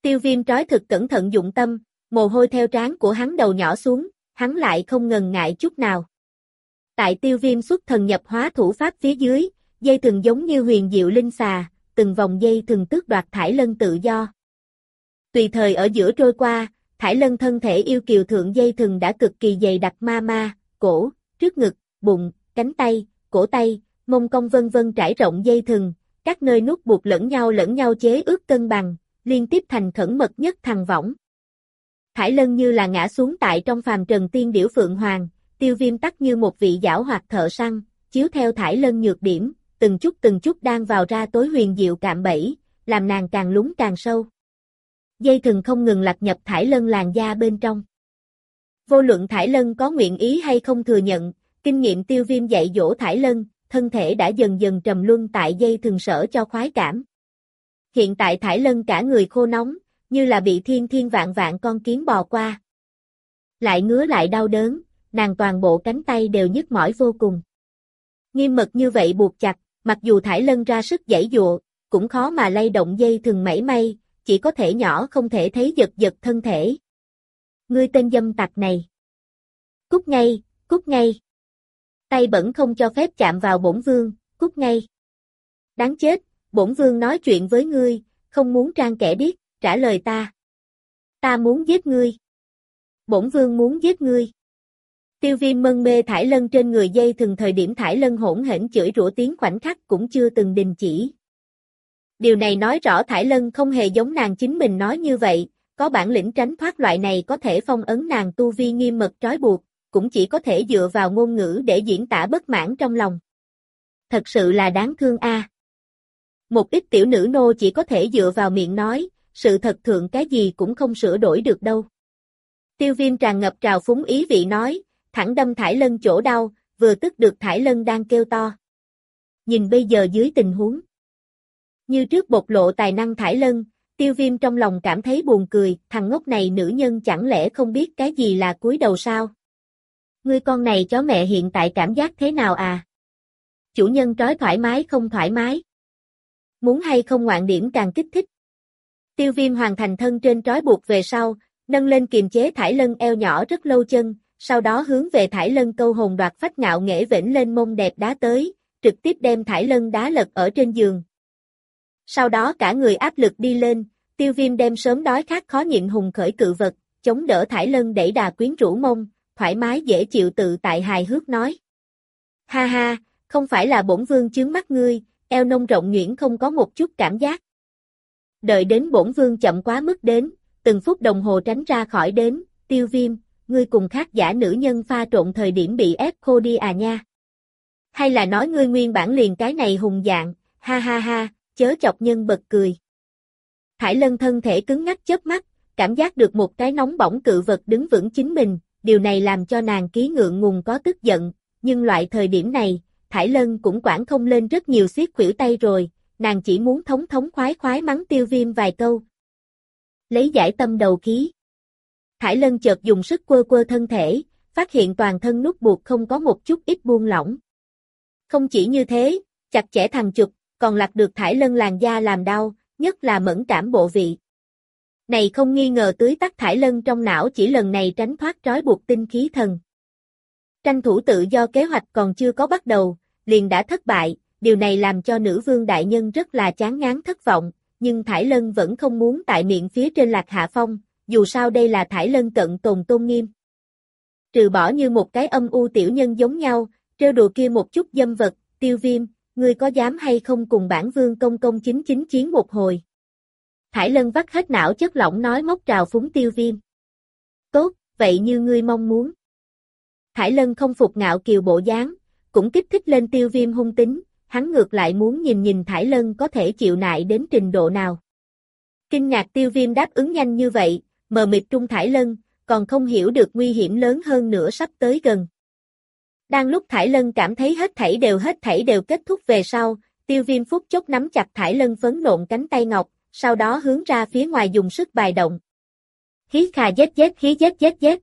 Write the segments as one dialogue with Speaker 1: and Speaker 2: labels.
Speaker 1: Tiêu Viêm trói thực cẩn thận dụng tâm, mồ hôi theo trán của hắn đầu nhỏ xuống, hắn lại không ngần ngại chút nào. Tại Tiêu Viêm xuất thần nhập hóa thủ pháp phía dưới, dây thừng giống như huyền diệu linh xà, từng vòng dây thừng tước đoạt Thải Lân tự do. Tùy thời ở giữa trôi qua, Thải Lân thân thể yêu kiều thượng dây thừng đã cực kỳ dày đặc cổ, trước ngực, bụng, cánh tay, cổ tay, mông cong vân vân trải rộng dây thừng, các nơi nút buộc lẫn nhau chế ước cân bằng, liên tiếp thành khẩn mật nhất thằng võng. Thải Lân như là ngã xuống tại trong phàm trần tiên điểu phượng hoàng, Tiêu Viêm tắc như một vị giảo hoạt thợ săn, chiếu theo Thải Lân nhược điểm, từng chút đang vào ra tối huyền diệu cạm bẫy, làm nàng càng lún càng sâu. Dây thừng không ngừng lặp nhập Thải Lân làn da bên trong. Vô luận Thải Lân có nguyện ý hay không thừa nhận, kinh nghiệm Tiêu Viêm dạy dỗ Thải Lân, thân thể đã dần dần trầm luân tại dây thừng sở cho khoái cảm. Hiện tại Thải Lân cả người khô nóng, như là bị thiên vạn con kiến bò qua. Lại ngứa lại đau đớn, nàng toàn bộ cánh tay đều nhức mỏi vô cùng. Nghiêm mật như vậy buộc chặt, mặc dù Thải Lân ra sức giãy giụa, cũng khó mà lay động dây thừng mảy may, chỉ có thể nhỏ không thể thấy giật thân thể. Ngươi tên dâm tặc này. Cút ngay. Tay bẩn không cho phép chạm vào bổn vương, cút ngay. Đáng chết, bổn vương nói chuyện với ngươi, không muốn trang kẻ điếc, trả lời ta. Ta muốn giết ngươi. Bổn vương muốn giết ngươi. Tiêu Viêm mân mê Thải Lân trên người dây thừng, thời điểm Thải Lân hỗn hển chửi rủa tiếng khoảnh khắc cũng chưa từng đình chỉ. Điều này nói rõ Thải Lân không hề giống nàng chính mình nói như vậy, có bản lĩnh tránh thoát loại này có thể phong ấn nàng tu vi nghiêm mật trói buộc, cũng chỉ có thể dựa vào ngôn ngữ để diễn tả bất mãn trong lòng. Thật sự là đáng thương a. Một ít tiểu nữ nô chỉ có thể dựa vào miệng nói, sự thật thượng cái gì cũng không sửa đổi được đâu. Tiêu Viêm tràn ngập trào phúng ý vị nói, thẳng đâm Thải Lân chỗ đau, vừa tức được Thải Lân đang kêu to. Nhìn bây giờ dưới tình huống như trước bộc lộ tài năng Thải Lân, Tiêu Viêm trong lòng cảm thấy buồn cười, thằng ngốc này nữ nhân chẳng lẽ không biết cái gì là cúi đầu sao? Ngươi con này chó mẹ hiện tại cảm giác thế nào à? Chủ nhân trói thoải mái không thoải mái? Muốn hay không ngoạn điểm càng kích thích? Tiêu Viêm hoàn thành thân trên trói buộc về sau, nâng lên kiềm chế Thải Lân eo nhỏ rất lâu chân, sau đó hướng về Thải Lân câu hồn đoạt phách ngạo nghễ vểnh lên mông đẹp đá tới, trực tiếp đem Thải Lân đá lật ở trên giường. Sau đó cả người áp lực đi lên, Tiêu Viêm đem sớm đói khát khó nhịn hùng khởi cự vật, chống đỡ Thải Lân đẩy đà quyến rũ mông, thoải mái dễ chịu tự tại hài hước nói. Ha ha, không phải là bổn vương chướng mắt ngươi, eo nông rộng nhuyễn không có một chút cảm giác. Đợi đến bổn vương chậm quá mức đến, từng phút đồng hồ tránh ra khỏi đến, Tiêu Viêm, ngươi cùng khác giả nữ nhân pha trộn thời điểm bị ép khô đi à nha. Hay là nói ngươi nguyên bản liền cái này hùng dạng, ha ha ha, chớ chọc nhân bật cười. Thải Lân thân thể cứng ngắc chớp mắt, cảm giác được một cái nóng bỏng cự vật đứng vững chính mình, điều này làm cho nàng ký ngượng ngùng có tức giận, nhưng loại thời điểm này, Thải Lân cũng quản không lên rất nhiều xiết khuỷu tay rồi, nàng chỉ muốn thống khoái mắng Tiêu Viêm vài câu. Lấy giải tâm đầu khí. Thải Lân chợt dùng sức quơ thân thể, phát hiện toàn thân nút buộc không có một chút ít buông lỏng. Không chỉ như thế, chặt chẽ thằng chụp, còn lặt được Thải Lân làn da làm đau, nhất là mẫn cảm bộ vị. Này không nghi ngờ tưới tắt Thải Lân trong não chỉ lần này tránh thoát trói buộc tinh khí thần. Tranh thủ tự do kế hoạch còn chưa có bắt đầu, liền đã thất bại, điều này làm cho nữ vương đại nhân rất là chán ngán thất vọng, nhưng Thải Lân vẫn không muốn tại miệng phía trên lạc hạ phong, dù sao đây là Thải Lân cận tồn tôn nghiêm. Trừ bỏ như một cái âm u tiểu nhân giống nhau, trêu đùa kia một chút dâm vật, Tiêu Viêm, ngươi có dám hay không cùng bản vương công chính chiến một hồi? Thải Lân vắt hết não chất lỏng nói móc trào phúng Tiêu Viêm. Tốt, vậy như ngươi mong muốn. Thải Lân không phục ngạo kiều bộ dáng, cũng kích thích lên Tiêu Viêm hung tính, hắn ngược lại muốn nhìn Thải Lân có thể chịu nại đến trình độ nào. Kinh ngạc Tiêu Viêm đáp ứng nhanh như vậy, mờ mịt trung Thải Lân, còn không hiểu được nguy hiểm lớn hơn nữa sắp tới gần. Đang lúc Thải Lân cảm thấy hết thảy đều kết thúc về sau, Tiêu Viêm phút chốc nắm chặt Thải Lân phấn nộn cánh tay ngọc, sau đó hướng ra phía ngoài dùng sức bài động. Hí khà dét hí dét.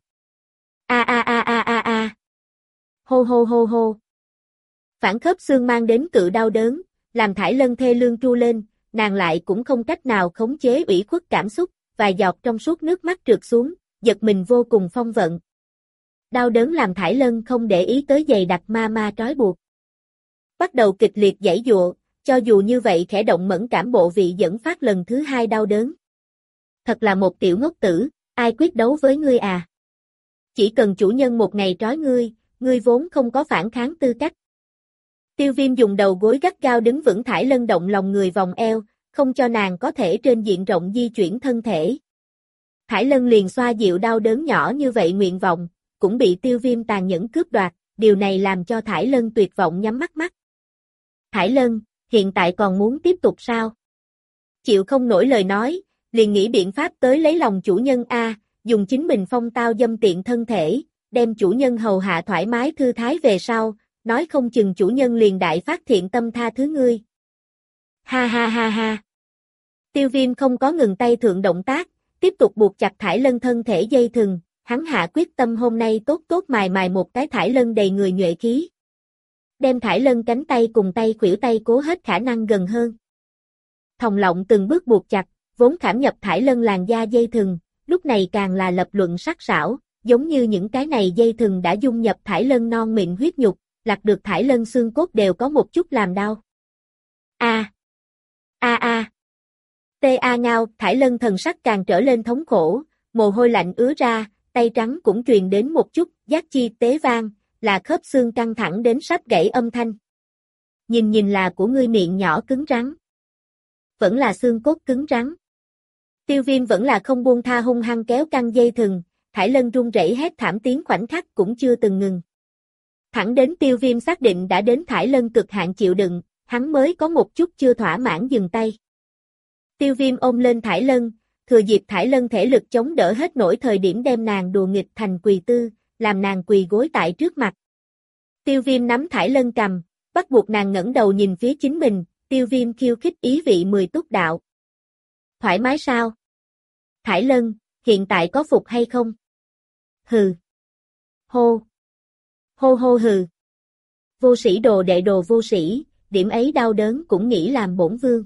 Speaker 1: A. Hô. Phản khớp xương mang đến cự đau đớn, làm Thải Lân thê lương tru lên, nàng lại cũng không cách nào khống chế ủy khuất cảm xúc, vài giọt trong suốt nước mắt trượt xuống, giật mình vô cùng phong vận. Đau đớn làm Thải Lân không để ý tới giày đặc ma trói buộc. Bắt đầu kịch liệt giãy giụa, cho dù như vậy khẽ động mẫn cảm bộ vị dẫn phát lần thứ hai đau đớn. Thật là một tiểu ngốc tử, ai quyết đấu với ngươi à? Chỉ cần chủ nhân một ngày trói ngươi vốn không có phản kháng tư cách. Tiêu Viêm dùng đầu gối gắt gao đứng vững Thải Lân động lòng người vòng eo, không cho nàng có thể trên diện rộng di chuyển thân thể. Thải Lân liền xoa dịu đau đớn nhỏ như vậy nguyện vọng, cũng bị Tiêu Viêm tàn nhẫn cướp đoạt, điều này làm cho Thải Lân tuyệt vọng nhắm mắt. Thải Lân, hiện tại còn muốn tiếp tục sao? Chịu không nổi lời nói, liền nghĩ biện pháp tới lấy lòng chủ nhân a, dùng chính mình phong tao dâm tiện thân thể, đem chủ nhân hầu hạ thoải mái thư thái về sau, nói không chừng chủ nhân liền đại phát thiện tâm tha thứ ngươi. Ha ha ha ha. Tiêu Viêm không có ngừng tay thượng động tác, tiếp tục buộc chặt Thải Lân thân thể dây thừng, hắn hạ quyết tâm hôm nay tốt mài một cái Thải Lân đầy người nhuệ khí. Đem Thải Lân cánh tay cùng tay khuỷu tay cố hết khả năng gần hơn. Thòng lọng từng bước buộc chặt, vốn khảm nhập Thải Lân làn da dây thừng, lúc này càng là lập luận sắc sảo, giống như những cái này dây thừng đã dung nhập Thải Lân non mịn huyết nhục, lạc được Thải Lân xương cốt đều có một chút làm đau. Ngao, Thải Lân thần sắc càng trở lên thống khổ, mồ hôi lạnh ứa ra, tay trắng cũng truyền đến một chút, giác chi tế vang, là khớp xương căng thẳng đến sắp gãy âm thanh. Nhìn là của ngươi miệng nhỏ cứng rắn. Vẫn là xương cốt cứng rắn. Tiêu Viêm vẫn là không buông tha hung hăng kéo căng dây thừng, Thải Lân run rẩy hét thảm tiếng khoảnh khắc cũng chưa từng ngừng. Thẳng đến Tiêu Viêm xác định đã đến Thải Lân cực hạn chịu đựng, hắn mới có một chút chưa thỏa mãn dừng tay. Tiêu Viêm ôm lên Thải Lân, thừa dịp Thải Lân thể lực chống đỡ hết nổi thời điểm đem nàng đùa nghịch thành quỳ tư, làm nàng quỳ gối tại trước mặt. Tiêu Viêm nắm Thải Lân cầm, bắt buộc nàng ngẩng đầu nhìn phía chính mình, Tiêu Viêm khiêu khích ý vị 10 túc đạo. Thoải mái sao? Thải Lân, hiện tại có phục hay không? Hừ. Hô. Hô hô hừ. Vô sĩ đồ đệ đồ vô sĩ, điểm ấy đau đớn cũng nghĩ làm bổn vương.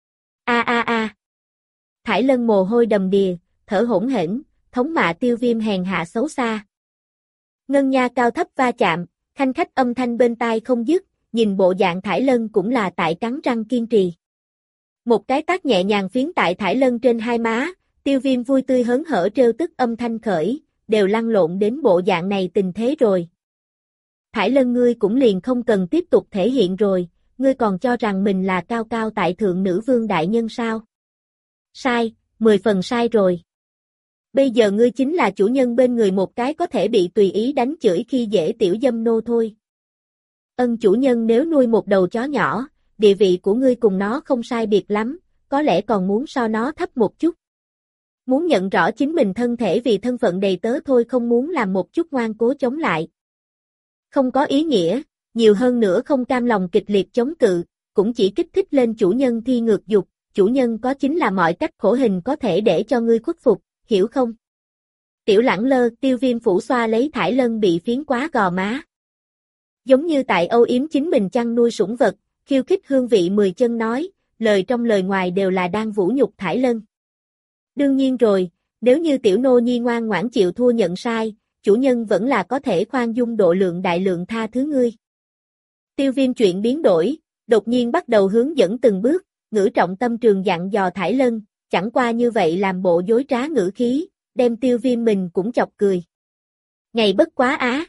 Speaker 1: Thải Lân mồ hôi đầm đìa, thở hổn hển, thống mạ Tiêu Viêm hèn hạ xấu xa. Ngân nha cao thấp va chạm, khanh khách âm thanh bên tai không dứt, nhìn bộ dạng Thải Lân cũng là tại cắn răng kiên trì. Một cái tát nhẹ nhàng phiến tại Thải Lân trên hai má, Tiêu Viêm vui tươi hớn hở trêu tức âm thanh khởi, đều lăn lộn đến bộ dạng này tình thế rồi. Thải Lân ngươi cũng liền không cần tiếp tục thể hiện rồi, ngươi còn cho rằng mình là cao cao tại thượng nữ vương đại nhân sao? Sai, 10 phần sai rồi. Bây giờ ngươi chính là chủ nhân bên người một cái có thể bị tùy ý đánh chửi khi dễ tiểu dâm nô thôi. Ân chủ nhân nếu nuôi một đầu chó nhỏ, địa vị của ngươi cùng nó không sai biệt lắm, có lẽ còn muốn so nó thấp một chút. Muốn nhận rõ chính mình thân thể vì thân phận đầy tớ thôi không muốn làm một chút ngoan cố chống lại. Không có ý nghĩa, nhiều hơn nữa không cam lòng kịch liệt chống cự, cũng chỉ kích thích lên chủ nhân thi ngược dục, chủ nhân có chính là mọi cách khổ hình có thể để cho ngươi khuất phục, hiểu không? Tiểu lẳng lơ, Tiêu Viêm phủ xoa lấy Thải Lân bị phiến quá gò má. Giống như tại âu yếm chính mình chăn nuôi sủng vật, khiêu khích hương vị 10 chân nói, lời trong lời ngoài đều là đang vũ nhục Thải Lân. Đương nhiên rồi, nếu như tiểu nô nhi ngoan ngoãn chịu thua nhận sai, chủ nhân vẫn là có thể khoan dung độ lượng đại lượng tha thứ ngươi. Tiêu Viêm chuyện biến đổi, đột nhiên bắt đầu hướng dẫn từng bước, ngữ trọng tâm trường dặn dò Thải Lân, chẳng qua như vậy làm bộ dối trá ngữ khí, đem Tiêu Viêm mình cũng chọc cười. Ngày bất quá á.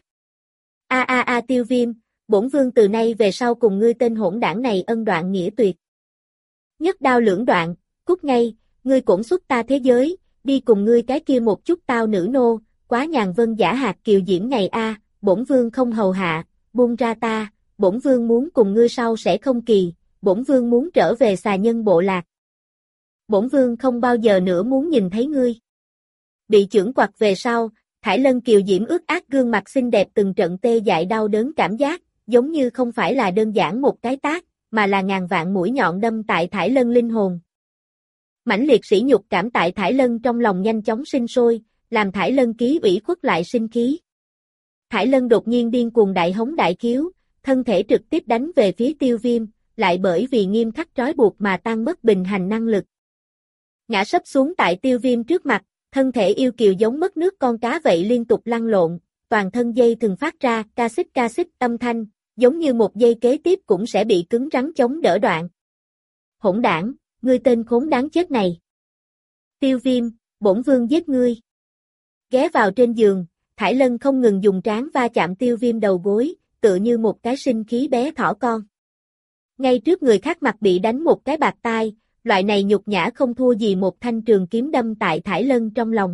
Speaker 1: Tiêu Viêm, bổn vương từ nay về sau cùng ngươi tên hỗn đảng này ân đoạn nghĩa tuyệt. Nhất đao lưỡng đoạn, cút ngay, ngươi cũng xuất ta thế giới, đi cùng ngươi cái kia một chút tao nữ nô, quá nhàn vân giả hạt kiều diễm ngày a, bổn vương không hầu hạ, buông ra ta, bổn vương muốn cùng ngươi sau sẽ không kỳ, bổn vương muốn trở về xà nhân bộ lạc. Bổn vương không bao giờ nữa muốn nhìn thấy ngươi. Bị chưởng quạt về sau, Thải Lân kiều diễm ướt át gương mặt xinh đẹp từng trận tê dại đau đớn cảm giác, giống như không phải là đơn giản một cái tát, mà là ngàn vạn mũi nhọn đâm tại Thải Lân linh hồn. Mãnh liệt sỉ nhục cảm tại Thải Lân trong lòng nhanh chóng sinh sôi, làm Thải Lân ký ủy khuất lại sinh khí. Thải Lân đột nhiên điên cuồng đại hống đại khiếu, thân thể trực tiếp đánh về phía Tiêu Viêm, lại bởi vì nghiêm khắc trói buộc mà tăng mất bình hành năng lực. Ngã sấp xuống tại Tiêu Viêm trước mặt, thân thể yêu kiều giống mất nước con cá vậy liên tục lăn lộn, toàn thân dây thừng phát ra ca xích âm thanh, giống như một giây kế tiếp cũng sẽ bị cứng rắn chống đỡ đoạn. Hỗn đảng, ngươi tên khốn đáng chết này. Tiêu Viêm, bổn vương giết ngươi. Ghé vào trên giường, Thải Lân không ngừng dùng trán va chạm Tiêu Viêm đầu gối, tựa như một cái sinh khí bé thỏ con. Ngay trước người khác mặt bị đánh một cái bạt tai, loại này nhục nhã không thua gì một thanh trường kiếm đâm tại Thải Lân trong lòng.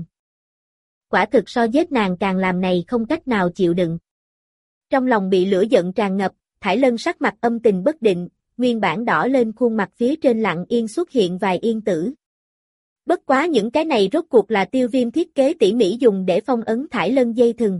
Speaker 1: Quả thực so giết nàng càng làm này không cách nào chịu đựng. Trong lòng bị lửa giận tràn ngập, Thải Lân sắc mặt âm tình bất định, nguyên bản đỏ lên khuôn mặt phía trên lặng yên xuất hiện vài yên tử. Bất quá những cái này rốt cuộc là Tiêu Viêm thiết kế tỉ mỉ dùng để phong ấn Thải Lân dây thừng.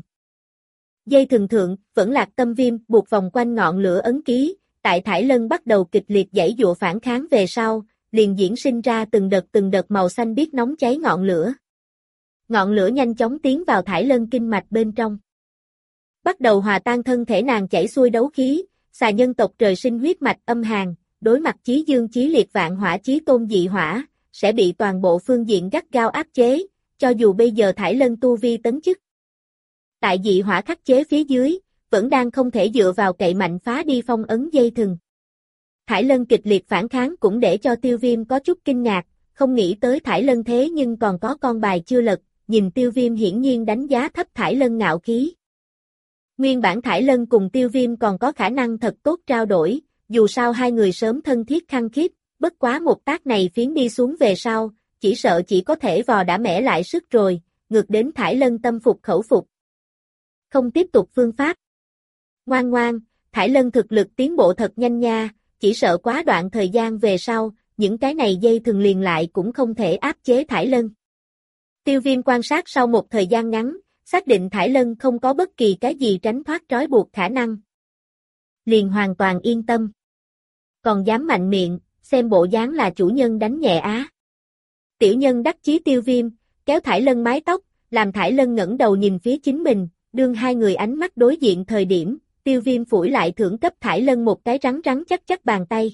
Speaker 1: Dây thừng thượng, vẫn lạc tâm viêm, buộc vòng quanh ngọn lửa ấn ký, tại Thải Lân bắt đầu kịch liệt giãy giụa phản kháng về sau, liền diễn sinh ra từng đợt màu xanh biếc nóng cháy ngọn lửa. Ngọn lửa nhanh chóng tiến vào Thải Lân kinh mạch bên trong. Bắt đầu hòa tan thân thể nàng chảy xuôi đấu khí, xà nhân tộc trời sinh huyết mạch âm hàn, đối mặt chí dương chí liệt vạn hỏa chí tôn dị hỏa, sẽ bị toàn bộ phương diện gắt gao áp chế, cho dù bây giờ Thải Lân tu vi tấn chức. Tại dị hỏa khắc chế phía dưới, vẫn đang không thể dựa vào cậy mạnh phá đi phong ấn dây thừng. Thải Lân kịch liệt phản kháng cũng để cho Tiêu Viêm có chút kinh ngạc, không nghĩ tới Thải Lân thế nhưng còn có con bài chưa lật, nhìn Tiêu Viêm hiển nhiên đánh giá thấp Thải Lân ngạo khí. Nguyên bản Thải Lân cùng Tiêu Viêm còn có khả năng thật tốt trao đổi, dù sao hai người sớm thân thiết khăng khít, bất quá một tác này phiến đi xuống về sau, chỉ sợ chỉ có thể vò đã mẻ lại sức rồi, ngược đến Thải Lân tâm phục khẩu phục. Không tiếp tục phương pháp. Ngoan ngoan, Thải Lân thực lực tiến bộ thật nhanh nha, chỉ sợ quá đoạn thời gian về sau, những cái này dây thừng liền lại cũng không thể áp chế Thải Lân. Tiêu Viêm quan sát sau một thời gian ngắn, xác định Thải Lân không có bất kỳ cái gì tránh thoát trói buộc khả năng. Liền hoàn toàn yên tâm. Còn dám mạnh miệng, xem bộ dáng là chủ nhân đánh nhẹ á. Tiểu nhân đắc chí Tiêu Viêm, kéo Thải Lân mái tóc, làm Thải Lân ngẩng đầu nhìn phía chính mình, đương hai người ánh mắt đối diện thời điểm, Tiêu Viêm phủi lại thưởng cấp Thải Lân một cái rắn rắn chắc bàn tay.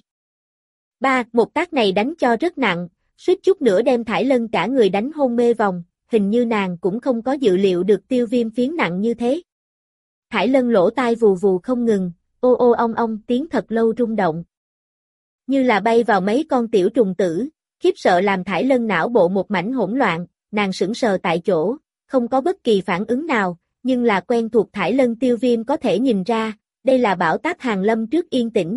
Speaker 1: Một tác này đánh cho rất nặng, suýt chút nữa đem Thải Lân cả người đánh hôn mê vòng, hình như nàng cũng không có dự liệu được Tiêu Viêm phiến nặng như thế. Thải Lân lỗ tai vù vù không ngừng, ô ô ong tiếng thật lâu rung động. Như là bay vào mấy con tiểu trùng tử, khiếp sợ làm Thải Lân não bộ một mảnh hỗn loạn, nàng sững sờ tại chỗ, không có bất kỳ phản ứng nào, nhưng là quen thuộc Thải Lân Tiêu Viêm có thể nhìn ra, đây là bão táp hàng lâm trước yên tĩnh.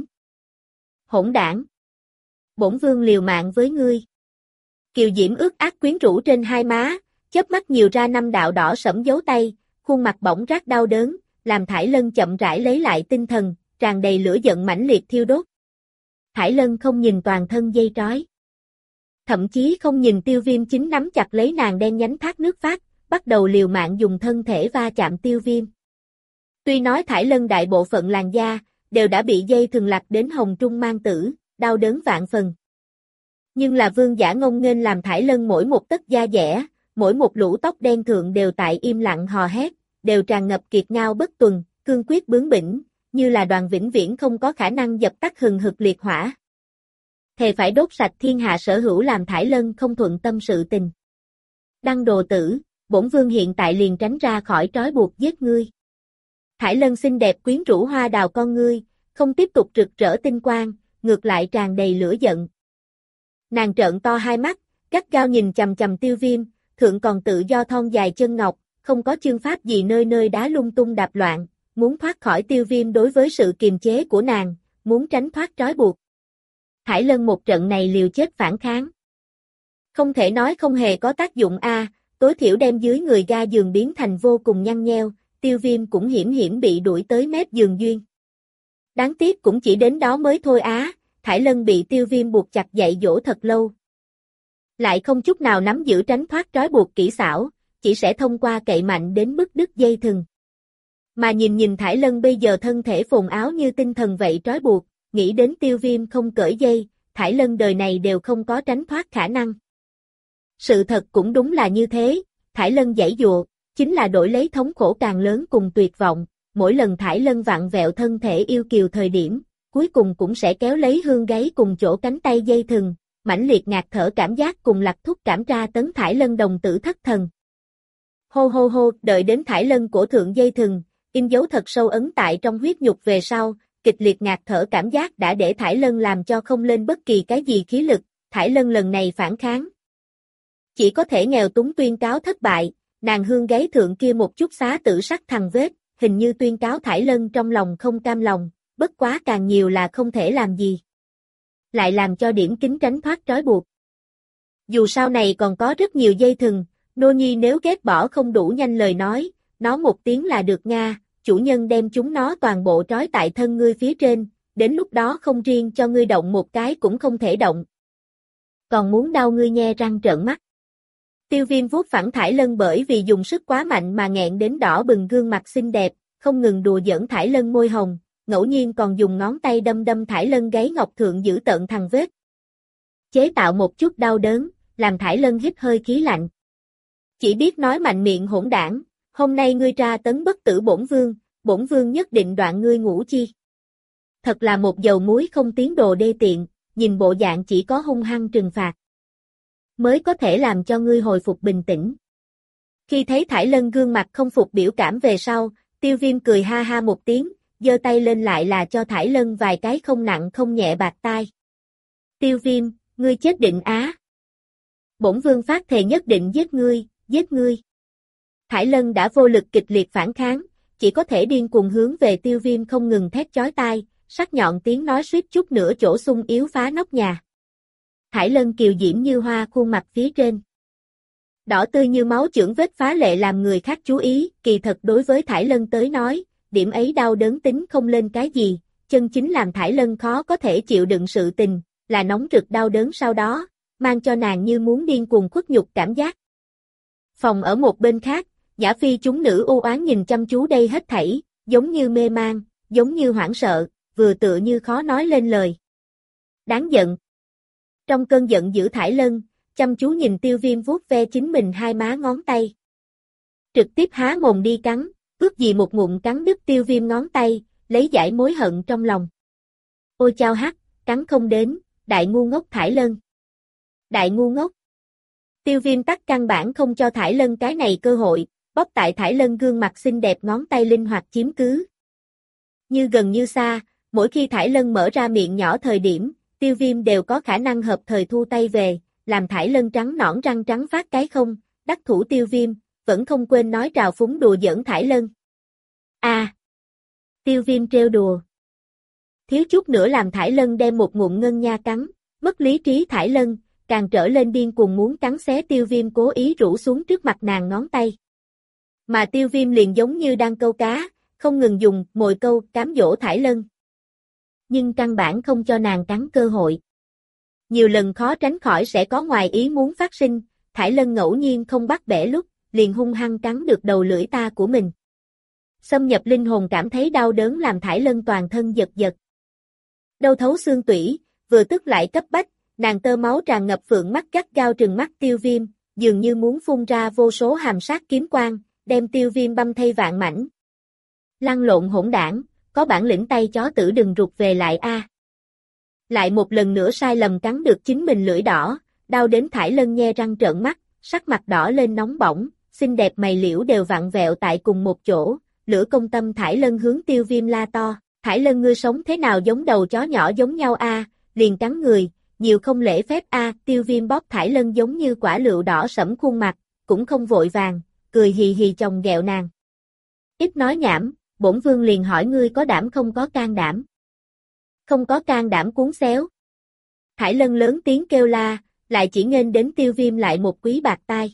Speaker 1: Hỗn đảng! Bổn vương liều mạng với ngươi. Kiều Diễm ướt át quyến rũ trên hai má, chớp mắt nhiều ra 5 đạo đỏ sẫm dấu tay, khuôn mặt bỗng rát đau đớn, làm Thải Lân chậm rãi lấy lại tinh thần, tràn đầy lửa giận mãnh liệt thiêu đốt. Thải Lân không nhìn toàn thân dây trói. Thậm chí không nhìn Tiêu Viêm chính nắm chặt lấy nàng đen nhánh thác nước phát, bắt đầu liều mạng dùng thân thể va chạm Tiêu Viêm. Tuy nói Thải Lân đại bộ phận làn da, đều đã bị dây thừng lạc đến hồng trung mang tử, đau đớn vạn phần. Nhưng là vương giả ngông nghênh làm Thải Lân mỗi một tấc da dẻ, mỗi một lũ tóc đen thượng đều tại im lặng hò hét, đều tràn ngập kiệt ngao bất tuần, cương quyết bướng bỉnh, như là đoàn vĩnh viễn không có khả năng dập tắt hừng hực liệt hỏa. Thề phải đốt sạch thiên hạ sở hữu làm Thải Lân không thuận tâm sự tình. Đăng đồ tử, bổn vương hiện tại liền tránh ra khỏi trói buộc giết ngươi. Thải Lân xinh đẹp quyến rũ hoa đào con ngươi, không tiếp tục rực rỡ tinh quang, ngược lại tràn đầy lửa giận. Nàng trợn to hai mắt, gắt gao nhìn chằm chằm Tiêu Viêm, thượng còn tự do thon dài chân ngọc, không có chương pháp gì nơi nơi đá lung tung đạp loạn, muốn thoát khỏi Tiêu Viêm đối với sự kiềm chế của nàng, muốn tránh thoát trói buộc. Thải Lân một trận này liều chết phản kháng. Không thể nói không hề có tác dụng a, tối thiểu đem dưới người ga giường biến thành vô cùng nhăn nheo, Tiêu Viêm cũng hiểm hiểm bị đuổi tới mép giường duyên. Đáng tiếc cũng chỉ đến đó mới thôi á, Thải Lân bị Tiêu Viêm buộc chặt dạy dỗ thật lâu. Lại không chút nào nắm giữ tránh thoát trói buộc kỹ xảo, chỉ sẽ thông qua cậy mạnh đến bứt đứt dây thừng. Mà nhìn Thải Lân bây giờ thân thể phồn áo như tinh thần vậy trói buộc, nghĩ đến Tiêu Viêm không cởi dây, Thải Lân đời này đều không có tránh thoát khả năng. Sự thật cũng đúng là như thế, Thải Lân giãy giụa, chính là đổi lấy thống khổ càng lớn cùng tuyệt vọng, mỗi lần Thải Lân vặn vẹo thân thể yêu kiều thời điểm, cuối cùng cũng sẽ kéo lấy hương gáy cùng chỗ cánh tay dây thừng, mãnh liệt ngạt thở cảm giác cùng lạc thúc cảm tra tấn Thải Lân đồng tử thất thần. Hô hô hô, đợi đến Thải Lân cổ thượng dây thừng, in dấu thật sâu ấn tại trong huyết nhục về sau, kịch liệt ngạt thở cảm giác đã để Thải Lân làm cho không lên bất kỳ cái gì khí lực, Thải Lân lần này phản kháng. Chỉ có thể nghèo túng tuyên cáo thất bại, nàng hương gáy thượng kia một chút xá tử sắc thằng vết, hình như tuyên cáo Thải Lân trong lòng không cam lòng, bất quá càng nhiều là không thể làm gì. Lại làm cho điểm kính tránh thoát trói buộc. Dù sau này còn có rất nhiều dây thừng, nô nhi nếu ghét bỏ không đủ nhanh lời nói, nó một tiếng là được Nga, chủ nhân đem chúng nó toàn bộ trói tại thân ngươi phía trên, đến lúc đó không riêng cho ngươi động một cái cũng không thể động. Còn muốn đau ngươi nhe răng trợn mắt. Tiêu Viêm vuốt phẳng Thải Lân bởi vì dùng sức quá mạnh mà nghẹn đến đỏ bừng gương mặt xinh đẹp, không ngừng đùa giỡn Thải Lân môi hồng, ngẫu nhiên còn dùng ngón tay đâm Thải Lân gáy ngọc thượng giữ tợn thằng vết. Chế tạo một chút đau đớn, làm Thải Lân hít hơi khí lạnh. Chỉ biết nói mạnh miệng hỗn đảng, hôm nay ngươi tra tấn bất tử bổn vương nhất định đoạn ngươi ngủ chi. Thật là một dầu muối không tiến đồ đê tiện, nhìn bộ dạng chỉ có hung hăng trừng phạt. Mới có thể làm cho ngươi hồi phục bình tĩnh. Khi thấy Thải Lân gương mặt không phục biểu cảm về sau, Tiêu Viêm cười ha ha một tiếng, giơ tay lên lại là cho Thải Lân vài cái không nặng không nhẹ bạc tai. Tiêu Viêm, ngươi chết định á. Bổn vương phát thề nhất định giết ngươi. Thải Lân đã vô lực kịch liệt phản kháng, chỉ có thể điên cuồng hướng về Tiêu Viêm không ngừng thét chói tai, sắc nhọn tiếng nói suýt chút nữa chỗ xung yếu phá nóc nhà. Thải Lân kiều diễm như hoa khuôn mặt phía trên. Đỏ tươi như máu chưởng vết phá lệ làm người khác chú ý, kỳ thật đối với Thải Lân tới nói, điểm ấy đau đớn tính không lên cái gì, chân chính làm Thải Lân khó có thể chịu đựng sự tình, là nóng rực đau đớn sau đó, mang cho nàng như muốn điên cuồng khuất nhục cảm giác. Phòng ở một bên khác, Nhã Phi chúng nữ u oán nhìn chăm chú đây hết thảy, giống như mê man, giống như hoảng sợ, vừa tựa như khó nói lên lời. Đáng giận. Trong cơn giận dữ Thải Lân, chăm chú nhìn Tiêu Viêm vuốt ve chính mình hai má ngón tay. Trực tiếp há mồm đi cắn, ước gì một ngụm cắn đứt Tiêu Viêm ngón tay, lấy giải mối hận trong lòng. Ôi chao hắc, cắn không đến, đại ngu ngốc Thải Lân. Đại ngu ngốc. Tiêu Viêm tắc căn bản không cho Thải Lân cái này cơ hội, bóp tại Thải Lân gương mặt xinh đẹp ngón tay linh hoạt chiếm cứ. Như gần như xa, mỗi khi Thải Lân mở ra miệng nhỏ thời điểm, Tiêu Viêm đều có khả năng hợp thời thu tay về, làm Thải Lân trắng nõn răng trắng phát cái không, đắc thủ Tiêu Viêm, vẫn không quên nói trào phúng đùa giỡn Thải Lân. Tiêu Viêm trêu đùa. Thiếu chút nữa làm Thải Lân đem một ngụm ngân nha cắn, mất lý trí Thải Lân, càng trở lên điên cuồng muốn cắn xé Tiêu Viêm cố ý rũ xuống trước mặt nàng ngón tay. Mà Tiêu Viêm liền giống như đang câu cá, không ngừng dùng mồi câu cám dỗ Thải Lân. Nhưng căn bản không cho nàng cắn cơ hội. Nhiều lần khó tránh khỏi sẽ có ngoài ý muốn phát sinh, Thải Lân ngẫu nhiên không bắt bẻ lúc, liền hung hăng cắn được đầu lưỡi ta của mình. Xâm nhập linh hồn cảm thấy đau đớn làm Thải Lân toàn thân giật giật. Đau thấu xương tủy, vừa tức lại cấp bách, nàng tơ máu tràn ngập phượng mắt gắt gao trừng mắt Tiêu Viêm, dường như muốn phun ra vô số hàm sát kiếm quang, đem Tiêu Viêm băm thây vạn mảnh. Lăn lộn hỗn đảng, có bản lĩnh tay chó tử đừng rụt về lại a. Lại một lần nữa sai lầm cắn được chính mình lưỡi đỏ, đau đến Thải Lân nhe răng trợn mắt, sắc mặt đỏ lên nóng bỏng, xinh đẹp mày liễu đều vặn vẹo tại cùng một chỗ, lửa công tâm Thải Lân hướng Tiêu Viêm la to, Thải Lân ngươi sống thế nào giống đầu chó nhỏ giống nhau a, liền cắn người, nhiều không lễ phép a. Tiêu Viêm bóp Thải Lân giống như quả lựu đỏ sẫm khuôn mặt, cũng không vội vàng, cười hì hì chồng ghẹo nàng. Ít nói nhảm, bổn vương liền hỏi ngươi có đảm không có can đảm. Không có can đảm cuốn xéo. Thải Lân lớn tiếng kêu la, lại chỉ nghênh đến Tiêu Viêm lại một quý bạc tai.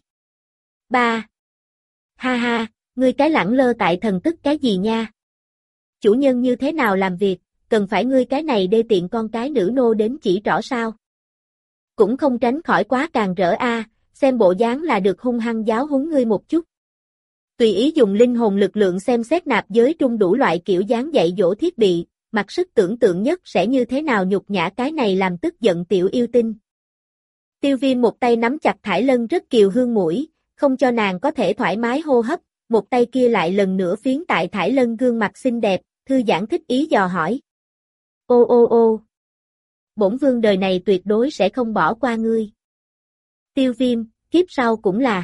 Speaker 1: Ba. Ha ha, ngươi cái lẳng lơ tại thần tức cái gì nha? Chủ nhân như thế nào làm việc, cần phải ngươi cái này đê tiện con cái nữ nô đến chỉ trỏ sao? Cũng không tránh khỏi quá càng rỡ a, xem bộ dáng là được hung hăng giáo huấn ngươi một chút. Tùy ý dùng linh hồn lực lượng xem xét nạp giới trung đủ loại kiểu dáng dạy dỗ thiết bị, mặc sức tưởng tượng nhất sẽ như thế nào nhục nhã cái này làm tức giận tiểu yêu tinh. Tiêu Viêm một tay nắm chặt Thải Lân rất kiều hương mũi, không cho nàng có thể thoải mái hô hấp, một tay kia lại lần nữa phiến tại Thải Lân gương mặt xinh đẹp, thư giãn thích ý dò hỏi. Ô ô ô. Bổn vương đời này tuyệt đối sẽ không bỏ qua ngươi. Tiêu Viêm, kiếp sau cũng là.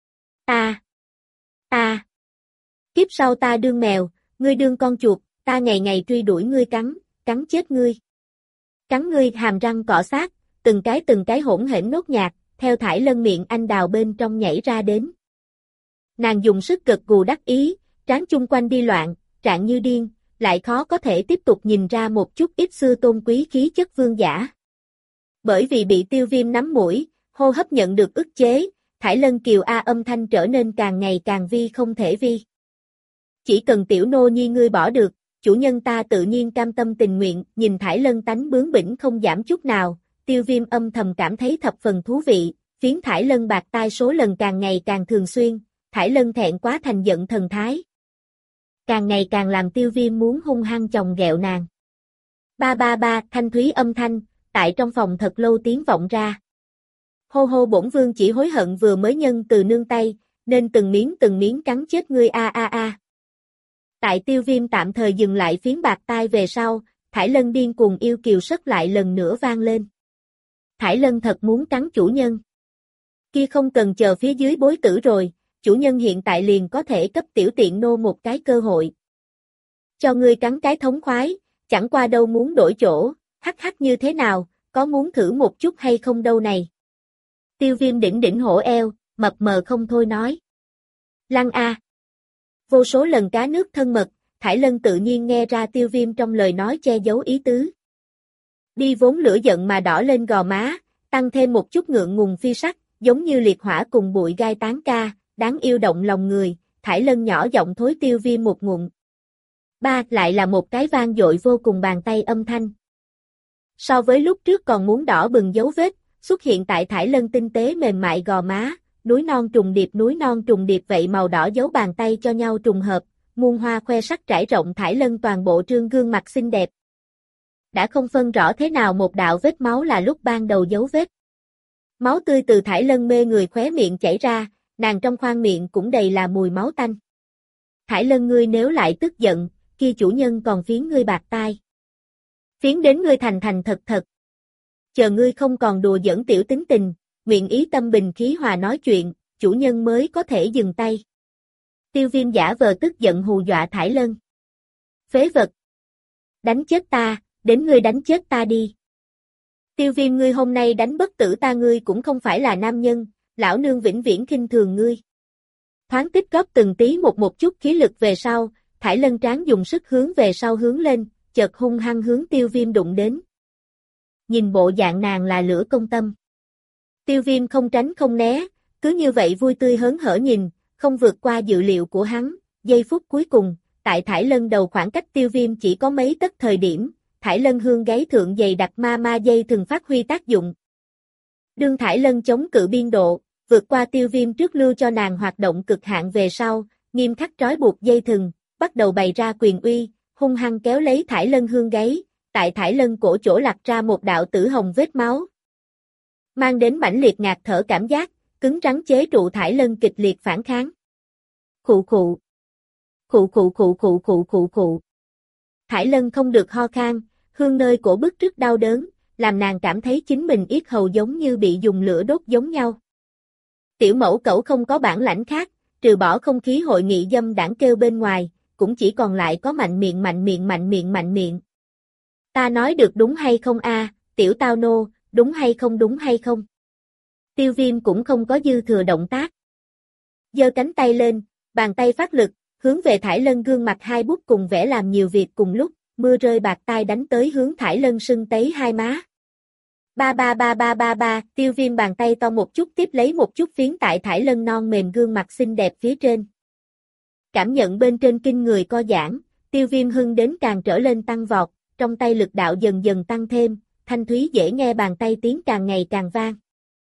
Speaker 1: Kiếp sau ta đương mèo, ngươi đương con chuột, ta ngày ngày truy đuổi ngươi cắn chết ngươi. Cắn ngươi hàm răng cọ sát, từng cái hỗn hển nốt nhạt, theo thải lân miệng anh đào bên trong nhảy ra đến. Nàng dùng sức gật gù đắc ý, trán chung quanh đi loạn, trạng như điên, lại khó có thể tiếp tục nhìn ra một chút ít xưa tôn quý khí chất vương giả. Bởi vì bị Tiêu Viêm nắm mũi, hô hấp nhận được ức chế, thải lân kiều a âm thanh trở nên càng ngày càng vi không thể vi. Chỉ cần tiểu nô nhi ngươi bỏ được, chủ nhân ta tự nhiên cam tâm tình nguyện, nhìn thải lân tánh bướng bỉnh không giảm chút nào, Tiêu Viêm âm thầm cảm thấy thập phần thú vị, phiến thải lân bạc tai số lần càng ngày càng thường xuyên, thải lân thẹn quá thành giận thần thái. Càng ngày càng làm Tiêu Viêm muốn hung hăng chồng ghẹo nàng. Ba, thanh thúy âm thanh, tại trong phòng thật lâu tiếng vọng ra. Hô hô bổn vương chỉ hối hận vừa mới nhân từ nương tay, nên từng miếng cắn chết ngươi a. Tại Tiêu Viêm tạm thời dừng lại phiến bạc tai về sau, thải lân điên cuồng yêu kiều sất lại lần nữa vang lên. Thải lân thật muốn cắn chủ nhân. Kia không cần chờ phía dưới bối tử rồi, chủ nhân hiện tại liền có thể cấp tiểu tiện nô một cái cơ hội. Cho ngươi cắn cái thống khoái, chẳng qua đâu muốn đổi chỗ, hắc như thế nào, có muốn thử một chút hay không đâu này. Tiêu Viêm đỉnh hổ eo, mập mờ không thôi nói. Lăng a. Vô số lần cá nước thân mật, thải lân tự nhiên nghe ra Tiêu Viêm trong lời nói che giấu ý tứ. Đi vốn lửa giận mà đỏ lên gò má, tăng thêm một chút ngượng ngùng phi sắc, giống như liệt hỏa cùng bụi gai tán ca, đáng yêu động lòng người, thải lân nhỏ giọng thối Tiêu Viêm một ngụm. Ba lại là một cái vang dội vô cùng bàn tay âm thanh. So với lúc trước còn muốn đỏ bừng dấu vết, xuất hiện tại thải lân tinh tế mềm mại gò má, núi non trùng điệp vậy màu đỏ dấu bàn tay cho nhau trùng hợp, muôn hoa khoe sắc trải rộng thải lân toàn bộ trương gương mặt xinh đẹp. Đã không phân rõ thế nào một đạo vết máu là lúc ban đầu dấu vết. Máu tươi từ thải lân mê người khóe miệng chảy ra, nàng trong khoang miệng cũng đầy là mùi máu tanh. Thải lân ngươi nếu lại tức giận, kia chủ nhân còn phiến ngươi bạc tai. Phiến đến ngươi thành thật. Chờ ngươi không còn đùa giỡn tiểu tính tình, nguyện ý tâm bình khí hòa nói chuyện, chủ nhân mới có thể dừng tay. Tiêu Viêm giả vờ tức giận hù dọa thải lân. Phế vật! Đánh chết ta, đến ngươi đánh chết ta đi. Tiêu Viêm ngươi hôm nay đánh bất tử ta ngươi cũng không phải là nam nhân, lão nương vĩnh viễn khinh thường ngươi. Thoáng tích góp từng tí một chút khí lực về sau, thải lân tráng dùng sức hướng về sau hướng lên, chợt hung hăng hướng Tiêu Viêm đụng đến. Nhìn bộ dạng nàng là lửa công tâm. Tiêu Viêm không tránh không né, cứ như vậy vui tươi hớn hở nhìn, không vượt qua dự liệu của hắn, giây phút cuối cùng, tại thải lân đầu khoảng cách Tiêu Viêm chỉ có mấy tấc thời điểm, thải lân hương gáy thượng dày đặc ma dây thường phát huy tác dụng. Đương thải lân chống cự biên độ, vượt qua Tiêu Viêm trước lưu cho nàng hoạt động cực hạn về sau, nghiêm khắc trói buộc dây thừng, bắt đầu bày ra quyền uy, hung hăng kéo lấy thải lân hương gáy, tại thải lân cổ chỗ lặt ra một đạo tử hồng vết máu. Mang đến mãnh liệt ngạt thở cảm giác, cứng rắn chế trụ thải lân kịch liệt phản kháng. Khụ. Thải lân không được ho khan, hương nơi cổ bức trước đau đớn, làm nàng cảm thấy chính mình yết hầu giống như bị dùng lửa đốt giống nhau. Tiểu mẫu cẩu không có bản lãnh khác, trừ bỏ không khí hội nghị dâm đảng kêu bên ngoài, cũng chỉ còn lại có mạnh miệng. Ta nói được đúng hay không a, tiểu tao nô, đúng hay không? Tiêu Viêm cũng không có dư thừa động tác. Giơ cánh tay lên, bàn tay phát lực, hướng về thải lân gương mặt hai bút cùng vẽ làm nhiều việc cùng lúc, mưa rơi bạc tai đánh tới hướng thải lân sưng tấy hai má. Ba, Tiêu Viêm bàn tay to một chút tiếp lấy một chút phiến tại thải lân non mềm gương mặt xinh đẹp phía trên. Cảm nhận bên trên kinh người co giãn, Tiêu Viêm hưng đến càng trở lên tăng vọt, trong tay lực đạo dần dần tăng thêm, thanh thúy dễ nghe bàn tay tiếng càng ngày càng vang.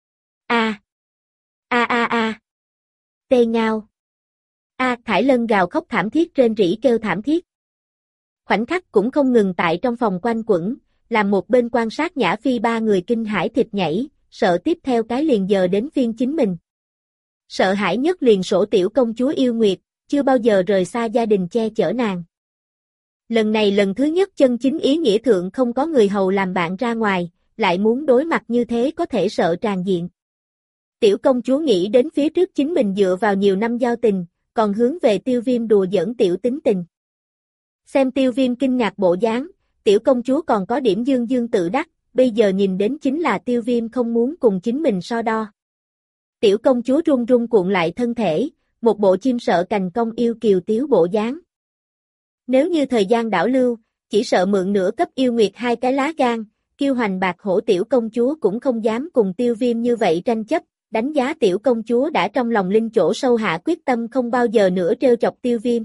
Speaker 1: Tê ngao. Thải lân gào khóc thảm thiết trên rỉ kêu thảm thiết. Khoảnh khắc cũng không ngừng tại trong phòng quanh quẩn, làm một bên quan sát Nhã Phi ba người kinh hãi thịt nhảy, sợ tiếp theo cái liền giờ đến phiên chính mình. Sợ hãi nhất liền sổ tiểu công chúa yêu nguyệt, chưa bao giờ rời xa gia đình che chở nàng. Lần này lần thứ nhất chân chính ý nghĩa thượng không có người hầu làm bạn ra ngoài, lại muốn đối mặt như thế có thể sợ tràn diện. Tiểu công chúa nghĩ đến phía trước chính mình dựa vào nhiều năm giao tình, còn hướng về Tiêu Viêm đùa giỡn tiểu tính tình. Xem Tiêu Viêm kinh ngạc bộ dáng, tiểu công chúa còn có điểm dương dương tự đắc, bây giờ nhìn đến chính là Tiêu Viêm không muốn cùng chính mình so đo. Tiểu công chúa run run cuộn lại thân thể, một bộ chim sợ cành cong yêu kiều tiếu bộ dáng. Nếu như thời gian đảo lưu, chỉ sợ mượn nửa cấp yêu nguyệt hai cái lá gan, kiêu hoành bạc hổ tiểu công chúa cũng không dám cùng Tiêu Viêm như vậy tranh chấp, đánh giá tiểu công chúa đã trong lòng linh chỗ sâu hạ quyết tâm không bao giờ nữa trêu chọc Tiêu Viêm.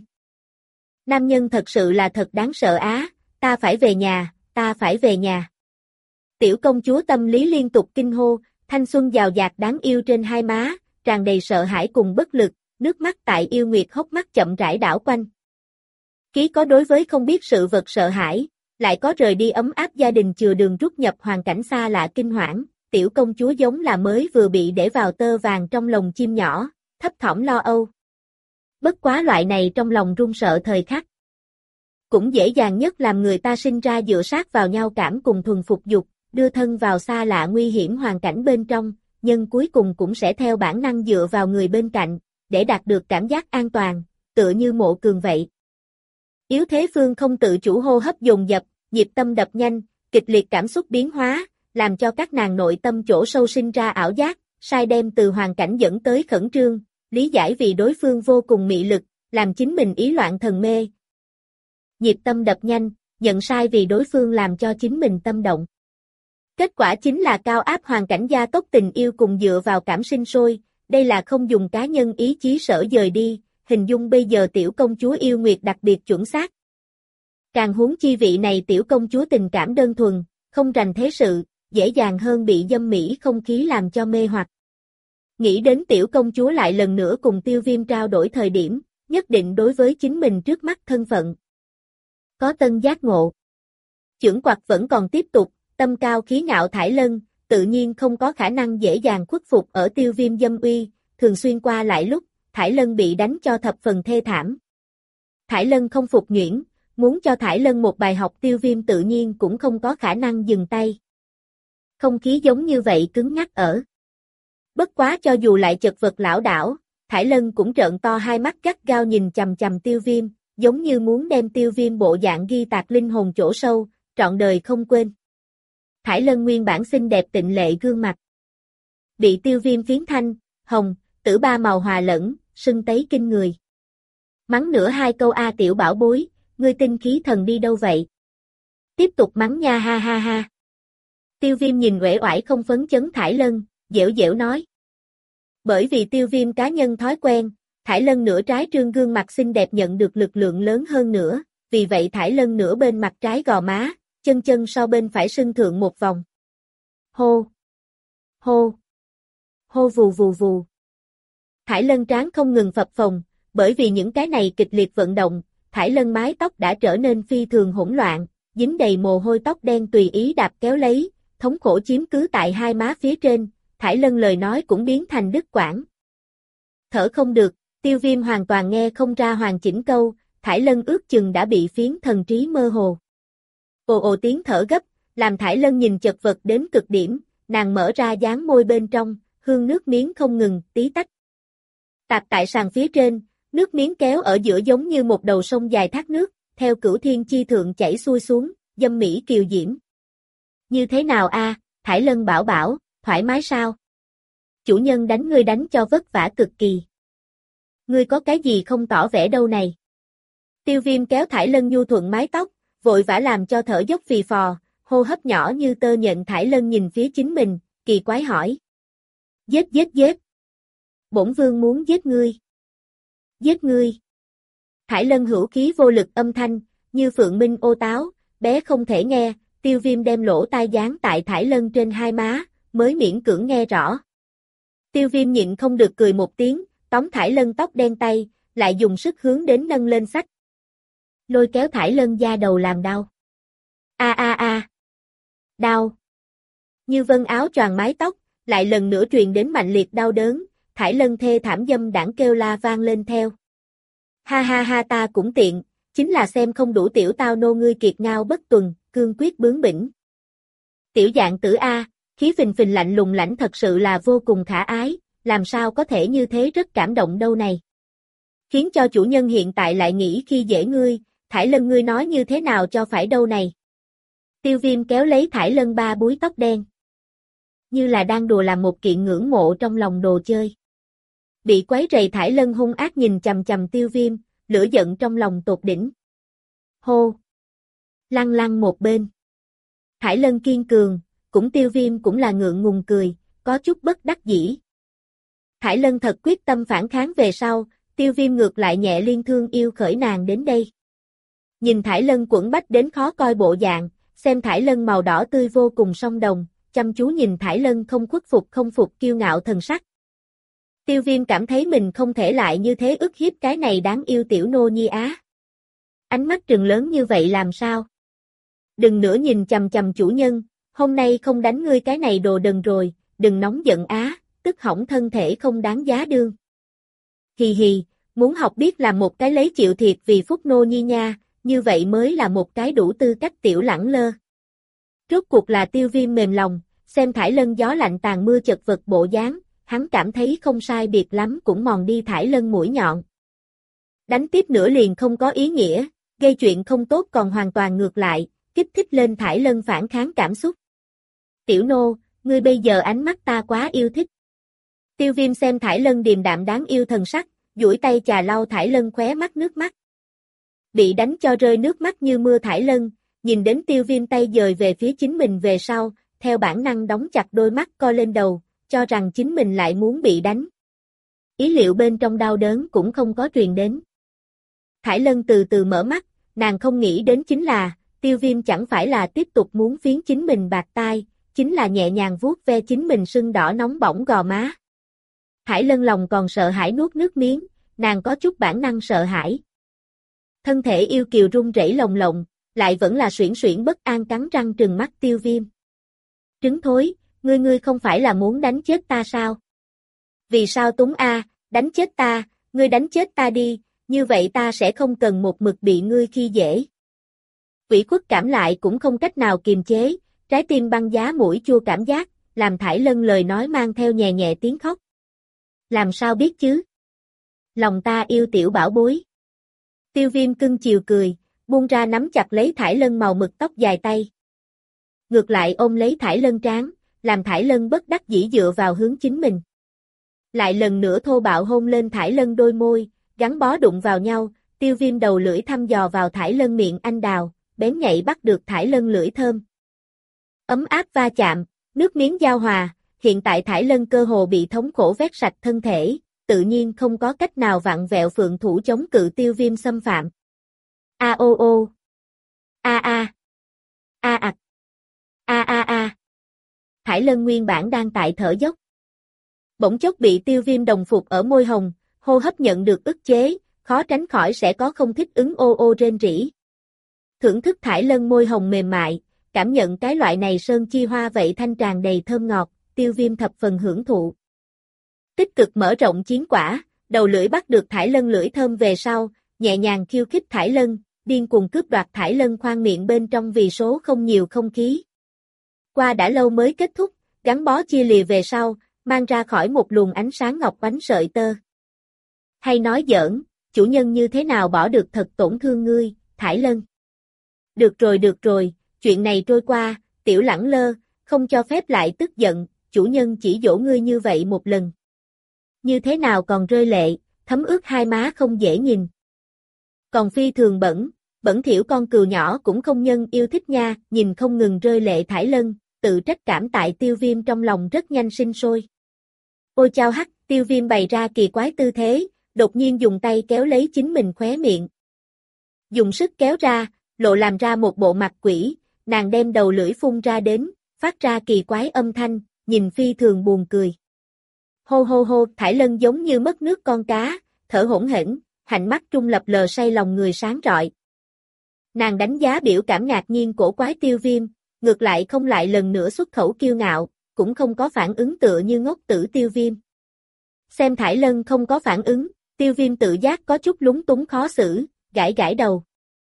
Speaker 1: Nam nhân thật sự là thật đáng sợ á, ta phải về nhà, ta phải về nhà. Tiểu công chúa tâm lý liên tục kinh hô, thanh xuân giàu dạt đáng yêu trên hai má, tràn đầy sợ hãi cùng bất lực, nước mắt tại yêu nguyệt hốc mắt chậm rãi đảo quanh. Ký có đối với không biết sự vật sợ hãi, lại có rời đi ấm áp gia đình chừa đường rút nhập hoàn cảnh xa lạ kinh hoảng, tiểu công chúa giống là mới vừa bị để vào tơ vàng trong lồng chim nhỏ, thấp thỏm lo âu. Bất quá loại này trong lòng run sợ thời khắc. Cũng dễ dàng nhất làm người ta sinh ra dựa sát vào nhau cảm cùng thuần phục dục, đưa thân vào xa lạ nguy hiểm hoàn cảnh bên trong, nhưng cuối cùng cũng sẽ theo bản năng dựa vào người bên cạnh, để đạt được cảm giác an toàn, tựa như Mộ Cường vậy. Yếu thế phương không tự chủ hô hấp dồn dập, nhịp tâm đập nhanh, kịch liệt cảm xúc biến hóa, làm cho các nàng nội tâm chỗ sâu sinh ra ảo giác, sai đem từ hoàn cảnh dẫn tới khẩn trương, lý giải vì đối phương vô cùng mị lực, làm chính mình ý loạn thần mê. Nhịp tâm đập nhanh, nhận sai vì đối phương làm cho chính mình tâm động. Kết quả chính là cao áp hoàn cảnh gia tốc tình yêu cùng dựa vào cảm sinh sôi, đây là không dùng cá nhân ý chí sở dời đi, hình dung bây giờ tiểu công chúa yêu nguyệt đặc biệt chuẩn xác. Càng huống chi vị này tiểu công chúa tình cảm đơn thuần, không rành thế sự, dễ dàng hơn bị dâm mỹ không khí làm cho mê hoặc. Nghĩ đến tiểu công chúa lại lần nữa cùng Tiêu Viêm trao đổi thời điểm, nhất định đối với chính mình trước mắt thân phận có tân giác ngộ. Chưởng quạt vẫn còn tiếp tục, tâm cao khí ngạo Thải Lân, tự nhiên không có khả năng dễ dàng khuất phục ở Tiêu Viêm dâm uy, thường xuyên qua lại lúc, Thải Lân bị đánh cho thập phần thê thảm. Thải Lân không phục nhuyễn, muốn cho Thải Lân một bài học Tiêu Viêm tự nhiên cũng không có khả năng dừng tay. Không khí giống như vậy cứng ngắc ở. Bất quá cho dù lại chật vật lão đảo, Thải Lân cũng trợn to hai mắt gắt gao nhìn chằm chằm Tiêu Viêm, giống như muốn đem Tiêu Viêm bộ dạng ghi tạc linh hồn chỗ sâu, trọn đời không quên. Thải Lân nguyên bản xinh đẹp tịnh lệ gương mặt. Bị Tiêu Viêm phiến thanh, hồng, tử ba màu hòa lẫn, sưng tấy kinh người. Mắng nữa hai câu a tiểu bảo bối, ngươi tinh khí thần đi đâu vậy? Tiếp tục mắng nha ha ha ha. Tiêu Viêm nhìn uể oải không phấn chấn Thải Lân, dẻo dẻo nói. Bởi vì Tiêu Viêm cá nhân thói quen, Thải Lân nửa trái trương gương mặt xinh đẹp nhận được lực lượng lớn hơn nữa, vì vậy Thải Lân nửa bên mặt trái gò má, chân sau bên phải sưng thượng một vòng. Hô! Hô! Hô vù vù vù. Thải Lân trán không ngừng phập phồng, bởi vì những cái này kịch liệt vận động, Thải Lân mái tóc đã trở nên phi thường hỗn loạn, dính đầy mồ hôi tóc đen tùy ý đạp kéo lấy, thống khổ chiếm cứ tại hai má phía trên, Thải Lân lời nói cũng biến thành đứt quãng. Thở không được, Tiêu Viêm hoàn toàn nghe không ra hoàn chỉnh câu, Thải Lân ước chừng đã bị phiến thần trí mơ hồ. Ồ ồ tiếng thở gấp, làm Thải Lân nhìn chật vật đến cực điểm, nàng mở ra dáng môi bên trong, hương nước miếng không ngừng, tí tách. Tạt tại sàn phía trên, nước miếng kéo ở giữa giống như một đầu sông dài thác nước, theo cửu thiên chi thượng chảy xuôi xuống, dâm mỹ kiều diễm. Như thế nào a, Thải Lân bảo bảo, thoải mái sao? Chủ nhân đánh ngươi đánh cho vất vả cực kỳ. Ngươi có cái gì không tỏ vẻ đâu này? Tiêu Viêm kéo Thải Lân nhu thuận mái tóc, vội vã làm cho thở dốc phì phò, hô hấp nhỏ như tơ nhện. Thải Lân nhìn phía chính mình, kỳ quái hỏi. Giết giết giết. Bổn vương muốn giết ngươi. Giết ngươi. Thải Lân hữu khí vô lực âm thanh, như phượng minh ô táo, bé không thể nghe, Tiêu Viêm đem lỗ tai dán tại Thải Lân trên hai má, mới miễn cưỡng nghe rõ. Tiêu Viêm nhịn không được cười một tiếng, tóm Thải Lân tóc đen tay, lại dùng sức hướng đến nâng lên xách. Lôi kéo Thải Lân da đầu làm đau. A a a. Đau. Như vân áo choàng mái tóc, lại lần nữa truyền đến mạnh liệt đau đớn, Thải Lân thê thảm dâm đảng kêu la vang lên theo. Ha ha ha ta cũng tiện, Chính là xem không đủ tiểu tao nô ngươi kiệt ngao bất tuần, cương quyết bướng bỉnh. Tiểu dạng tử A, khí phình phình lạnh lùng lãnh thật sự là vô cùng khả ái, làm sao có thể như thế rất cảm động đâu này. Khiến cho chủ nhân hiện tại lại nghĩ khi dễ ngươi, Thải Lân ngươi nói như thế nào cho phải đâu này. Tiêu Viêm kéo lấy Thải Lân ba búi tóc đen. Như là đang đùa làm một kiện ngưỡng mộ trong lòng đồ chơi. Bị quấy rầy Thải Lân hung ác nhìn chằm chằm Tiêu Viêm, lửa giận trong lòng tột đỉnh. Hô! Lăng lăng một bên. Thải Lân kiên cường, cũng Tiêu Viêm cũng là ngượng ngùng cười, có chút bất đắc dĩ. Thải Lân thật quyết tâm phản kháng về sau, Tiêu Viêm ngược lại nhẹ liên thương yêu khởi nàng đến đây. Nhìn Thải Lân quẫn bách đến khó coi bộ dạng, xem Thải Lân màu đỏ tươi vô cùng song đồng, chăm chú nhìn Thải Lân không khuất phục không phục kiêu ngạo thần sắc. Tiêu Viêm cảm thấy mình không thể lại như thế ức hiếp cái này đáng yêu tiểu nô nhi á. Ánh mắt trừng lớn như vậy làm sao? Đừng nữa nhìn chằm chằm chủ nhân, hôm nay không đánh ngươi cái này đồ đần rồi, đừng nóng giận á, tức hỏng thân thể không đáng giá đương. Hì hì, muốn học biết làm một cái lấy chịu thiệt vì phúc nô nhi nha, như vậy mới là một cái đủ tư cách tiểu lẳng lơ. Rốt cuộc là Tiêu Viêm mềm lòng, xem Thải Lân gió lạnh tàn mưa chật vật bộ dáng, hắn cảm thấy không sai biệt lắm cũng mòn đi Thải Lân mũi nhọn. Đánh tiếp nữa liền không có ý nghĩa, gây chuyện không tốt còn hoàn toàn ngược lại, kích thích lên Thải Lân phản kháng cảm xúc. Tiểu nô, ngươi bây giờ ánh mắt ta quá yêu thích. Tiêu Viêm xem Thải Lân điềm đạm đáng yêu thần sắc, duỗi tay chà lau Thải Lân khóe mắt nước mắt. Bị đánh cho rơi nước mắt như mưa Thải Lân, nhìn đến Tiêu Viêm tay dời về phía chính mình về sau, theo bản năng đóng chặt đôi mắt co lên đầu, cho rằng chính mình lại muốn bị đánh. Ý liệu bên trong đau đớn cũng không có truyền đến. Thải Lân từ từ mở mắt, nàng không nghĩ đến chính là, Tiêu Viêm chẳng phải là tiếp tục muốn phiến chính mình bạc tai, chính là nhẹ nhàng vuốt ve chính mình sưng đỏ nóng bỏng gò má. Thải Lân lòng còn sợ hãi nuốt nước miếng, nàng có chút bản năng sợ hãi. Thân thể yêu kiều run rẩy lồng lộng, lại vẫn là xuyển xuyển bất an cắn răng trừng mắt Tiêu Viêm. Trứng thối, ngươi không phải là muốn đánh chết ta sao? Vì sao túng a, đánh chết ta, ngươi đánh chết ta đi, như vậy ta sẽ không cần một mực bị ngươi khi dễ. Ủy khuất cảm lại cũng không cách nào kiềm chế, trái tim băng giá mũi chua cảm giác, làm Thải Lân lời nói mang theo nhẹ nhẹ tiếng khóc. Làm sao biết chứ? Lòng ta yêu tiểu bảo bối. Tiêu Viêm cưng chiều cười, buông ra nắm chặt lấy Thải Lân màu mực tóc dài tay. Ngược lại ôm lấy Thải Lân trán, làm Thải Lân bất đắc dĩ dựa vào hướng chính mình. Lại lần nữa thô bạo hôn lên Thải Lân đôi môi, gắn bó đụng vào nhau, Tiêu Viêm đầu lưỡi thăm dò vào Thải Lân miệng anh đào, bén nhạy bắt được Thải Lân lưỡi thơm. Ấm áp va chạm, nước miếng giao hòa, hiện tại Thải Lân cơ hồ bị thống khổ vét sạch thân thể, tự nhiên không có cách nào vặn vẹo phượng thủ chống cự Tiêu Viêm xâm phạm. A ô ô. A a. A ạc. A a a. Thải Lân nguyên bản đang tại thở dốc. Bỗng chốc bị Tiêu Viêm đồng phục ở môi hồng, hô hấp nhận được ức chế, khó tránh khỏi sẽ có không thích ứng ô ô rên rỉ. Thưởng thức Thải Lân môi hồng mềm mại, cảm nhận cái loại này sơn chi hoa vậy thanh tràn đầy thơm ngọt, Tiêu Viêm thập phần hưởng thụ. Tích cực mở rộng chiến quả, đầu lưỡi bắt được Thải Lân lưỡi thơm về sau, nhẹ nhàng khiêu khích Thải Lân, điên cuồng cướp đoạt Thải Lân khoang miệng bên trong vì số không nhiều không khí. Qua đã lâu mới kết thúc, gắn bó chia lìa về sau, mang ra khỏi một luồng ánh sáng ngọc ánh sợi tơ. Hay nói giỡn, chủ nhân như thế nào bỏ được thật tổn thương ngươi, Thải Lân. Được rồi, chuyện này trôi qua, tiểu lẳng lơ, không cho phép lại tức giận, chủ nhân chỉ dỗ ngươi như vậy một lần. Như thế nào còn rơi lệ, thấm ướt hai má không dễ nhìn. Còn phi thường bẩn thỉu con cừu nhỏ cũng không nhân yêu thích nha, nhìn không ngừng rơi lệ Thải Lân, tự trách cảm tại Tiêu Viêm trong lòng rất nhanh sinh sôi. Ôi chao hắc, Tiêu Viêm bày ra kỳ quái tư thế, đột nhiên dùng tay kéo lấy chính mình khóe miệng. Dùng sức kéo ra, lộ làm ra một bộ mặt quỷ, nàng đem đầu lưỡi phun ra đến, phát ra kỳ quái âm thanh, nhìn phi thường buồn cười. Hô hô hô, Thải Lân giống như mất nước con cá, thở hổn hển, hạnh mắt trung lập lờ say lòng người sáng rọi. Nàng đánh giá biểu cảm ngạc nhiên cổ quái Tiêu Viêm, ngược lại không lại lần nữa xuất khẩu kiêu ngạo, cũng không có phản ứng tựa như ngốc tử Tiêu Viêm. Xem Thải Lân không có phản ứng, Tiêu Viêm tự giác có chút lúng túng khó xử, gãi gãi đầu.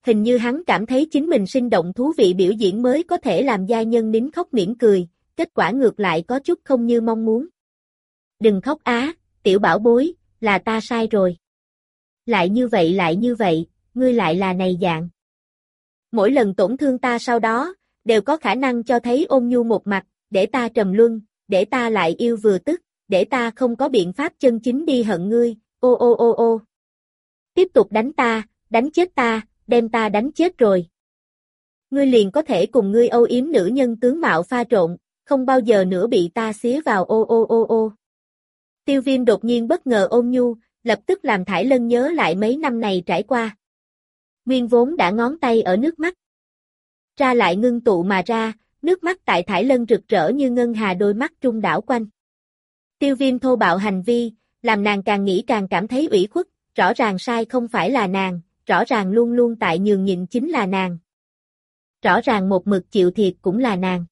Speaker 1: hình như hắn cảm thấy chính mình sinh động thú vị biểu diễn mới có thể làm gia nhân nín khóc mỉm cười, kết quả ngược lại có chút không như mong muốn. Đừng khóc á, tiểu bảo bối, là ta sai rồi. Lại như vậy, ngươi lại là này dạng. Mỗi lần tổn thương ta sau đó, đều có khả năng cho thấy ôn nhu một mặt, để ta trầm luân, để ta lại yêu vừa tức, để ta không có biện pháp chân chính đi hận ngươi, ô. Tiếp tục đánh ta, đánh chết ta, đem ta đánh chết rồi. Ngươi liền có thể cùng ngươi âu yếm nữ nhân tướng mạo pha trộn, không bao giờ nữa bị ta xía vào ô. Tiêu Viêm đột nhiên bất ngờ ôn nhu, lập tức làm Thải Lân nhớ lại mấy năm này trải qua. Nguyên vốn đã ngón tay ở nước mắt. Ra lại ngưng tụ mà ra, nước mắt tại Thải Lân rực rỡ như ngân hà đôi mắt trung đảo quanh. Tiêu Viêm thô bạo hành vi, làm nàng càng nghĩ càng cảm thấy ủy khuất, rõ ràng sai không phải là nàng, rõ ràng luôn luôn tại nhường nhịn chính là nàng. Rõ ràng một mực chịu thiệt cũng là nàng.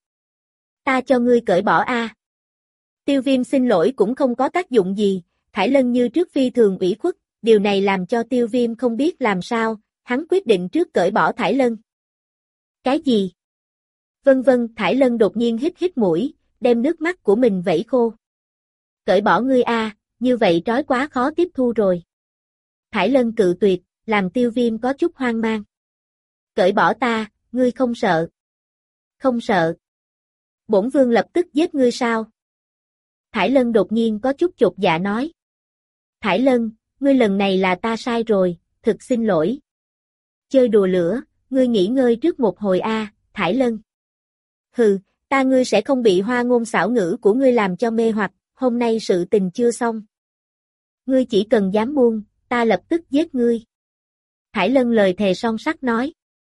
Speaker 1: Ta cho ngươi cởi bỏ a. Tiêu Viêm xin lỗi cũng không có tác dụng gì, Thải Lân như trước phi thường ủy khuất, điều này làm cho Tiêu Viêm không biết làm sao, hắn quyết định trước cởi bỏ Thải Lân. Cái gì? Vân, Thải Lân đột nhiên hít mũi, đem nước mắt của mình vẩy khô. Cởi bỏ ngươi a, như vậy trói quá khó tiếp thu rồi. Thải Lân cự tuyệt, làm Tiêu Viêm có chút hoang mang. Cởi bỏ ta, ngươi không sợ? Không sợ. Bổn vương lập tức giết ngươi sao? Thải Lân đột nhiên có chút chột dạ nói. Thải Lân, ngươi lần này là ta sai rồi, thực xin lỗi. Chơi đùa lửa, ngươi nghỉ ngơi trước một hồi a, Thải Lân. Hừ, ngươi sẽ không bị hoa ngôn xảo ngữ của ngươi làm cho mê hoặc, hôm nay sự tình chưa xong. Ngươi chỉ cần dám buông, ta lập tức giết ngươi. Thải Lân lời thề son sắt nói.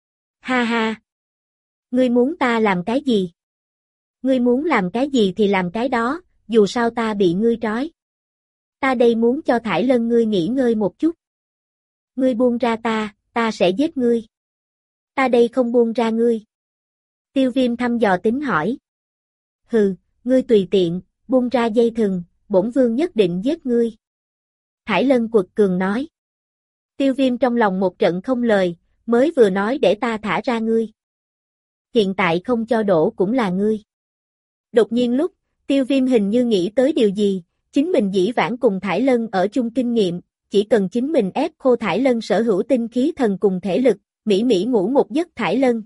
Speaker 1: Ha ha. Ngươi muốn ta làm cái gì? Ngươi muốn làm cái gì thì làm cái đó, dù sao ta bị ngươi trói. Ta đây muốn cho Thải Lân ngươi nghỉ ngơi một chút. Ngươi buông ra ta sẽ giết ngươi. Ta đây không buông ra ngươi. Tiêu Viêm thăm dò tính hỏi. Hừ, ngươi tùy tiện, buông ra dây thừng, bổn vương nhất định giết ngươi. Thải Lân quật cường nói. Tiêu Viêm trong lòng một trận không lời, mới vừa nói để ta thả ra ngươi. Hiện tại không cho đổ cũng là ngươi. Đột nhiên lúc, Tiêu Viêm hình như nghĩ tới điều gì, chính mình dĩ vãng cùng Thải Lân ở chung kinh nghiệm, chỉ cần chính mình ép khô Thải Lân sở hữu tinh khí thần cùng thể lực, mỹ ngủ một giấc Thải Lân.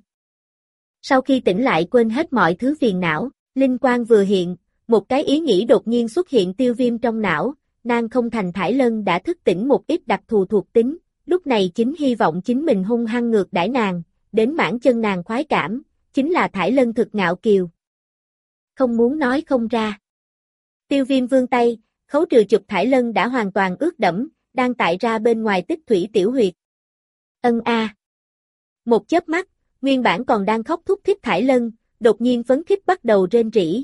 Speaker 1: Sau khi tỉnh lại quên hết mọi thứ phiền não, linh quang vừa hiện, một cái ý nghĩ đột nhiên xuất hiện Tiêu Viêm trong não, nàng không thành Thải Lân đã thức tỉnh một ít đặc thù thuộc tính, lúc này chính hy vọng chính mình hung hăng ngược đãi nàng, đến mãn chân nàng khoái cảm, chính là Thải Lân thực ngạo kiều. Không muốn nói không ra. Tiêu Viêm vươn tay, khấu trừ chụp Thải Lân đã hoàn toàn ướt đẫm, đang tại ra bên ngoài tích thủy tiểu huyệt. Ân a. Một chớp mắt, nguyên bản còn đang khóc thúc thích Thải Lân, đột nhiên phấn khích bắt đầu rên rỉ.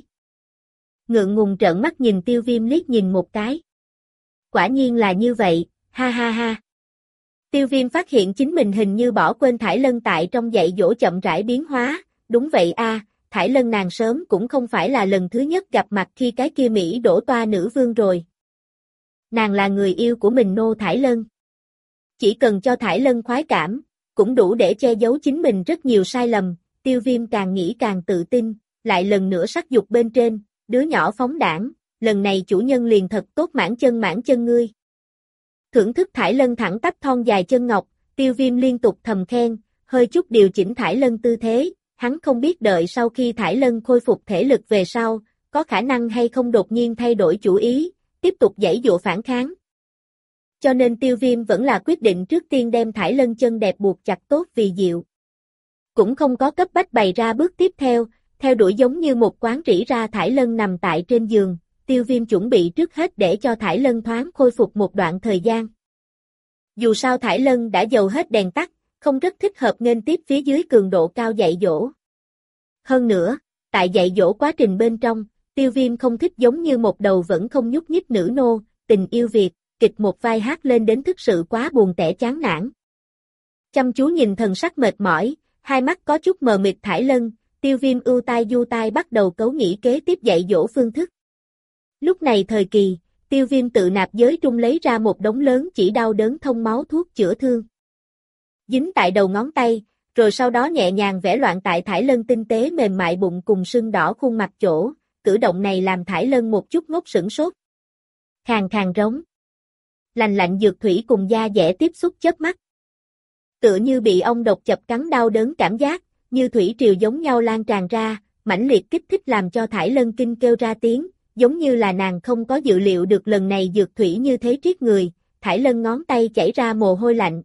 Speaker 1: Ngượng ngùng trợn mắt nhìn Tiêu Viêm liếc nhìn một cái. Quả nhiên là như vậy, ha ha ha. Tiêu Viêm phát hiện chính mình hình như bỏ quên Thải Lân tại trong dạy dỗ chậm rãi biến hóa, đúng vậy a, Thải Lân nàng sớm cũng không phải là lần thứ nhất gặp mặt khi cái kia Mỹ đổ toa nữ vương rồi. Nàng là người yêu của mình nô Thải Lân. Chỉ cần cho Thải Lân khoái cảm, cũng đủ để che giấu chính mình rất nhiều sai lầm, Tiêu Viêm càng nghĩ càng tự tin, lại lần nữa sắc dục bên trên, đứa nhỏ phóng đảng, lần này chủ nhân liền thật tốt mãn chân ngươi. Thưởng thức Thải Lân thẳng tắp thon dài chân ngọc, Tiêu Viêm liên tục thầm khen, hơi chút điều chỉnh Thải Lân tư thế, hắn không biết đợi sau khi Thải Lân khôi phục thể lực về sau, có khả năng hay không đột nhiên thay đổi chủ ý, tiếp tục giãy giụa phản kháng. Cho nên Tiêu Viêm vẫn là quyết định trước tiên đem Thải Lân chân đẹp buộc chặt tốt vì diệu. Cũng không có cấp bách bày ra bước tiếp theo đuổi giống như một quán rỉ ra Thải Lân nằm tại trên giường, Tiêu Viêm chuẩn bị trước hết để cho Thải Lân thoáng khôi phục một đoạn thời gian. Dù sao Thải Lân đã dầu hết đèn tắt, không rất thích hợp nghênh tiếp phía dưới cường độ cao dạy dỗ. Hơn nữa, tại dạy dỗ quá trình bên trong, Tiêu Viêm không thích giống như một đầu vẫn không nhúc nhích nữ nô, tình yêu Việt, kịch một vai hát lên đến thực sự quá buồn tẻ chán nản. Chăm chú nhìn thần sắc mệt mỏi, hai mắt có chút mờ mịt Thải Lân, Tiêu Viêm ưu tai du tai bắt đầu cấu nghĩ kế tiếp dạy dỗ phương thức. Lúc này thời kỳ, Tiêu Viêm tự nạp giới trung lấy ra một đống lớn chỉ đau đớn thông máu thuốc chữa thương. dính tại đầu ngón tay, rồi sau đó nhẹ nhàng vẽ loạn tại Thải Lân tinh tế mềm mại bụng cùng sưng đỏ khuôn mặt chỗ, cử động này làm Thải Lân một chút ngốc sửng sốt. Khàn khàn rống. Lành lạnh dược thủy cùng da dẻ tiếp xúc chớp mắt. Tựa như bị ong độc chập cắn đau đớn cảm giác, như thủy triều giống nhau lan tràn ra, mãnh liệt kích thích làm cho Thải Lân kinh kêu ra tiếng, giống như là nàng không có dự liệu được lần này dược thủy như thế triết người, Thải Lân ngón tay chảy ra mồ hôi lạnh.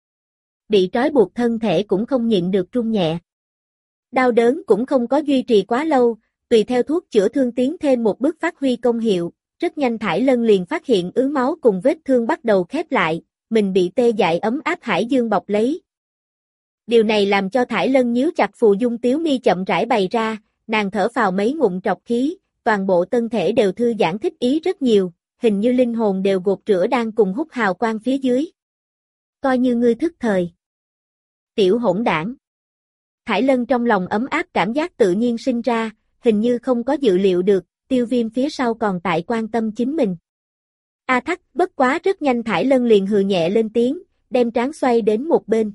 Speaker 1: Bị trói buộc thân thể cũng không nhịn được run nhẹ. Đau đớn cũng không có duy trì quá lâu, tùy theo thuốc chữa thương tiến thêm một bước phát huy công hiệu, rất nhanh Thải Lân liền phát hiện ứ máu cùng vết thương bắt đầu khép lại, mình bị tê dại ấm áp hải dương bọc lấy. Điều này làm cho Thải Lân nhíu chặt phù dung tiếu mi chậm rãi bày ra, nàng thở phào mấy ngụm trọc khí, toàn bộ thân thể đều thư giãn thích ý rất nhiều, hình như linh hồn đều gột rửa đang cùng hút hào quang phía dưới. Coi như ngươi thức thời. Tiểu hỗn đảng. Thải Lân trong lòng ấm áp cảm giác tự nhiên sinh ra, hình như không có dự liệu được, Tiêu Viêm phía sau còn tại quan tâm chính mình. A thắc, bất quá rất nhanh Thải Lân liền hừ nhẹ lên tiếng, đem trán xoay đến một bên.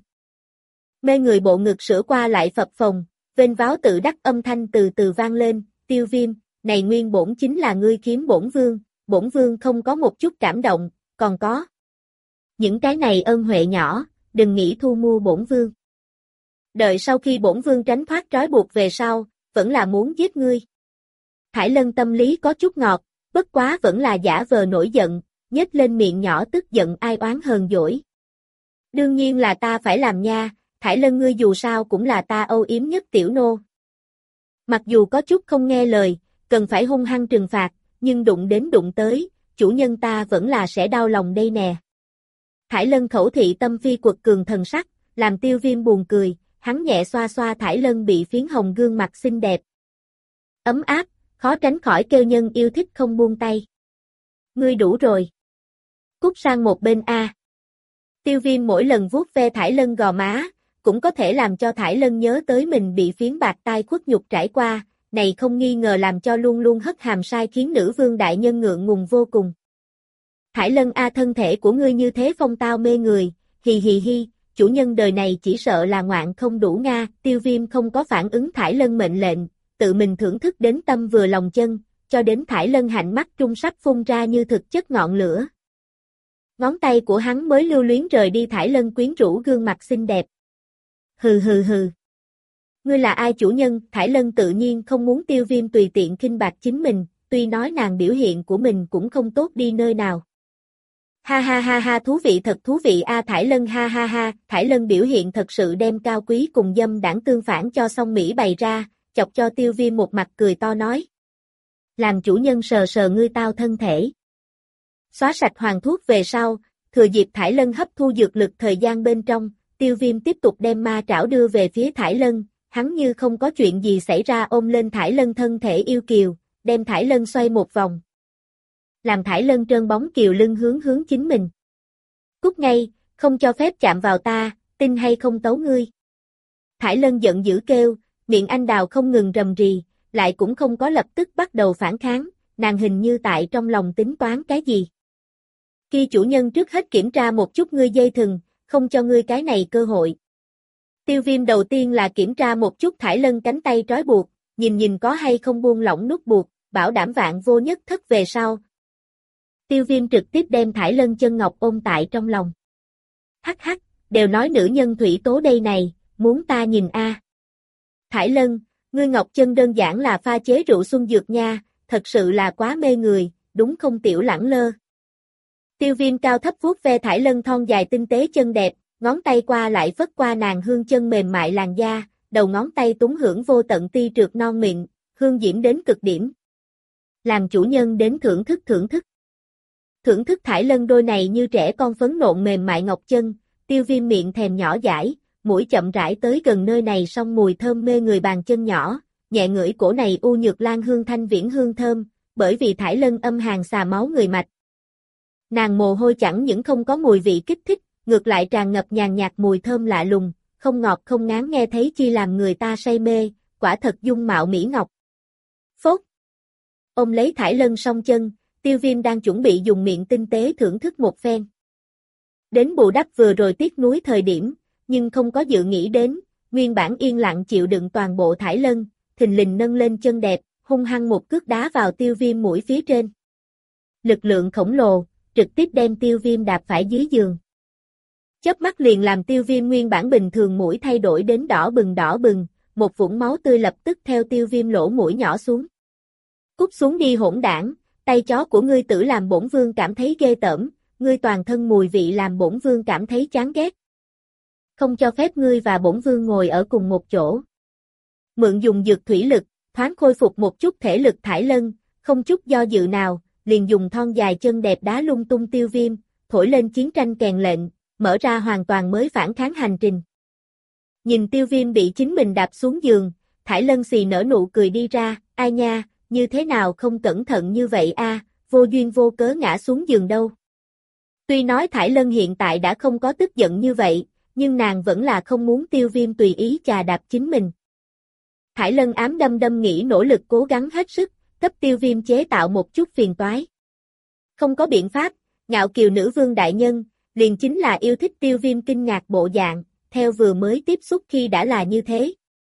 Speaker 1: Mê người bộ ngực sửa qua lại phập phồng, vênh váo tự đắc âm thanh từ từ vang lên, Tiêu Viêm, này nguyên bổn chính là ngươi khiếm bổn vương không có một chút cảm động, còn có. Những cái này ân huệ nhỏ, đừng nghĩ thu mua bổn vương. Đợi sau khi bổn vương tránh thoát trói buộc về sau, vẫn là muốn giết ngươi. Thải Lân tâm lý có chút ngọt, bất quá vẫn là giả vờ nổi giận, nhếch lên miệng nhỏ tức giận ai oán hờn dỗi. Đương nhiên là ta phải làm nha, Thải Lân ngươi dù sao cũng là ta âu yếm nhất tiểu nô. Mặc dù có chút không nghe lời, cần phải hung hăng trừng phạt, nhưng đụng tới, chủ nhân ta vẫn là sẽ đau lòng đây nè. Thải Lân khẩu thị tâm phi quật cường thần sắc, làm Tiêu Viêm buồn cười, hắn nhẹ xoa xoa Thải Lân bị phiến hồng gương mặt xinh đẹp. Ấm áp, khó tránh khỏi kêu nhân yêu thích không buông tay. Ngươi đủ rồi. Cút sang một bên a. Tiêu Viêm mỗi lần vuốt ve Thải Lân gò má, cũng có thể làm cho Thải Lân nhớ tới mình bị phiến bạc tai khuất nhục trải qua, này không nghi ngờ làm cho luôn luôn hất hàm sai khiến nữ vương đại nhân ngượng ngùng vô cùng. Thải Lân a, thân thể của ngươi như thế phong tao mê người, hì hì hi, chủ nhân đời này chỉ sợ là ngoạn không đủ nga. Tiêu Viêm không có phản ứng Thải Lân mệnh lệnh, tự mình thưởng thức đến tâm vừa lòng chân, cho đến Thải Lân hạnh mắt trung sắp phun ra như thực chất ngọn lửa. Ngón tay của hắn mới lưu luyến rời đi Thải Lân quyến rũ gương mặt xinh đẹp. Hừ hừ hừ. Ngươi là ai chủ nhân? Thải Lân tự nhiên không muốn Tiêu Viêm tùy tiện khinh bạc chính mình, tuy nói nàng biểu hiện của mình cũng không tốt đi nơi nào. Ha ha ha ha, thú vị thật thú vị a. Thải Lân ha ha ha, Thải Lân biểu hiện thật sự đem cao quý cùng dâm đảng tương phản cho song Mỹ bày ra, chọc cho Tiêu Viêm một mặt cười to nói. Làm chủ nhân sờ sờ ngươi tao thân thể. Xóa sạch hoàng thuốc về sau, thừa dịp Thải Lân hấp thu dược lực thời gian bên trong, Tiêu Viêm tiếp tục đem ma trảo đưa về phía Thải Lân, hắn như không có chuyện gì xảy ra ôm lên Thải Lân thân thể yêu kiều, đem Thải Lân xoay một vòng. Làm Thải Lân trơn bóng kiều lưng hướng chính mình. Cút ngay, không cho phép chạm vào ta, tin hay không tấu ngươi. Thải Lân giận dữ kêu, miệng anh đào không ngừng rầm rì, lại cũng không có lập tức bắt đầu phản kháng, nàng hình như tại trong lòng tính toán cái gì. Khi chủ nhân trước hết kiểm tra một chút ngươi dây thừng, không cho ngươi cái này cơ hội. Tiêu Viêm đầu tiên là kiểm tra một chút Thải Lân cánh tay trói buộc, nhìn có hay không buông lỏng nút buộc, bảo đảm vạn vô nhất thất về sau. Tiêu Viêm trực tiếp đem Thải Lân chân ngọc ôm tại trong lòng. Hắc hắc, đều nói nữ nhân thủy tố đây này, muốn ta nhìn a. Thải Lân, ngươi ngọc chân đơn giản là pha chế rượu xuân dược nha, thật sự là quá mê người, đúng không tiểu lẳng lơ. Tiêu Viêm cao thấp vuốt ve Thải Lân thon dài tinh tế chân đẹp, ngón tay qua lại phất qua nàng hương chân mềm mại làn da, đầu ngón tay túng hưởng vô tận ti trượt non mịn, hương diễm đến cực điểm. Làm chủ nhân đến thưởng thức. Thưởng thức Thải Lân đôi này như trẻ con phấn nộn mềm mại ngọc chân, Tiêu Viêm miệng thèm nhỏ dãi, mũi chậm rãi tới gần nơi này song mùi thơm mê người bàn chân nhỏ, nhẹ ngửi cổ này u nhược lan hương thanh viễn hương thơm, bởi vì Thải Lân âm hàn xà máu người mạch. Nàng mồ hôi chẳng những không có mùi vị kích thích, ngược lại tràn ngập nhàn nhạt mùi thơm lạ lùng, không ngọt không ngán nghe thấy chi làm người ta say mê, quả thật dung mạo mỹ ngọc. Phốt. Ôm lấy Thải Lân song chân, Tiêu Viêm đang chuẩn bị dùng miệng tinh tế thưởng thức một phen. Đến bù đắp vừa rồi tiếc nuối thời điểm, nhưng không có dự nghĩ đến, nguyên bản yên lặng chịu đựng toàn bộ Thải Lân, thình lình nâng lên chân đẹp, hung hăng một cước đá vào Tiêu Viêm mũi phía trên. Lực lượng khổng lồ, trực tiếp đem Tiêu Viêm đạp phải dưới giường. Chớp mắt liền làm Tiêu Viêm nguyên bản bình thường mũi thay đổi đến đỏ bừng, một vũng máu tươi lập tức theo Tiêu Viêm lỗ mũi nhỏ xuống. Cút xuống đi hỗn đảng, tay chó của ngươi tử làm bổn vương cảm thấy ghê tởm, ngươi toàn thân mùi vị làm bổn vương cảm thấy chán ghét. Không cho phép ngươi và bổn vương ngồi ở cùng một chỗ. Mượn dùng dược thủy lực, thoáng khôi phục một chút thể lực Thải Lân, không chút do dự nào, liền dùng thon dài chân đẹp đá lung tung Tiêu Viêm, thổi lên chiến tranh kèn lệnh, mở ra hoàn toàn mới phản kháng hành trình. Nhìn Tiêu Viêm bị chính mình đạp xuống giường, Thải Lân xì nở nụ cười đi ra, ai nha, như thế nào không cẩn thận như vậy a, vô duyên vô cớ ngã xuống giường đâu. Tuy nói Thải Lân hiện tại đã không có tức giận như vậy, nhưng nàng vẫn là không muốn Tiêu Viêm tùy ý chà đạp chính mình. Thải Lân ám đâm nghĩ nỗ lực cố gắng hết sức, cấp Tiêu Viêm chế tạo một chút phiền toái. Không có biện pháp, ngạo kiều nữ vương đại nhân, liền chính là yêu thích Tiêu Viêm kinh ngạc bộ dạng, theo vừa mới tiếp xúc khi đã là như thế.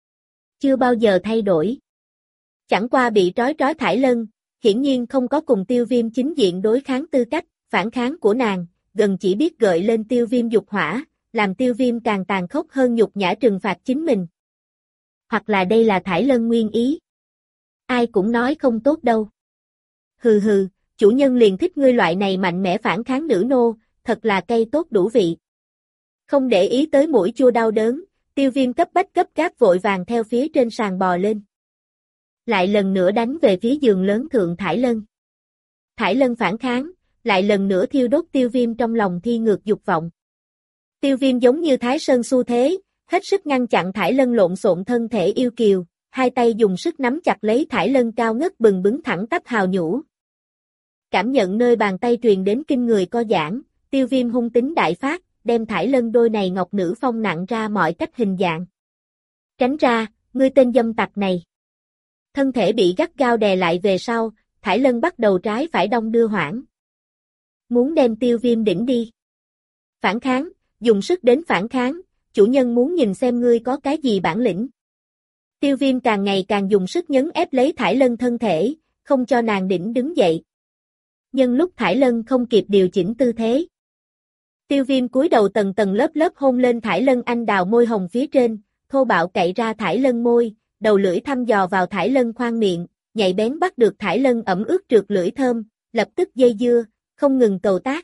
Speaker 1: Chưa bao giờ thay đổi. Chẳng qua bị trói Thải Lân, hiển nhiên không có cùng Tiêu Viêm chính diện đối kháng tư cách, phản kháng của nàng, gần chỉ biết gợi lên Tiêu Viêm dục hỏa, làm Tiêu Viêm càng tàn khốc hơn nhục nhã trừng phạt chính mình. Hoặc là đây là Thải Lân nguyên ý. Ai cũng nói không tốt đâu. Hừ hừ, chủ nhân liền thích ngươi loại này mạnh mẽ phản kháng nữ nô, thật là cay tốt đủ vị. Không để ý tới mũi chua đau đớn, Tiêu Viêm cấp gáp vội vàng theo phía trên sàn bò lên. Lại lần nữa đánh về phía giường lớn thượng Thải Lân. Thải Lân phản kháng, lại lần nữa thiêu đốt Tiêu Viêm trong lòng thi ngược dục vọng. Tiêu Viêm giống như Thái Sơn xu thế, hết sức ngăn chặn Thải Lân lộn xộn thân thể yêu kiều, hai tay dùng sức nắm chặt lấy Thải Lân cao ngất bừng bứng thẳng tắp hào nhũ. Cảm nhận nơi bàn tay truyền đến kinh người co giãn, Tiêu Viêm hung tính đại phát, đem Thải Lân đôi này ngọc nữ phong nặng ra mọi cách hình dạng. Tránh ra, ngươi tên dâm tặc này. Thân thể bị gắt gao đè lại về sau, Thải Lân bắt đầu trái phải đong đưa hoảng. Muốn đem Tiêu Viêm đỉnh đi. Phản kháng, dùng sức đến phản kháng, chủ nhân muốn nhìn xem ngươi có cái gì bản lĩnh. Tiêu Viêm càng ngày càng dùng sức nhấn ép lấy Thải Lân thân thể, không cho nàng đỉnh đứng dậy. Nhưng lúc Thải Lân không kịp điều chỉnh tư thế. Tiêu Viêm cúi đầu tầng tầng lớp hôn lên Thải Lân anh đào môi hồng phía trên, thô bạo cậy ra Thải Lân môi, đầu lưỡi thăm dò vào Thải Lân khoang miệng, nhạy bén bắt được Thải Lân ẩm ướt trượt lưỡi thơm, lập tức dây dưa, không ngừng cầu tác.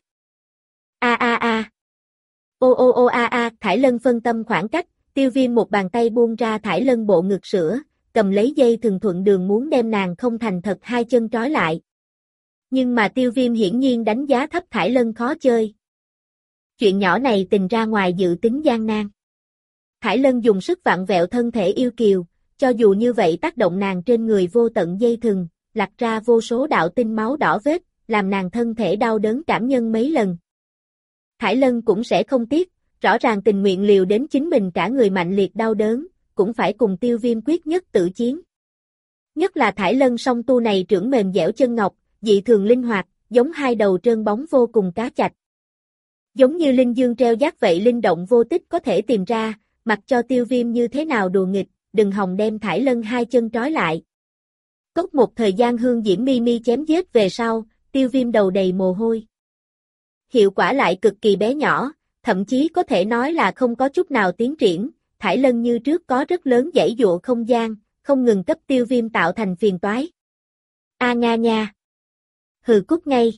Speaker 1: A a a. Ô ô ô a a, Thải Lân phân tâm khoảng cách, Tiêu Viêm một bàn tay buông ra Thải Lân bộ ngực sữa, cầm lấy dây thừng thuận đường muốn đem nàng không thành thật hai chân trói lại. Nhưng mà Tiêu Viêm hiển nhiên đánh giá thấp Thải Lân khó chơi. Chuyện nhỏ này tình ra ngoài dự tính gian nan. Thải Lân dùng sức vặn vẹo thân thể yêu kiều, cho dù như vậy tác động nàng trên người vô tận dây thừng, lặt ra vô số đạo tinh máu đỏ vết, làm nàng thân thể đau đớn cảm nhân mấy lần. Thải Lân cũng sẽ không tiếc, rõ ràng tình nguyện liều đến chính mình cả người mạnh liệt đau đớn, cũng phải cùng Tiêu Viêm quyết nhất tự chiến. Nhất là Thải Lân song tu này trưởng mềm dẻo chân ngọc, dị thường linh hoạt, giống hai đầu trơn bóng vô cùng cá chạch. Giống như linh dương treo giác vậy linh động vô tích có thể tìm ra, mặc cho Tiêu Viêm như thế nào đùa nghịch, đừng hòng đem Thải Lân hai chân trói lại. Cốc một thời gian hương diễm mi chém giết về sau, Tiêu Viêm đầu đầy mồ hôi. Hiệu quả lại cực kỳ bé nhỏ, thậm chí có thể nói là không có chút nào tiến triển, Thải Lân như trước có rất lớn dãy dụa không gian, không ngừng cấp Tiêu Viêm tạo thành phiền toái. A nga nha. Hừ cút ngay.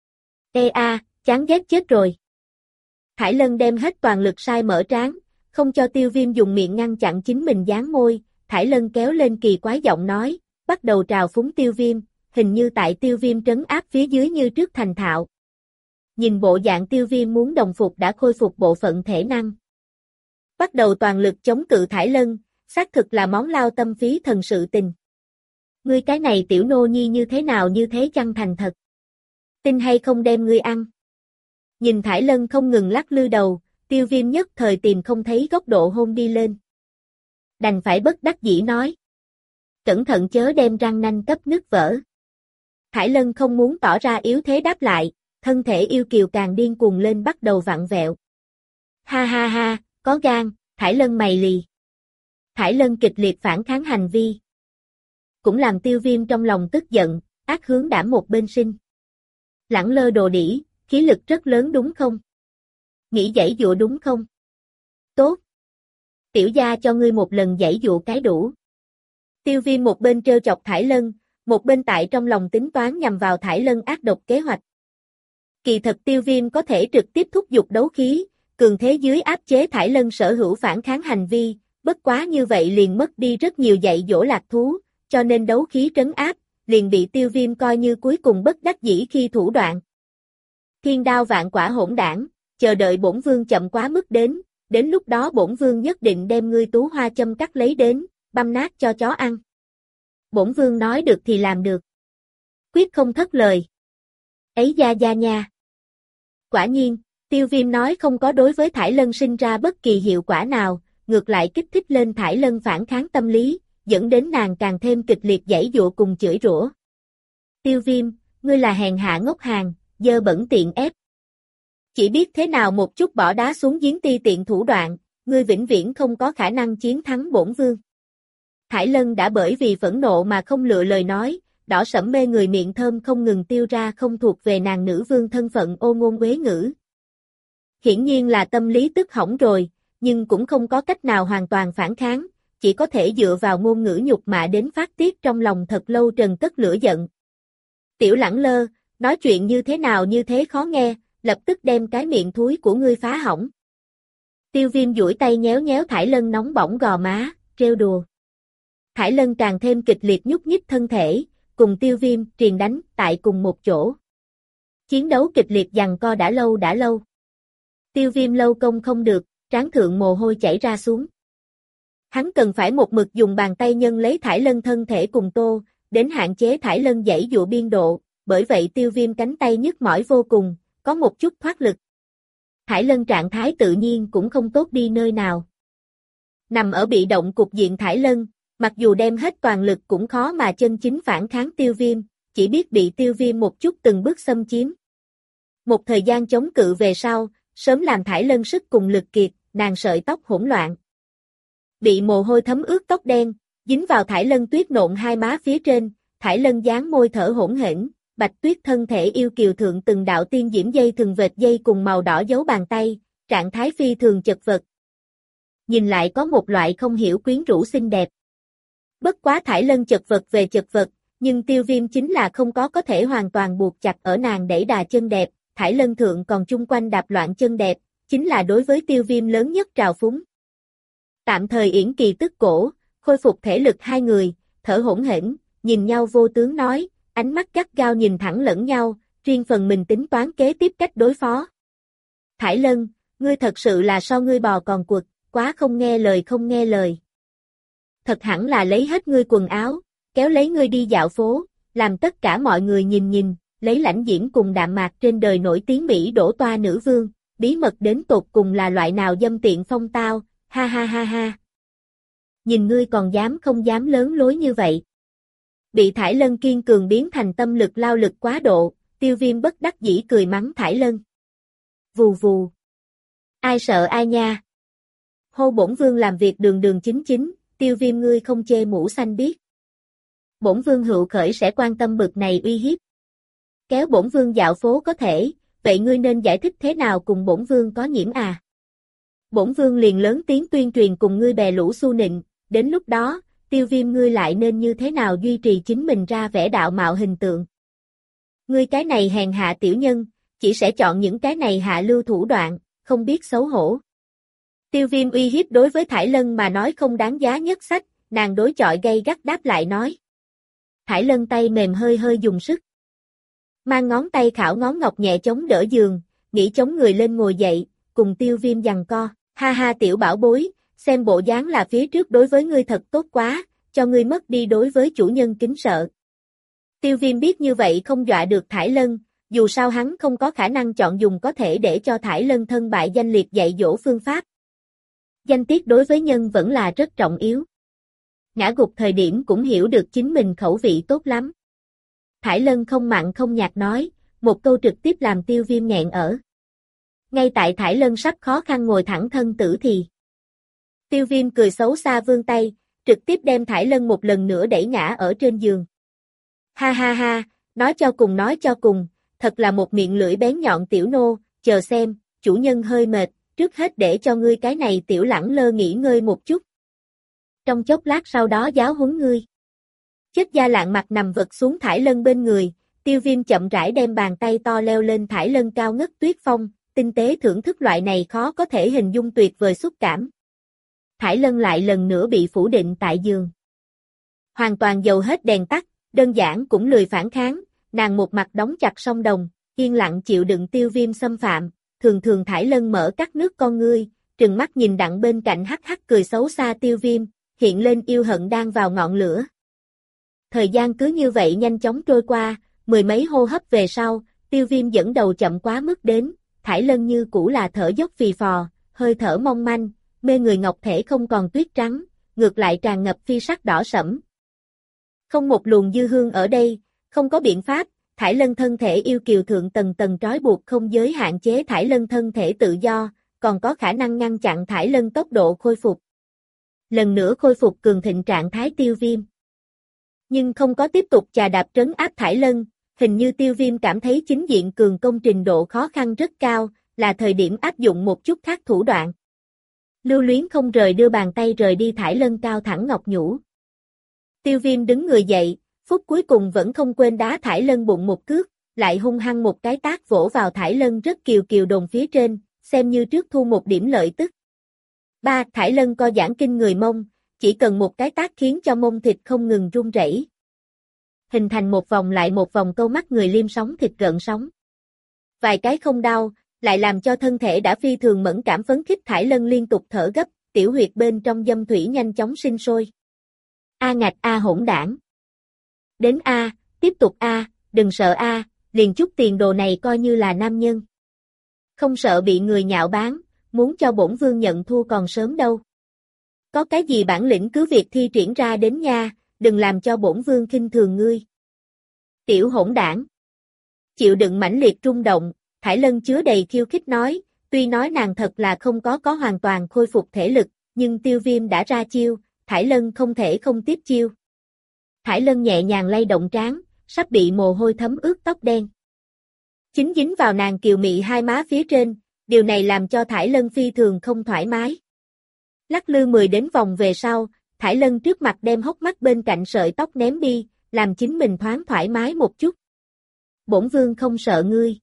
Speaker 1: Ê a, chán ghét chết rồi. Thải Lân đem hết toàn lực sai mở trán, không cho Tiêu Viêm dùng miệng ngăn chặn chính mình dán môi, Thải Lân kéo lên kỳ quái giọng nói, bắt đầu trào phúng Tiêu Viêm, hình như tại Tiêu Viêm trấn áp phía dưới như trước thành thạo. Nhìn bộ dạng Tiêu Viêm muốn đồng phục đã khôi phục bộ phận thể năng. Bắt đầu toàn lực chống cự Thải Lân, xác thực là món lao tâm phí thần sự tình. Ngươi cái này tiểu nô nhi như thế nào như thế chăng thành thật? Tin hay không đem ngươi ăn? Nhìn Thải Lân không ngừng lắc lư đầu, Tiêu Viêm nhất thời tìm không thấy góc độ hôn đi lên. Đành phải bất đắc dĩ nói. Cẩn thận chớ đem răng nanh cấp nứt vỡ. Thải Lân không muốn tỏ ra yếu thế đáp lại, thân thể yêu kiều càng điên cuồng lên bắt đầu vặn vẹo. Ha ha ha, Có gan, Thải Lân mày lì. Thải Lân kịch liệt phản kháng hành vi. Cũng làm Tiêu Viêm trong lòng tức giận, ác hướng đảm một bên sinh. Lẳng lơ đồ đỉ, khí lực rất lớn đúng không? Nghĩ giãy dụa đúng không? Tốt. Tiểu gia cho ngươi một lần giãy dụa cái đủ. Tiêu Viêm một bên trêu chọc Thải Lân, một bên tại trong lòng tính toán nhằm vào Thải Lân ác độc kế hoạch. Kỳ thật Tiêu Viêm có thể trực tiếp thúc giục đấu khí, cường thế dưới áp chế Thải Lân sở hữu phản kháng hành vi, bất quá như vậy liền mất đi rất nhiều dạy dỗ lạc thú, cho nên đấu khí trấn áp, liền bị Tiêu Viêm coi như cuối cùng bất đắc dĩ khi thủ đoạn. Thiên đao vạn quả hỗn đảng, chờ đợi bổn vương chậm quá mức đến lúc đó bổn vương nhất định đem ngươi tú hoa châm cắt lấy đến, băm nát cho chó ăn. Bổn vương nói được thì làm được. Quyết không thất lời. Ấy da da nha. Quả nhiên, Tiêu Viêm nói không có đối với Thải Lân sinh ra bất kỳ hiệu quả nào, ngược lại kích thích lên Thải Lân phản kháng tâm lý, dẫn đến nàng càng thêm kịch liệt giãy dụa cùng chửi rủa. Tiêu Viêm, ngươi là hèn hạ ngốc hàng, dơ bẩn tiện ép. Chỉ biết thế nào một chút bỏ đá xuống giếng ti tiện thủ đoạn, ngươi vĩnh viễn không có khả năng chiến thắng bổn vương. Thải Lân đã bởi vì phẫn nộ mà không lựa lời nói, đỏ sẫm mê người miệng thơm không ngừng tiêu ra không thuộc về nàng nữ vương thân phận ô ngôn uế ngữ. Hiển nhiên là tâm lý tức hỏng rồi, nhưng cũng không có cách nào hoàn toàn phản kháng, chỉ có thể dựa vào ngôn ngữ nhục mạ đến phát tiết trong lòng thật lâu trần cất lửa giận. Tiểu lẳng lơ, nói chuyện như thế nào như thế khó nghe, lập tức đem cái miệng thúi của ngươi phá hỏng. Tiêu Viêm duỗi tay nhéo nhéo Thải Lân nóng bỏng gò má, trêu đùa. Thải Lân càng thêm kịch liệt nhúc nhích thân thể, cùng Tiêu Viêm triền đánh tại cùng một chỗ. Chiến đấu kịch liệt giằng co đã lâu. Tiêu Viêm lâu công không được, trán thượng mồ hôi chảy ra xuống. Hắn cần phải một mực dùng bàn tay nhân lấy Thải Lân thân thể cùng tô, đến hạn chế Thải Lân giãy dụa biên độ, bởi vậy Tiêu Viêm cánh tay nhức mỏi vô cùng, có một chút thoát lực. Thải Lân trạng thái tự nhiên cũng không tốt đi nơi nào. Nằm ở bị động cục diện Thải Lân, mặc dù đem hết toàn lực cũng khó mà chân chính phản kháng Tiêu Viêm, chỉ biết bị Tiêu Viêm một chút từng bước xâm chiếm. Một thời gian chống cự về sau, sớm làm Thải Lân sức cùng lực kiệt, nàng sợi tóc hỗn loạn. Bị mồ hôi thấm ướt tóc đen, dính vào Thải Lân tuyết nộn hai má phía trên, Thải Lân dán môi thở hỗn hển, Bạch Tuyết thân thể yêu kiều thượng từng đạo tiên diễm dây thường vệt dây cùng màu đỏ dấu bàn tay, trạng thái phi thường chật vật. Nhìn lại có một loại không hiểu quyến rũ xinh đẹp. Bất quá Thải Lân chật vật về chật vật, nhưng Tiêu Viêm chính là không có thể hoàn toàn buộc chặt ở nàng đẩy đà chân đẹp, Thải Lân thượng còn chung quanh đạp loạn chân đẹp, chính là đối với Tiêu Viêm lớn nhất trào phúng. Tạm thời yển kỳ tức cổ, khôi phục thể lực hai người, thở hỗn hển, nhìn nhau vô tướng nói, ánh mắt gắt gao nhìn thẳng lẫn nhau, riêng phần mình tính toán kế tiếp cách đối phó. Thải Lân, ngươi thật sự là so ngươi bò còn quật, quá không nghe lời. Thật hẳn là lấy hết ngươi quần áo, kéo lấy ngươi đi dạo phố, làm tất cả mọi người nhìn, lấy lãnh diễm cùng đạm mạc trên đời nổi tiếng Mỹ đổ toa nữ vương, bí mật đến tột cùng là loại nào dâm tiện phong tao, ha ha ha ha. Nhìn ngươi còn dám không dám lớn lối như vậy. Bị Thải Lân kiên cường biến thành tâm lực lao lực quá độ, Tiêu Viêm bất đắc dĩ cười mắng Thải Lân. Vù vù. Ai sợ ai nha. Hô bổn vương làm việc đường chính, Tiêu Viêm ngươi không chê mũ xanh biết. Bổn vương hữu khởi sẽ quan tâm bực này uy hiếp. Kéo bổn vương dạo phố có thể, vậy ngươi nên giải thích thế nào cùng bổn vương có nhiễm à? Bổn vương liền lớn tiếng tuyên truyền cùng ngươi bè lũ xu nịnh, đến lúc đó, Tiêu Viêm ngươi lại nên như thế nào duy trì chính mình ra vẻ đạo mạo hình tượng. Ngươi cái này hèn hạ tiểu nhân, chỉ sẽ chọn những cái này hạ lưu thủ đoạn, không biết xấu hổ. Tiêu Viêm uy hiếp đối với Thải Lân mà nói không đáng giá nhất sách, nàng đối chọi gay gắt đáp lại nói. Thải Lân tay mềm hơi dùng sức. Mang ngón tay khảo ngón ngọc nhẹ chống đỡ giường, nghĩ chống người lên ngồi dậy, cùng Tiêu Viêm giằng co, ha ha tiểu bảo bối, xem bộ dáng là phía trước đối với ngươi thật tốt quá, cho ngươi mất đi đối với chủ nhân kính sợ. Tiêu Viêm biết như vậy không dọa được Thải Lân, dù sao hắn không có khả năng chọn dùng có thể để cho Thải Lân thân bại danh liệt dạy dỗ phương pháp. Danh tiết đối với nhân vẫn là rất trọng yếu. Ngã gục thời điểm cũng hiểu được chính mình khẩu vị tốt lắm. Thải Lân không mặn không nhạt nói, một câu trực tiếp làm Tiêu Viêm nghẹn ở. Ngay tại Thải Lân sắp khó khăn ngồi thẳng thân tử thì Tiêu Viêm cười xấu xa vươn tay, trực tiếp đem Thải Lân một lần nữa đẩy ngã ở trên giường. Ha ha ha, nói cho cùng, thật là một miệng lưỡi bén nhọn tiểu nô, chờ xem, chủ nhân hơi mệt, trước hết để cho ngươi cái này tiểu lẳng lơ nghỉ ngơi một chút. Trong chốc lát sau đó giáo huấn ngươi. Chết da lạng mặt nằm vật xuống Thải Lân bên người, Tiêu Viêm chậm rãi đem bàn tay to leo lên Thải Lân cao ngất tuyết phong, tinh tế thưởng thức loại này khó có thể hình dung tuyệt vời xúc cảm. Thải Lân lại lần nữa bị phủ định tại giường. Hoàn toàn dầu hết đèn tắt, đơn giản cũng lười phản kháng, nàng một mặt đóng chặt song đồng, yên lặng chịu đựng Tiêu Viêm xâm phạm, thường Thải Lân mở cắt nước con ngươi, trừng mắt nhìn đặng bên cạnh hắc hắc cười xấu xa Tiêu Viêm, hiện lên yêu hận đang vào ngọn lửa. Thời gian cứ như vậy nhanh chóng trôi qua, mười mấy hô hấp về sau, Tiêu Viêm dẫn đầu chậm quá mức đến, Thải Lân như cũ là thở dốc phì phò, hơi thở mong manh, mê người ngọc thể không còn tuyết trắng, ngược lại tràn ngập phi sắc đỏ sẫm. Không một luồng dư hương ở đây, không có biện pháp, Thải Lân thân thể yêu kiều thượng tầng tầng trói buộc không giới hạn chế Thải Lân thân thể tự do, còn có khả năng ngăn chặn Thải Lân tốc độ khôi phục. Lần nữa khôi phục cường thịnh trạng thái Tiêu Viêm. Nhưng không có tiếp tục chà đạp trấn áp Thải Lân, hình như Tiêu Viêm cảm thấy chính diện cường công trình độ khó khăn rất cao, là thời điểm áp dụng một chút khác thủ đoạn. Lưu luyến không rời đưa bàn tay rời đi Thải Lân cao thẳng ngọc nhũ. Tiêu Viêm đứng người dậy, phút cuối cùng vẫn không quên đá Thải Lân bụng một cước, lại hung hăng một cái tát vỗ vào Thải Lân rất kiều kiều đồn phía trên, xem như trước thu một điểm lợi tức. Ba, Thải Lân co giãn kinh người mông, chỉ cần một cái tát khiến cho mông thịt không ngừng run rẩy, hình thành một vòng lại một vòng câu mắt người liêm sóng thịt gợn sóng. Vài cái không đau, lại làm cho thân thể đã phi thường mẫn cảm phấn khích Thải Lân liên tục thở gấp, tiểu huyệt bên trong dâm thủy nhanh chóng sinh sôi. A ngạch a hỗn đảng. Đến a, tiếp tục a, đừng sợ a, liền chút tiền đồ này coi như là nam nhân. Không sợ bị người nhạo báng, muốn cho bổn vương nhận thua còn sớm đâu. Có cái gì bản lĩnh cứ việc thi triển ra đến nha, đừng làm cho bổn vương khinh thường ngươi. Tiểu hỗn đảng. Chịu đựng mãnh liệt rung động, Thải Lân chứa đầy khiêu khích nói, tuy nói nàng thật là không có hoàn toàn khôi phục thể lực, nhưng Tiêu Viêm đã ra chiêu, Thải Lân không thể không tiếp chiêu. Thải Lân nhẹ nhàng lay động trán, sắp bị mồ hôi thấm ướt tóc đen. Chính dính vào nàng kiều mị hai má phía trên, điều này làm cho Thải Lân phi thường không thoải mái. Lắc lư 10 đến vòng về sau, Thải Lân trước mặt đem hốc mắt bên cạnh sợi tóc ném đi, làm chính mình thoáng thoải mái một chút. Bổn vương không sợ ngươi.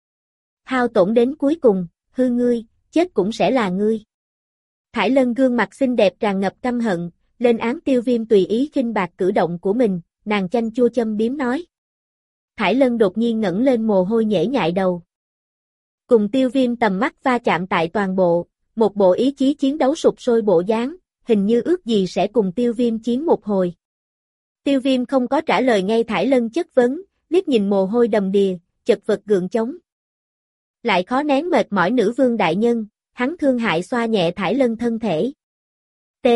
Speaker 1: Hao tổn đến cuối cùng, hư ngươi, chết cũng sẽ là ngươi. Thải Lân gương mặt xinh đẹp tràn ngập căm hận, lên án Tiêu Viêm tùy ý khinh bạc cử động của mình, nàng chanh chua châm biếm nói. Thải Lân đột nhiên ngẩng lên mồ hôi nhễ nhại đầu. Cùng Tiêu Viêm tầm mắt va chạm tại toàn bộ, một bộ ý chí chiến đấu sục sôi bộ dáng, hình như ước gì sẽ cùng Tiêu Viêm chiến một hồi. Tiêu Viêm không có trả lời ngay Thải Lân chất vấn, liếc nhìn mồ hôi đầm đìa, chật vật gượng chống. Lại khó nén mệt mỏi nữ vương đại nhân, hắn thương hại xoa nhẹ Thải Lân thân thể. T.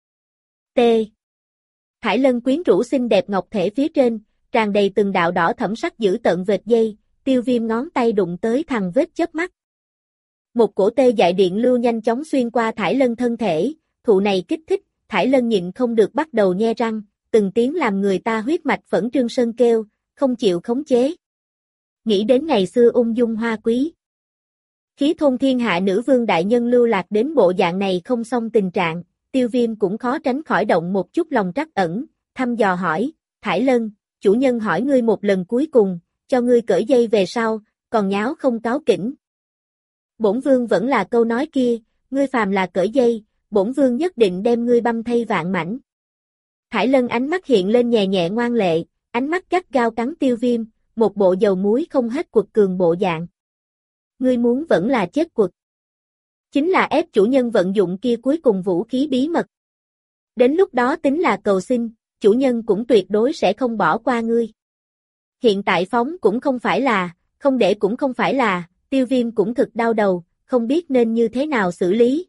Speaker 1: T. Thải Lân quyến rũ xinh đẹp ngọc thể phía trên, tràn đầy từng đạo đỏ thẫm sắc giữ tận vệt dây, Tiêu Viêm ngón tay đụng tới thằng vết chớp mắt. Một cổ tê dại điện lưu nhanh chóng xuyên qua Thải Lân thân thể, thụ này kích thích, Thải Lân nhịn không được bắt đầu nhe răng, từng tiếng làm người ta huyết mạch phẫn trương sơn kêu, không chịu khống chế. Nghĩ đến ngày xưa ung dung hoa quý. Khí thôn thiên hạ nữ vương đại nhân lưu lạc đến bộ dạng này không xong tình trạng, Tiêu Viêm cũng khó tránh khỏi động một chút lòng trắc ẩn, thăm dò hỏi, Thải Lân, chủ nhân hỏi ngươi một lần cuối cùng, cho ngươi cởi dây về sau, còn nháo không cáo kỉnh. Bổn vương vẫn là câu nói kia, ngươi phàm là cởi dây, bổn vương nhất định đem ngươi băm thay vạn mảnh. Thải Lân ánh mắt hiện lên nhẹ nhẹ ngoan lệ, ánh mắt gắt gao cắn Tiêu Viêm, một bộ dầu muối không hết quật cường bộ dạng. Ngươi muốn vẫn là chết quật. Chính là ép chủ nhân vận dụng kia cuối cùng vũ khí bí mật. Đến lúc đó tính là cầu xin, chủ nhân cũng tuyệt đối sẽ không bỏ qua ngươi. Hiện tại phóng cũng không phải là, không để cũng không phải là, Tiêu Viêm cũng thực đau đầu, không biết nên như thế nào xử lý.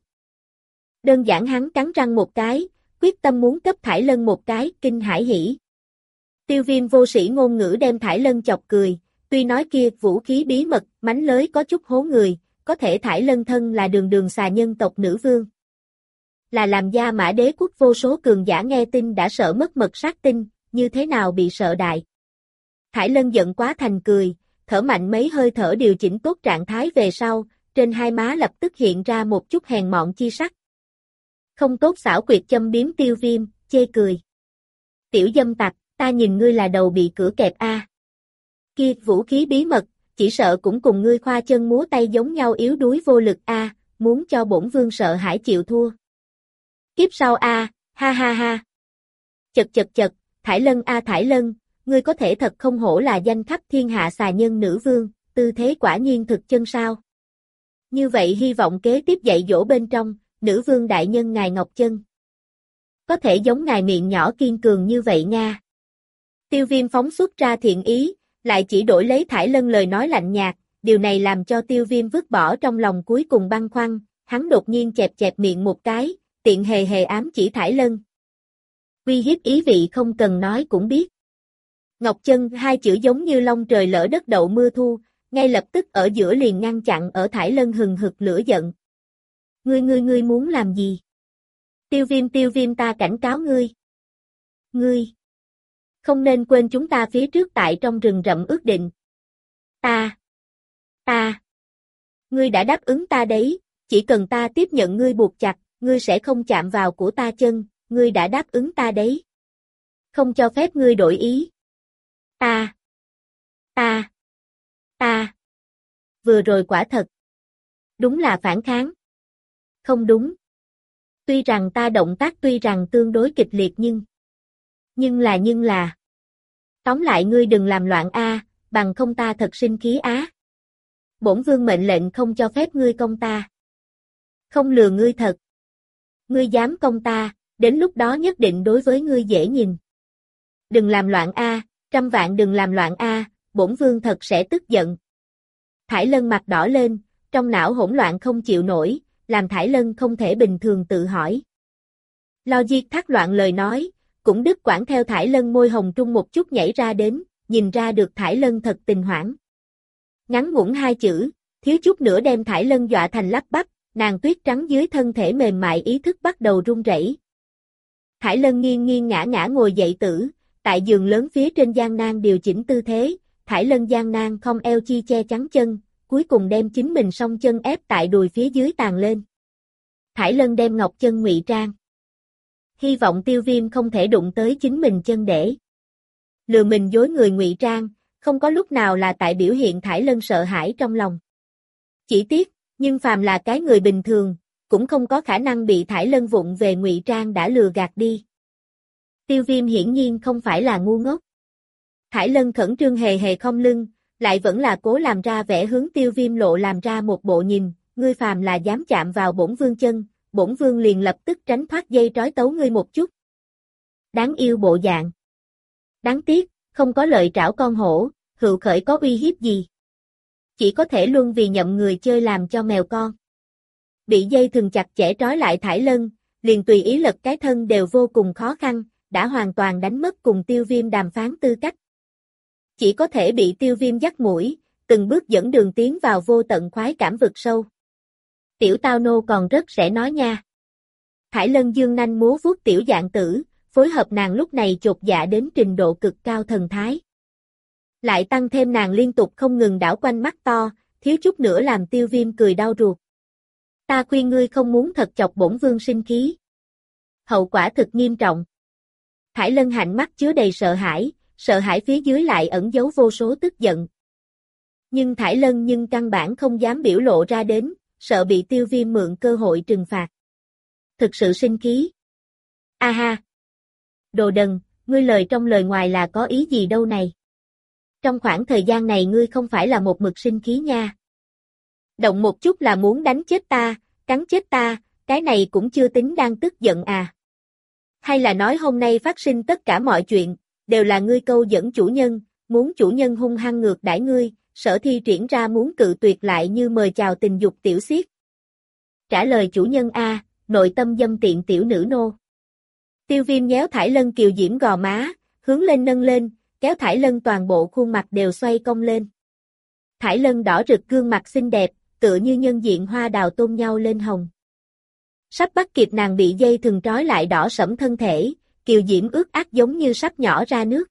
Speaker 1: Đơn giản hắn cắn răng một cái, quyết tâm muốn cấp Thải Lân một cái kinh hãi hỉ. Tiêu Viêm vô sĩ ngôn ngữ đem Thải Lân chọc cười, tuy nói kia vũ khí bí mật, mánh lới có chút hố người, có thể Thải Lân thân là đường đường xà nhân tộc nữ vương. Là làm gia mã đế quốc vô số cường giả nghe tin đã sợ mất mật sát tinh, như thế nào bị sợ đại. Thải Lân giận quá thành cười, thở mạnh mấy hơi thở điều chỉnh tốt trạng thái về sau, trên hai má lập tức hiện ra một chút hèn mọn chi sắc. Không tốt xảo quyệt châm biếm Tiêu Viêm, chê cười. Tiểu dâm tặc, ta nhìn ngươi là đầu bị cửa kẹp a. Kia vũ khí bí mật, chỉ sợ cũng cùng ngươi khoa chân múa tay giống nhau yếu đuối vô lực a, muốn cho bổn vương sợ hãi chịu thua. Kiếp sau a, ha ha ha. Chật, Thải Lân a Thải Lân, ngươi có thể thật không hổ là danh khắp thiên hạ xà nhân nữ vương, tư thế quả nhiên thực chân sao. Như vậy hy vọng kế tiếp dạy dỗ bên trong, nữ vương đại nhân ngài Ngọc Chân. Có thể giống ngài miệng nhỏ kiên cường như vậy nha. Tiêu Viêm phóng xuất ra thiện ý, lại chỉ đổi lấy Thải Lân lời nói lạnh nhạt, điều này làm cho Tiêu Viêm vứt bỏ trong lòng cuối cùng băn khoăn, hắn đột nhiên chẹp miệng một cái, tiện hề hề ám chỉ Thải Lân. Uy hiếp ý vị không cần nói cũng biết. Ngọc Chân hai chữ giống như long trời lỡ đất đậu mưa thu, ngay lập tức ở giữa liền ngăn chặn ở Thải Lân hừng hực lửa giận. Ngươi muốn làm gì? Tiêu Viêm ta cảnh cáo ngươi. Ngươi không nên quên chúng ta phía trước tại trong rừng rậm ước định. Ta. Ngươi đã đáp ứng ta đấy, chỉ cần ta tiếp nhận ngươi buộc chặt, ngươi sẽ không chạm vào của ta chân, ngươi đã đáp ứng ta đấy. Không cho phép ngươi đổi ý. Ta. Vừa rồi quả thật. Đúng là phản kháng. Không đúng. Tuy rằng ta động tác tuy rằng tương đối kịch liệt nhưng là. Tóm lại ngươi đừng làm loạn a, bằng không ta thật sinh khí á. Bổn vương mệnh lệnh không cho phép ngươi công ta. Không lừa ngươi thật. Ngươi dám công ta, đến lúc đó nhất định đối với ngươi dễ nhìn. Đừng làm loạn a, trăm vạn đừng làm loạn a, bổn vương thật sẽ tức giận. Thải Lân mặt đỏ lên, trong não hỗn loạn không chịu nổi, làm Thải Lân không thể bình thường tự hỏi. Logic thác loạn lời nói, cũng đứt quãng theo Thải Lân môi hồng trung một chút nhảy ra đến, nhìn ra được Thải Lân thật tình hoảng. Ngắn ngủn hai chữ, thiếu chút nữa đem Thải Lân dọa thành lắp bắp, nàng tuyết trắng dưới thân thể mềm mại ý thức bắt đầu run rẩy. Thải Lân nghiêng ngã ngồi dậy tử, tại giường lớn phía trên gian nan điều chỉnh tư thế, Thải Lân gian nan không eo chi che chắn chân, cuối cùng đem chính mình song chân ép tại đùi phía dưới tàng lên. Thải Lân đem Ngọc Chân ngụy trang. Hy vọng Tiêu Viêm không thể đụng tới chính mình chân để. Lừa mình dối người ngụy trang, không có lúc nào là tại biểu hiện Thải Lân sợ hãi trong lòng. Chỉ tiếc, nhưng phàm là cái người bình thường, cũng không có khả năng bị Thải Lân vụng về ngụy trang đã lừa gạt đi. Tiêu Viêm hiển nhiên không phải là ngu ngốc. Thải Lân khẩn trương hề hề không lưng, lại vẫn là cố làm ra vẻ hướng Tiêu Viêm lộ làm ra một bộ nhìn, ngươi phàm là dám chạm vào bổn vương chân, bổn vương liền lập tức tránh thoát dây trói tấu ngươi một chút. Đáng yêu bộ dạng. Đáng tiếc, không có lợi trảo con hổ, hữu khởi có uy hiếp gì. Chỉ có thể luôn vì nhậm người chơi làm cho mèo con. Bị dây thừng chặt chẽ trói lại Thải Lân, liền tùy ý lật cái thân đều vô cùng khó khăn, đã hoàn toàn đánh mất cùng Tiêu Viêm đàm phán tư cách. Chỉ có thể bị Tiêu Viêm dắt mũi, từng bước dẫn đường tiến vào vô tận khoái cảm vực sâu. Tiểu tao nô còn rất sẽ nói nha. Thải Lân dương nanh múa vuốt tiểu dạng tử, phối hợp nàng lúc này chột dạ đến trình độ cực cao thần thái. Lại tăng thêm nàng liên tục không ngừng đảo quanh mắt to, thiếu chút nữa làm Tiêu Viêm cười đau ruột. Ta khuyên ngươi không muốn thật chọc bổn vương sinh khí. Hậu quả thực nghiêm trọng. Thải Lân hạnh mắt chứa đầy sợ hãi phía dưới lại ẩn giấu vô số tức giận. Nhưng Thải Lân căn bản không dám biểu lộ ra đến, sợ bị Tiêu Viêm mượn cơ hội trừng phạt. Thực sự sinh khí. A ha. Đồ đần, ngươi lời trong lời ngoài là có ý gì đâu này. Trong khoảng thời gian này ngươi không phải là một mực sinh khí nha. Động một chút là muốn đánh chết ta, cắn chết ta, cái này cũng chưa tính đang tức giận à. Hay là nói hôm nay phát sinh tất cả mọi chuyện, đều là ngươi câu dẫn chủ nhân, muốn chủ nhân hung hăng ngược đãi ngươi, Sở Thi triển ra muốn cự tuyệt lại như mời chào tình dục tiểu xiết. Trả lời chủ nhân a, nội tâm dâm tiện tiểu nữ nô. Tiêu Viêm nhéo Thải Lân kiều diễm gò má, hướng lên nâng lên, kéo Thải Lân toàn bộ khuôn mặt đều xoay cong lên. Thải Lân đỏ rực gương mặt xinh đẹp, tựa như nhân diện hoa đào tôn nhau lên hồng. Sắp bắt kịp nàng bị dây thừng trói lại đỏ sẫm thân thể, kiều diễm ướt át giống như sắp nhỏ ra nước.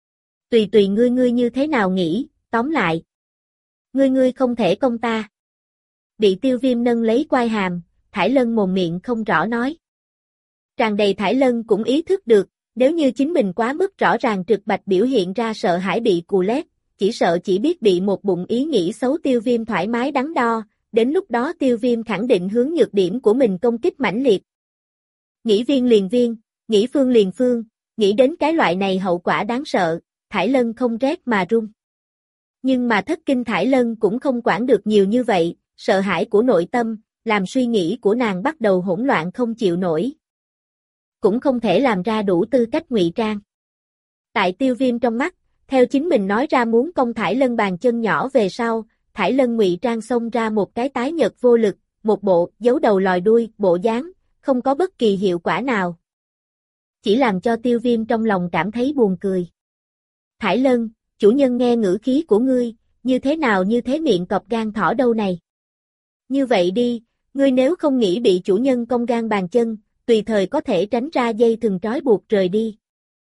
Speaker 1: Tùy tùy ngươi như thế nào nghĩ, tóm lại. Ngươi không thể công ta. Bị Tiêu Viêm nâng lấy quai hàm, Thải Lân mồm miệng không rõ nói. Tràn đầy Thải Lân cũng ý thức được, nếu như chính mình quá mức rõ ràng trực bạch biểu hiện ra sợ hãi bị cù lét, chỉ sợ chỉ biết bị một bụng ý nghĩ xấu Tiêu Viêm thoải mái đắn đo, đến lúc đó Tiêu Viêm khẳng định hướng nhược điểm của mình công kích mãnh liệt. Nghĩ viên liền viên, nghĩ phương liền phương, nghĩ đến cái loại này hậu quả đáng sợ, Thải Lân không rét mà run. Nhưng mà thất kinh Thải Lân cũng không quản được nhiều như vậy, sợ hãi của nội tâm, làm suy nghĩ của nàng bắt đầu hỗn loạn không chịu nổi. Cũng không thể làm ra đủ tư cách ngụy trang. Tại Tiêu Viêm trong mắt, theo chính mình nói ra muốn công Thải Lân bàn chân nhỏ về sau, Thải Lân ngụy trang xông ra một cái tái nhợt vô lực, một bộ giấu đầu lòi đuôi, bộ dáng, không có bất kỳ hiệu quả nào. Chỉ làm cho Tiêu Viêm trong lòng cảm thấy buồn cười. Thải Lân, chủ nhân nghe ngữ khí của ngươi, như thế nào như thế miệng cọp gan thỏ đâu này. Như vậy đi, ngươi nếu không nghĩ bị chủ nhân công gan bàn chân, tùy thời có thể tránh ra dây thừng trói buộc rời đi.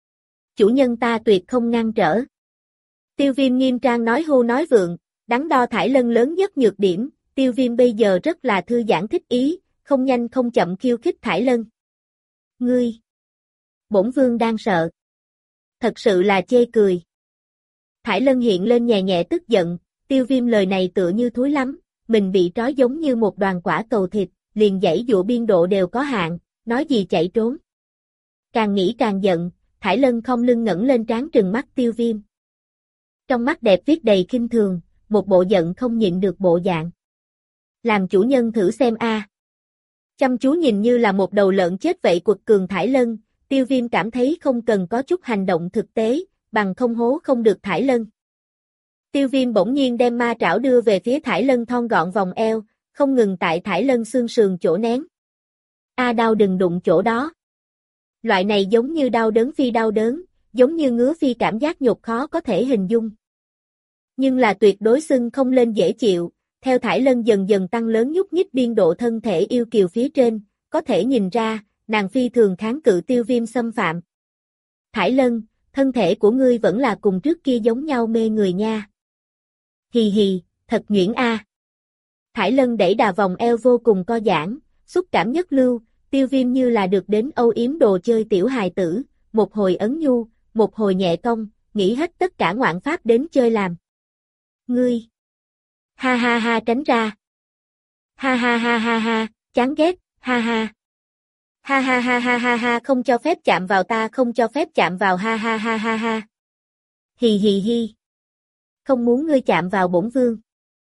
Speaker 1: Chủ nhân ta tuyệt không ngăn trở. Tiêu Viêm nghiêm trang nói hưu nói vượng, đắn đo Thải Lân lớn nhất nhược điểm, Tiêu Viêm bây giờ rất là thư giãn thích ý, không nhanh không chậm khiêu khích Thải Lân. Ngươi! Bổn vương đang sợ. Thật sự là chê cười. Thải Lân hiện lên nhẹ nhẹ tức giận, Tiêu Viêm lời này tựa như thúi lắm, mình bị trói giống như một đoàn quả cầu thịt, liền giãy dụa biên độ đều có hạn, nói gì chạy trốn. Càng nghĩ càng giận, Thải Lân không lưng ngẩng lên trán trừng mắt Tiêu Viêm. Trong mắt đẹp viết đầy khinh thường, một bộ giận không nhịn được bộ dạng. Làm chủ nhân thử xem a. Chăm chú nhìn như là một đầu lợn chết vậy quật cường Thải Lân, Tiêu Viêm cảm thấy không cần có chút hành động thực tế, bằng không hố không được Thải Lân. Tiêu Viêm bỗng nhiên đem ma trảo đưa về phía Thải Lân thon gọn vòng eo, không ngừng tại Thải Lân xương sườn chỗ nén. A đau đừng đụng chỗ đó. Loại này giống như đau đớn phi đau đớn, giống như ngứa phi cảm giác nhột khó có thể hình dung. Nhưng là tuyệt đối xưng không lên dễ chịu, theo Thải Lân dần dần tăng lớn nhúc nhích biên độ thân thể yêu kiều phía trên, có thể nhìn ra, nàng phi thường kháng cự Tiêu Viêm xâm phạm. Thải Lân, thân thể của ngươi vẫn là cùng trước kia giống nhau mê người nha. Hì hì, thật nhuyễn a. Thải Lân đẩy đà vòng eo vô cùng co giãn, xúc cảm nhất lưu, Tiêu Viêm như là được đến âu yếm đồ chơi tiểu hài tử, một hồi ấn nhu, một hồi nhẹ cong, nghĩ hết tất cả ngoạn pháp đến chơi làm. Ngươi! Ha ha ha tránh ra! Ha ha ha ha ha, chán ghét, ha ha! Ha ha ha ha ha ha không cho phép chạm vào ta không cho phép chạm vào ha ha ha ha ha! Hì hì hi! Không muốn ngươi chạm vào bổn vương!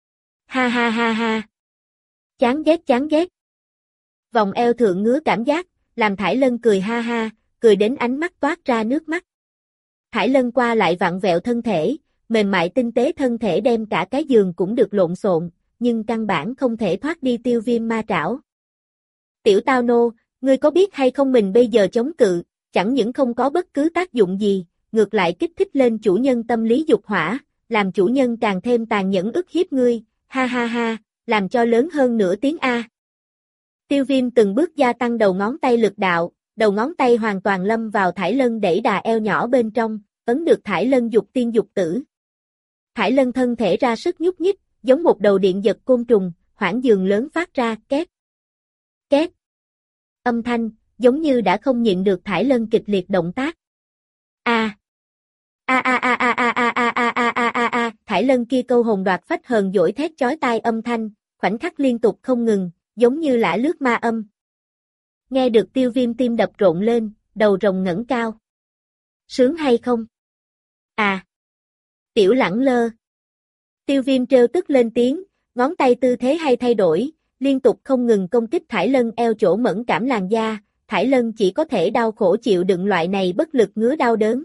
Speaker 1: Ha ha ha ha! Chán ghét chán ghét! Vòng eo thượng ngứa cảm giác, làm Thải Lân cười ha ha, cười đến ánh mắt toát ra nước mắt. Thải Lân qua lại vặn vẹo thân thể, mềm mại tinh tế thân thể đem cả cái giường cũng được lộn xộn, nhưng căn bản không thể thoát đi Tiêu Viêm ma trảo. Tiểu tao nô, ngươi có biết hay không mình bây giờ chống cự, chẳng những không có bất cứ tác dụng gì, ngược lại kích thích lên chủ nhân tâm lý dục hỏa, làm chủ nhân càng thêm tàn nhẫn ức hiếp ngươi, ha ha ha, làm cho lớn hơn nửa tiếng A. Tiêu Viêm từng bước gia tăng đầu ngón tay lực đạo, đầu ngón tay hoàn toàn lâm vào Thải Lân đẩy đà eo nhỏ bên trong, ấn được Thải Lân dục tiên dục tử. Thải Lân thân thể ra sức nhúc nhích, giống một đầu điện giật côn trùng, hoảng giường lớn phát ra két. Két. Âm thanh, giống như đã không nhịn được Thải Lân kịch liệt động tác. A. A a a a a a a a a a a a, Thải Lân kia câu hồn đoạt phách hờn dỗi thét chói tai âm thanh, khoảnh khắc liên tục không ngừng, giống như lả lướt ma âm. Nghe được Tiêu Viêm tim đập rộn lên, đầu rồng ngẩng cao. Sướng hay không? À. Tiểu lẳng lơ. Tiêu Viêm trêu tức lên tiếng, ngón tay tư thế hay thay đổi, liên tục không ngừng công kích Thải Lân eo chỗ mẫn cảm làn da, Thải Lân chỉ có thể đau khổ chịu đựng loại này bất lực ngứa đau đớn.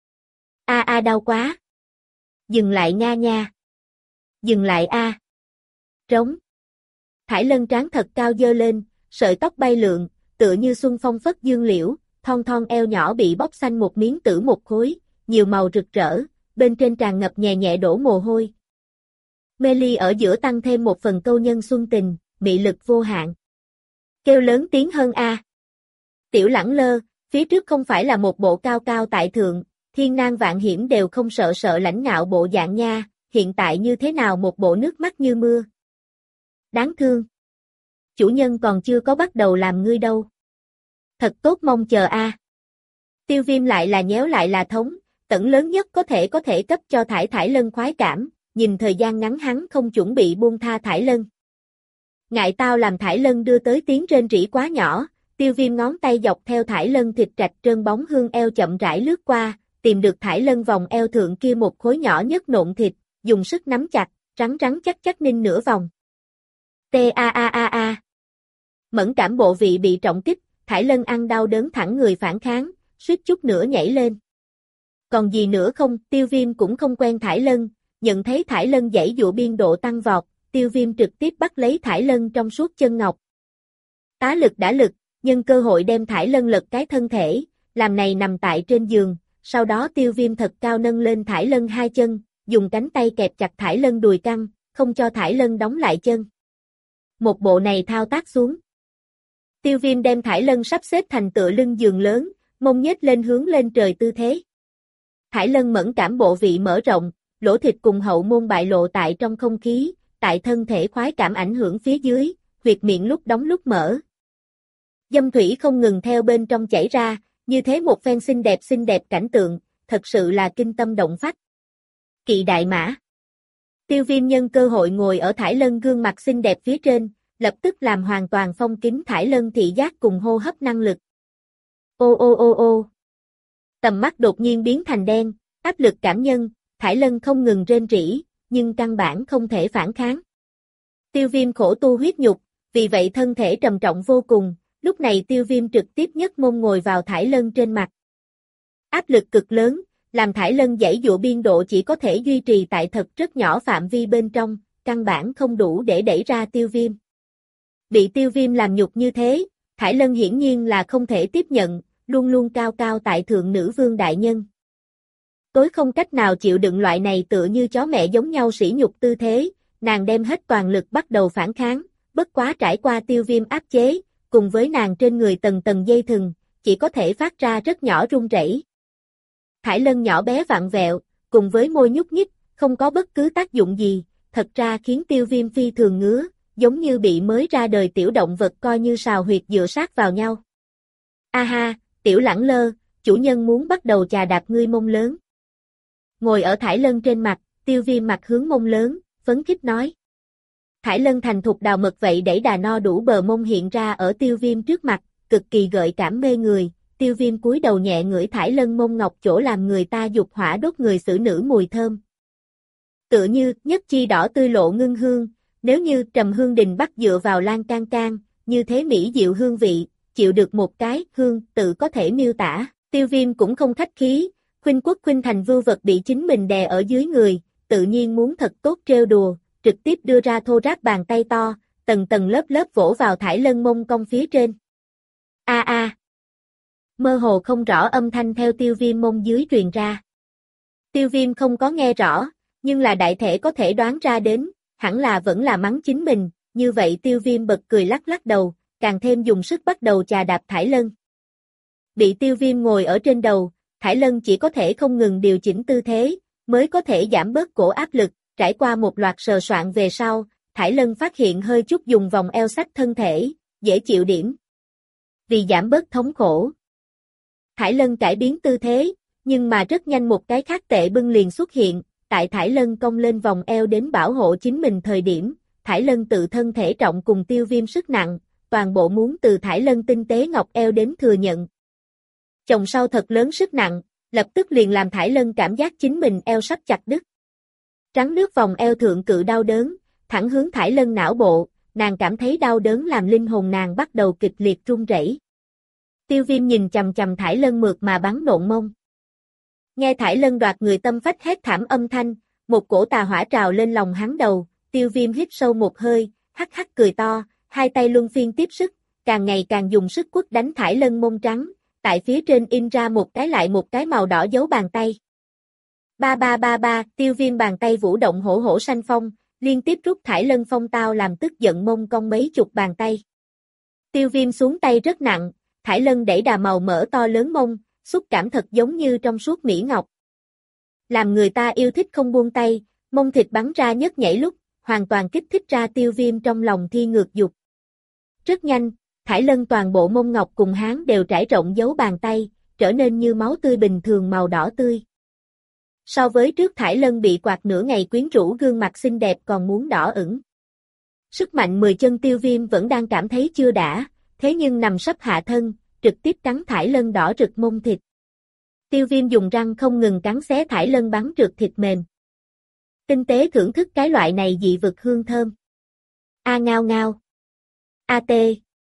Speaker 1: A a đau quá. Dừng lại nga nha. Dừng lại a. Trống. Thải Lân trán thật cao dơ lên, sợi tóc bay lượn, tựa như xuân phong phất dương liễu, thon thon eo nhỏ bị bóc xanh một miếng tử một khối, nhiều màu rực rỡ, bên trên tràn ngập nhẹ nhẹ đổ mồ hôi. Mê ly ở giữa tăng thêm một phần câu nhân xuân tình, mị lực vô hạn. Kêu lớn tiếng hơn a. Tiểu Lẳng Lơ, phía trước không phải là một bộ cao cao tại thượng, thiên nan vạn hiểm đều không sợ sợ lãnh ngạo bộ dạng nha, hiện tại như thế nào một bộ nước mắt như mưa. Đáng thương. Chủ nhân còn chưa có bắt đầu làm ngươi đâu. Thật tốt mong chờ a. Tiêu Viêm lại là nhéo lại là thống, tẩn lớn nhất có thể cấp cho Thải Thải Lân khoái cảm, nhìn thời gian ngắn hắn không chuẩn bị buông tha Thải Lân. Ngại tao làm Thải Lân đưa tới tiếng rên rỉ quá nhỏ, Tiêu Viêm ngón tay dọc theo Thải Lân thịt rạch trơn bóng hương eo chậm rãi lướt qua, tìm được Thải Lân vòng eo thượng kia một khối nhỏ nhất nộn thịt, dùng sức nắm chặt, rắn rắn chắc chắc ninh nửa vòng. T-a-a-a-a. Mẫn cảm bộ vị bị trọng kích, Thải Lân ăn đau đớn thẳng người phản kháng, suýt chút nữa nhảy lên. Còn gì nữa không, Tiêu Viêm cũng không quen Thải Lân, nhận thấy Thải Lân giãy dụa biên độ tăng vọt, Tiêu Viêm trực tiếp bắt lấy Thải Lân trong suốt chân ngọc. Tá lực đã lực, nhân cơ hội đem Thải Lân lật cái thân thể, làm này nằm tại trên giường, sau đó Tiêu Viêm thật cao nâng lên Thải Lân hai chân, dùng cánh tay kẹp chặt Thải Lân đùi căng, không cho Thải Lân đóng lại chân. Một bộ này thao tác xuống. Tiêu Viêm đem Thải Lân sắp xếp thành tựa lưng giường lớn, mông nhếch lên hướng lên trời tư thế. Thải Lân mẫn cảm bộ vị mở rộng, lỗ thịt cùng hậu môn bại lộ tại trong không khí, tại thân thể khoái cảm ảnh hưởng phía dưới, huyệt miệng lúc đóng lúc mở. Dâm thủy không ngừng theo bên trong chảy ra, như thế một phen xinh đẹp cảnh tượng, thật sự là kinh tâm động phách. Kỵ đại mã. Tiêu Viêm nhân cơ hội ngồi ở Thải Lân gương mặt xinh đẹp phía trên, lập tức làm hoàn toàn phong kín Thải Lân thị giác cùng hô hấp năng lực. Ô ô ô ô. Tầm mắt đột nhiên biến thành đen, áp lực cảm nhân, Thải Lân không ngừng rên rỉ, nhưng căn bản không thể phản kháng. Tiêu Viêm khổ tu huyết nhục, vì vậy thân thể trầm trọng vô cùng, lúc này Tiêu Viêm trực tiếp nhấc mông ngồi vào Thải Lân trên mặt. Áp lực cực lớn, làm Thải Lân giãy dụa biên độ chỉ có thể duy trì tại thật rất nhỏ phạm vi bên trong, căn bản không đủ để đẩy ra Tiêu Viêm. Bị Tiêu Viêm làm nhục như thế, Thải Lân hiển nhiên là không thể tiếp nhận, luôn luôn cao cao tại thượng nữ vương đại nhân. Tối không cách nào chịu đựng loại này tựa như chó mẹ giống nhau sỉ nhục tư thế, nàng đem hết toàn lực bắt đầu phản kháng, bất quá trải qua Tiêu Viêm áp chế, cùng với nàng trên người tầng tầng dây thừng, chỉ có thể phát ra rất nhỏ run rẩy. Thải Lân nhỏ bé vặn vẹo, cùng với môi nhúc nhích, không có bất cứ tác dụng gì, thật ra khiến Tiêu Viêm phi thường ngứa, giống như bị mới ra đời tiểu động vật coi như sào huyệt dựa sát vào nhau. A ha, Tiểu Lẳng Lơ, chủ nhân muốn bắt đầu chà đạp ngươi mông lớn. Ngồi ở Thải Lân trên mặt, Tiêu Viêm mặt hướng mông lớn, phấn khích nói. Thải Lân thành thục đào mật vậy đẩy đà no đủ bờ mông hiện ra ở Tiêu Viêm trước mặt, cực kỳ gợi cảm mê người. Tiêu Viêm cúi đầu nhẹ ngửi Thải Lân mông ngọc chỗ làm người ta dục hỏa đốt người xử nữ mùi thơm. Tựa như nhất chi đỏ tươi lộ ngưng hương, nếu như trầm hương đình bắt dựa vào lan can can, như thế mỹ diệu hương vị, chịu được một cái hương tự có thể miêu tả. Tiêu Viêm cũng không khách khí, khuynh quốc khuynh thành vưu vật bị chính mình đè ở dưới người, tự nhiên muốn thật tốt trêu đùa, trực tiếp đưa ra thô ráp bàn tay to, tầng tầng lớp lớp vỗ vào Thải Lân mông cong phía trên. A a. Mơ hồ không rõ âm thanh theo Tiêu Viêm mông dưới truyền ra. Tiêu Viêm không có nghe rõ, nhưng là đại thể có thể đoán ra đến, hẳn là vẫn là mắng chính mình, như vậy Tiêu Viêm bật cười lắc lắc đầu, càng thêm dùng sức bắt đầu chà đạp Thải Lân. Bị Tiêu Viêm ngồi ở trên đầu, Thải Lân chỉ có thể không ngừng điều chỉnh tư thế, mới có thể giảm bớt cổ áp lực, trải qua một loạt sờ soạn về sau, Thải Lân phát hiện hơi chút dùng vòng eo xách thân thể, dễ chịu điểm. Vì giảm bớt thống khổ. Thải Lân cải biến tư thế, nhưng mà rất nhanh một cái khác tệ bưng liền xuất hiện, tại Thải Lân cong lên vòng eo đến bảo hộ chính mình thời điểm, Thải Lân tự thân thể trọng cùng Tiêu Viêm sức nặng, toàn bộ muốn từ Thải Lân tinh tế ngọc eo đến thừa nhận. Chồng sau thật lớn sức nặng, lập tức liền làm Thải Lân cảm giác chính mình eo sắp chặt đứt. Trắng nước vòng eo thượng cự đau đớn, thẳng hướng Thải Lân não bộ, nàng cảm thấy đau đớn làm linh hồn nàng bắt đầu kịch liệt run rẩy. Tiêu Viêm nhìn chằm chằm Thải Lân mượt mà bắn nộn mông. Nghe Thải Lân đoạt người tâm phách hét thảm âm thanh, một cổ tà hỏa trào lên lòng hắn đầu, Tiêu Viêm hít sâu một hơi, hắc hắc cười to, hai tay luân phiên tiếp sức, càng ngày càng dùng sức quất đánh Thải Lân mông trắng, tại phía trên in ra một cái lại một cái màu đỏ dấu bàn tay. Ba ba ba ba, Tiêu Viêm bàn tay vũ động hổ hổ sanh phong, liên tiếp rút Thải Lân phong tao làm tức giận mông cong mấy chục bàn tay. Tiêu Viêm xuống tay rất nặng, Thải Lân đẩy đà màu mỡ to lớn mông, xúc cảm thật giống như trong suốt mỹ ngọc. Làm người ta yêu thích không buông tay, mông thịt bắn ra nhấc nhảy lúc, hoàn toàn kích thích ra Tiêu Viêm trong lòng thi ngược dục. Rất nhanh, Thải Lân toàn bộ mông ngọc cùng háng đều trải rộng dấu bàn tay, trở nên như máu tươi bình thường màu đỏ tươi. So với trước Thải Lân bị quạt nửa ngày quyến rũ gương mặt xinh đẹp còn muốn đỏ ửng. Sức mạnh 10 chân Tiêu Viêm vẫn đang cảm thấy chưa đã, thế nhưng nằm sấp hạ thân, trực tiếp cắn Thải Lân đỏ rực mông thịt. Tiêu Viêm dùng răng không ngừng cắn xé Thải Lân bắn trượt thịt mềm. Tinh tế thưởng thức cái loại này dị vực hương thơm. A ngao ngao. A tê.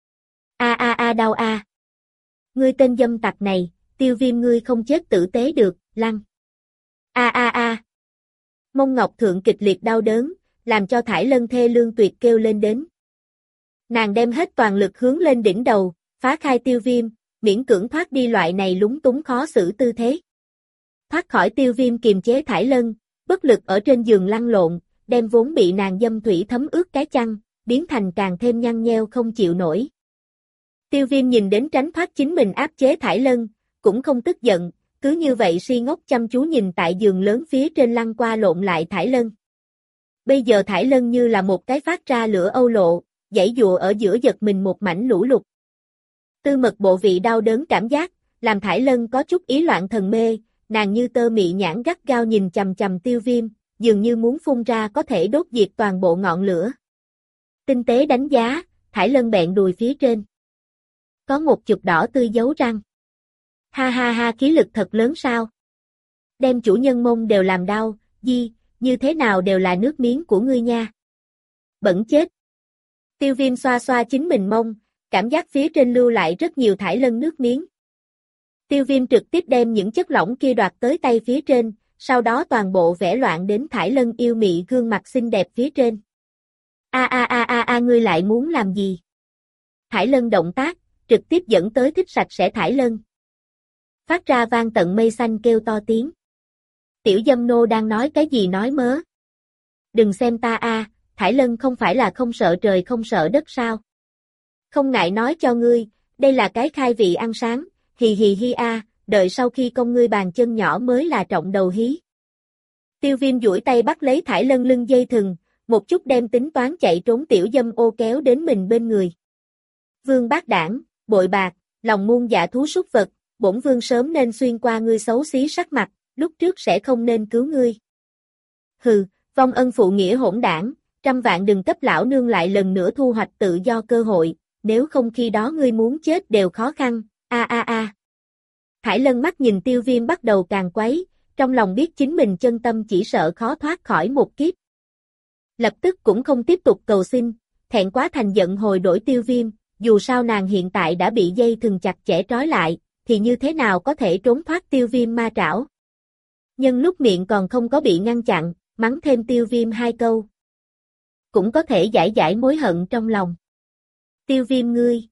Speaker 1: A đau a. Ngươi tên dâm tặc này, Tiêu Viêm ngươi không chết tử tế được, lăn. A. Mông ngọc thượng kịch liệt đau đớn, làm cho Thải Lân thê lương tuyệt kêu lên đến. Nàng đem hết toàn lực hướng lên đỉnh đầu, phá khai Tiêu Viêm, miễn cưỡng thoát đi loại này lúng túng khó xử tư thế. Thoát khỏi Tiêu Viêm kiềm chế Thải Lân, bất lực ở trên giường lăn lộn, đem vốn bị nàng dâm thủy thấm ướt cái chăn, biến thành càng thêm nhăn nheo không chịu nổi. Tiêu Viêm nhìn đến tránh thoát chính mình áp chế Thải Lân, cũng không tức giận, cứ như vậy si ngốc chăm chú nhìn tại giường lớn phía trên lăn qua lộn lại Thải Lân. Bây giờ Thải Lân như là một cái phát ra lửa âu lộ, giãy dụa ở giữa giật mình một mảnh lũ lụt. Tư mật bộ vị đau đớn cảm giác, làm Thải Lân có chút ý loạn thần mê, nàng như tơ mị nhãn gắt gao nhìn chằm chằm Tiêu Viêm, dường như muốn phun ra có thể đốt diệt toàn bộ ngọn lửa. Tinh tế đánh giá, Thải Lân bẹn đùi phía trên. Có một chụp đỏ tươi dấu răng. Ha, khí lực thật lớn sao? Đem chủ nhân mông đều làm đau, như thế nào đều là nước miếng của ngươi nha. Bẩn chết. Tiêu Viêm xoa xoa chính mình mông, cảm giác phía trên lưu lại rất nhiều Thải Lân nước miếng. Tiêu Viêm trực tiếp đem những chất lỏng kia đoạt tới tay phía trên, sau đó toàn bộ vẽ loạn đến Thải Lân yêu mị gương mặt xinh đẹp phía trên. Ngươi lại muốn làm gì? Thải Lân động tác, trực tiếp dẫn tới thích sạch sẽ Thải Lân. Phát ra vang tận mây xanh kêu to tiếng. Tiểu dâm nô đang nói cái gì nói mớ? Đừng xem ta a, Thải Lân không phải là không sợ trời không sợ đất sao? Không ngại nói cho ngươi, đây là cái khai vị ăn sáng, hi a, đợi sau khi công ngươi bàn chân nhỏ mới là trọng đầu hí. Tiêu Viêm duỗi tay bắt lấy Thải Lân lưng dây thừng, một chút đem tính toán chạy trốn tiểu dâm ô kéo đến mình bên người. Vương bác đảng, bội bạc, lòng muôn dạ thú súc vật, bổn vương sớm nên xuyên qua ngươi xấu xí sắc mặt, lúc trước sẽ không nên cứu ngươi. Hừ, vong ân phụ nghĩa hỗn đảng, trăm vạn đừng cấp lão nương lại lần nữa thu hoạch tự do cơ hội, nếu không khi đó ngươi muốn chết đều khó khăn, a. Thải Lân mắt nhìn Tiêu Viêm bắt đầu càng quấy, trong lòng biết chính mình chân tâm chỉ sợ khó thoát khỏi một kiếp. Lập tức cũng không tiếp tục cầu xin, thẹn quá thành giận hồi đổi Tiêu Viêm, dù sao nàng hiện tại đã bị dây thừng chặt chẽ trói lại, thì như thế nào có thể trốn thoát Tiêu Viêm ma trảo. Nhân lúc miệng còn không có bị ngăn chặn, mắng thêm Tiêu Viêm 2 câu. Cũng có thể giải mối hận trong lòng. Tiêu Viêm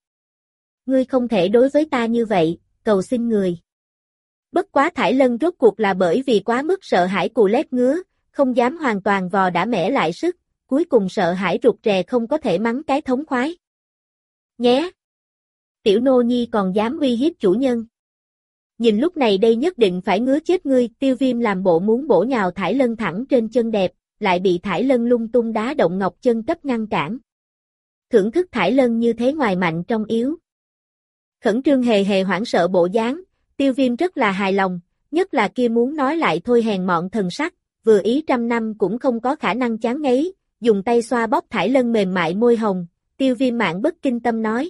Speaker 1: ngươi không thể đối với ta như vậy, cầu xin người. Bất quá Thải Lân rốt cuộc là bởi vì quá mức sợ hãi cù lét ngứa, không dám hoàn toàn vò đã mẻ lại sức, cuối cùng sợ hãi rụt rè không có thể mắng cái thống khoái. Nhé! Tiểu nô nhi còn dám uy hiếp chủ nhân. Nhìn lúc này đây nhất định phải ngứa chết ngươi, Tiêu Viêm làm bộ muốn bổ nhào Thải Lân thẳng trên chân đẹp, lại bị Thải Lân lung tung đá động ngọc chân cấp ngăn cản. Thưởng thức Thải Lân như thế ngoài mạnh trong yếu. Khẩn trương hề hoảng sợ bộ dáng, Tiêu Viêm rất là hài lòng, nhất là kia muốn nói lại thôi hèn mọn thần sắc, vừa ý trăm năm cũng không có khả năng chán ngấy, dùng tay xoa bóp Thải Lân mềm mại môi hồng, Tiêu Viêm mạn bất kinh tâm nói.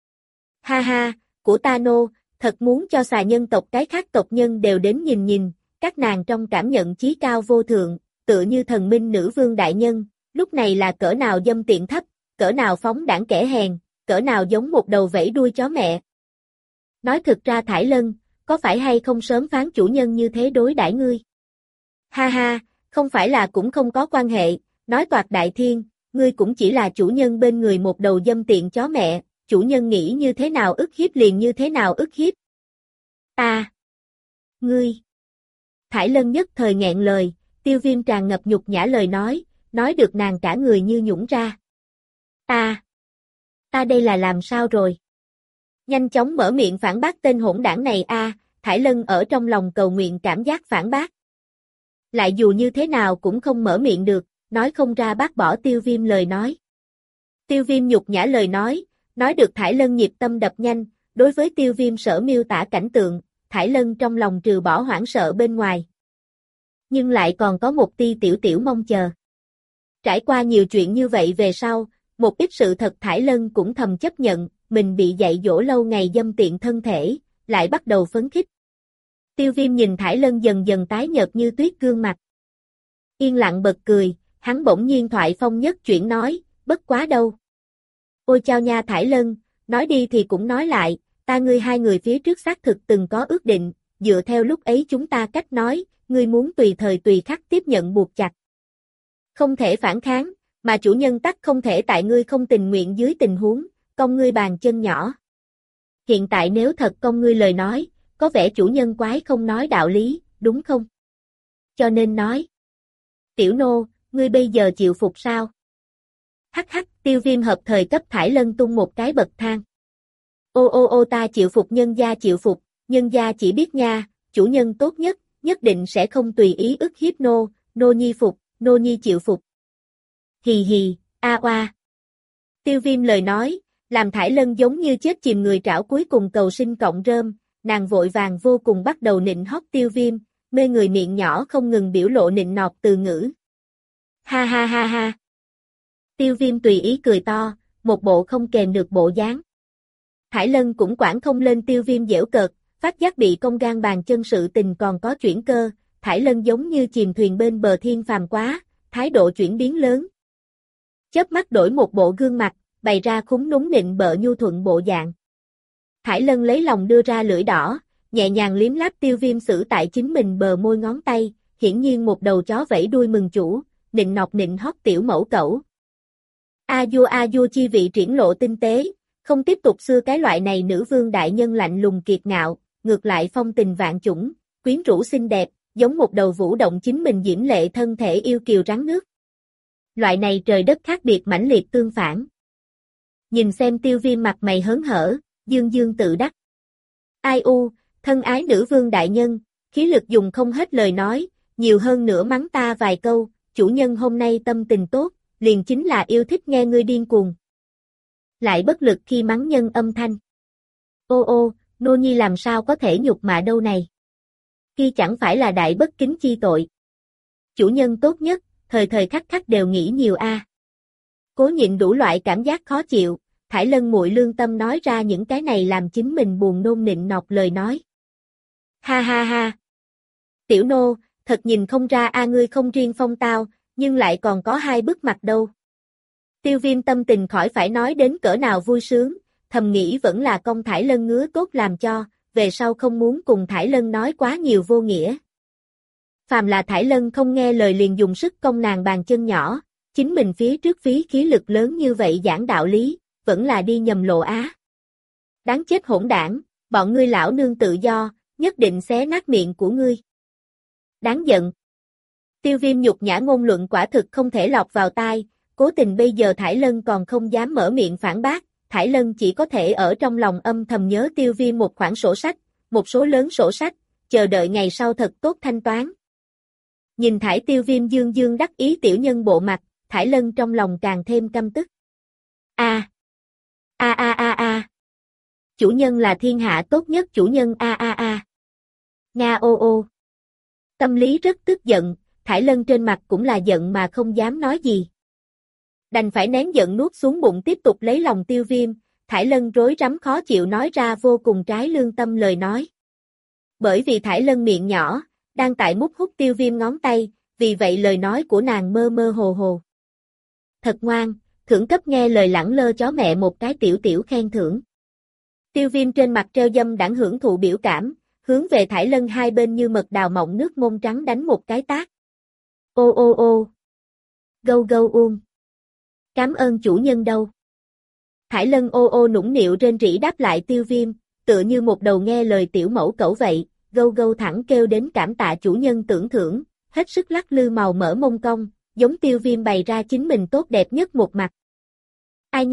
Speaker 1: Ha, của ta nô, thật muốn cho xà nhân tộc cái khác tộc nhân đều đến nhìn, các nàng trong cảm nhận chí cao vô thượng, tựa như thần minh nữ vương đại nhân, lúc này là cỡ nào dâm tiện thấp, cỡ nào phóng đảng kẻ hèn, cỡ nào giống một đầu vẫy đuôi chó mẹ. Nói thực ra Thải Lân, có phải hay không sớm phán chủ nhân như thế đối đãi ngươi? Ha, không phải là cũng không có quan hệ, nói toạc đại thiên, ngươi cũng chỉ là chủ nhân bên người một đầu dâm tiện chó mẹ, chủ nhân nghĩ như thế nào ức hiếp liền như thế nào ức hiếp. Ngươi. Thải Lân nhất thời nghẹn lời, Tiêu Viêm tràn ngập nhục nhã lời nói được nàng cả người như nhũn ra. Ta đây là làm sao rồi? Nhanh chóng mở miệng phản bác tên hỗn đảng này a, Thải Lân ở trong lòng cầu nguyện cảm giác phản bác. Lại dù như thế nào cũng không mở miệng được, nói không ra bác bỏ Tiêu Viêm lời nói. Tiêu Viêm nhục nhã lời nói được Thải Lân nhịp tâm đập nhanh, đối với Tiêu Viêm sở miêu tả cảnh tượng, Thải Lân trong lòng trừ bỏ hoảng sợ bên ngoài. Nhưng lại còn có một tia tiểu tiểu mong chờ. Trải qua nhiều chuyện như vậy về sau, một ít sự thật Thải Lân cũng thầm chấp nhận, mình bị dạy dỗ lâu ngày dâm tiện thân thể, lại bắt đầu phấn khích. Tiêu Viêm nhìn Thải Lân dần dần tái nhợt như tuyết gương mặt. Yên lặng bật cười, hắn bỗng nhiên thoại phong nhất chuyển nói, bất quá đâu. Ôi chao nha Thải Lân, nói đi thì cũng nói lại, ta ngươi hai người phía trước xác thực từng có ước định, dựa theo lúc ấy chúng ta cách nói, ngươi muốn tùy thời tùy khắc tiếp nhận buộc chặt. Không thể phản kháng, mà chủ nhân tắc không thể tại ngươi không tình nguyện dưới tình huống, cong ngươi bàn chân nhỏ. Hiện tại nếu thật cong ngươi lời nói, có vẻ chủ nhân quái không nói đạo lý, đúng không? Cho nên nói. Tiểu nô, ngươi bây giờ chịu phục sao? Hắc hắc, Tiêu Viêm hợp thời cấp Thải Lân tung một cái bậc thang. Ô ta chịu phục, nhân gia chỉ biết nha, chủ nhân tốt nhất định sẽ không tùy ý ức hiếp nô nhi phục, nô nhi chịu phục. Hì hì, a oa. Tiêu Viêm lời nói, làm Thải Lân giống như chết chìm người trảo cuối cùng cầu sinh cọng rơm, nàng vội vàng vô cùng bắt đầu nịnh hót Tiêu Viêm, mê người miệng nhỏ không ngừng biểu lộ nịnh nọt từ ngữ. Ha ha ha ha. Tiêu Viêm tùy ý cười to, một bộ không kèm được bộ dáng. Thải Lân cũng quản không lên Tiêu Viêm giễu cợt, phát giác bị công gan bàn chân sự tình còn có chuyển cơ, Thải Lân giống như chìm thuyền bên bờ thiên phàm quá, thái độ chuyển biến lớn. Chớp mắt đổi một bộ gương mặt, bày ra khúm núm nịnh bợ nhu thuận bộ dạng. Thải Lân lấy lòng đưa ra lưỡi đỏ, nhẹ nhàng liếm láp Tiêu Viêm xử tại chính mình bờ môi ngón tay, hiển nhiên một đầu chó vẫy đuôi mừng chủ, nịnh nọt nịnh hót tiểu mẫu cẩu. A vua chi vị triển lộ tinh tế, không tiếp tục xưa cái loại này nữ vương đại nhân lạnh lùng kiệt ngạo, ngược lại phong tình vạn chủng, quyến rũ xinh đẹp, giống một đầu vũ động chính mình diễm lệ thân thể yêu kiều rắn nước. Loại này trời đất khác biệt mãnh liệt tương phản. Nhìn xem Tiêu Viêm mặt mày hớn hở, dương dương tự đắc. Ai u, thân ái nữ vương đại nhân, khí lực dùng không hết lời nói, nhiều hơn nữa mắng ta vài câu, chủ nhân hôm nay tâm tình tốt, liền chính là yêu thích nghe ngươi điên cuồng. Lại bất lực khi mắng nhân âm thanh. Ô, nô nhi làm sao có thể nhục mạ đâu này. Khi chẳng phải là đại bất kính chi tội. Chủ nhân tốt nhất, thời thời khắc khắc đều nghĩ nhiều a. Cố nhịn đủ loại cảm giác khó chịu, Thải Lân muội lương tâm nói ra những cái này làm chính mình buồn nôn nịnh nọt lời nói. Ha ha ha. Tiểu nô, thật nhìn không ra ngươi không riêng phong tao, nhưng lại còn có hai bức mặt đâu. Tiêu Viêm tâm tình khỏi phải nói đến cỡ nào vui sướng, thầm nghĩ vẫn là công Thải Lân ngứa tốt làm cho, về sau không muốn cùng Thải Lân nói quá nhiều vô nghĩa. Phàm là Thải Lân không nghe lời liền dùng sức công nàng bàn chân nhỏ, chính mình phía trước phí khí lực lớn như vậy giảng đạo lý, vẫn là đi nhầm lộ á. Đáng chết hỗn đảng, bọn ngươi lão nương tự do, nhất định xé nát miệng của ngươi. Đáng giận. Tiêu Viêm nhục nhã ngôn luận quả thực không thể lọt vào tai, cố tình bây giờ Thải Lân còn không dám mở miệng phản bác, Thải Lân chỉ có thể ở trong lòng âm thầm nhớ Tiêu Viêm một khoản sổ sách, một số lớn sổ sách, chờ đợi ngày sau thật tốt thanh toán. Nhìn Thải Tiêu Viêm dương dương đắc ý tiểu nhân bộ mặt, Thải Lân trong lòng càng thêm căm tức. A. Chủ nhân là thiên hạ tốt nhất chủ nhân a. Nga ô. Tâm lý rất tức giận, Thải Lân trên mặt cũng là giận mà không dám nói gì. Đành phải nén giận nuốt xuống bụng tiếp tục lấy lòng Tiêu Viêm, Thải Lân rối rắm khó chịu nói ra vô cùng trái lương tâm lời nói. Bởi vì Thải Lân miệng nhỏ, đang tại mút hút Tiêu Viêm ngón tay, vì vậy lời nói của nàng mơ mơ hồ hồ. Thật ngoan, thưởng cấp nghe lời lẳng lơ chó mẹ một cái tiểu tiểu khen thưởng. Tiêu Viêm trên mặt treo dâm đãng hưởng thụ biểu cảm, hướng về Thải Lân hai bên như mật đào mọng nước môn trắng đánh một cái tát. Ô. Gâu uông. Cảm ơn chủ nhân đâu. Thải Lân ô nũng nịu rên rỉ đáp lại Tiêu Viêm, tựa như một đầu nghe lời tiểu mẫu cẩu vậy, gâu thẳng kêu đến cảm tạ chủ nhân tưởng thưởng, hết sức lắc lư màu mỡ mông cong, giống Tiêu Viêm bày ra chính mình tốt đẹp nhất một mặt. Ai nha,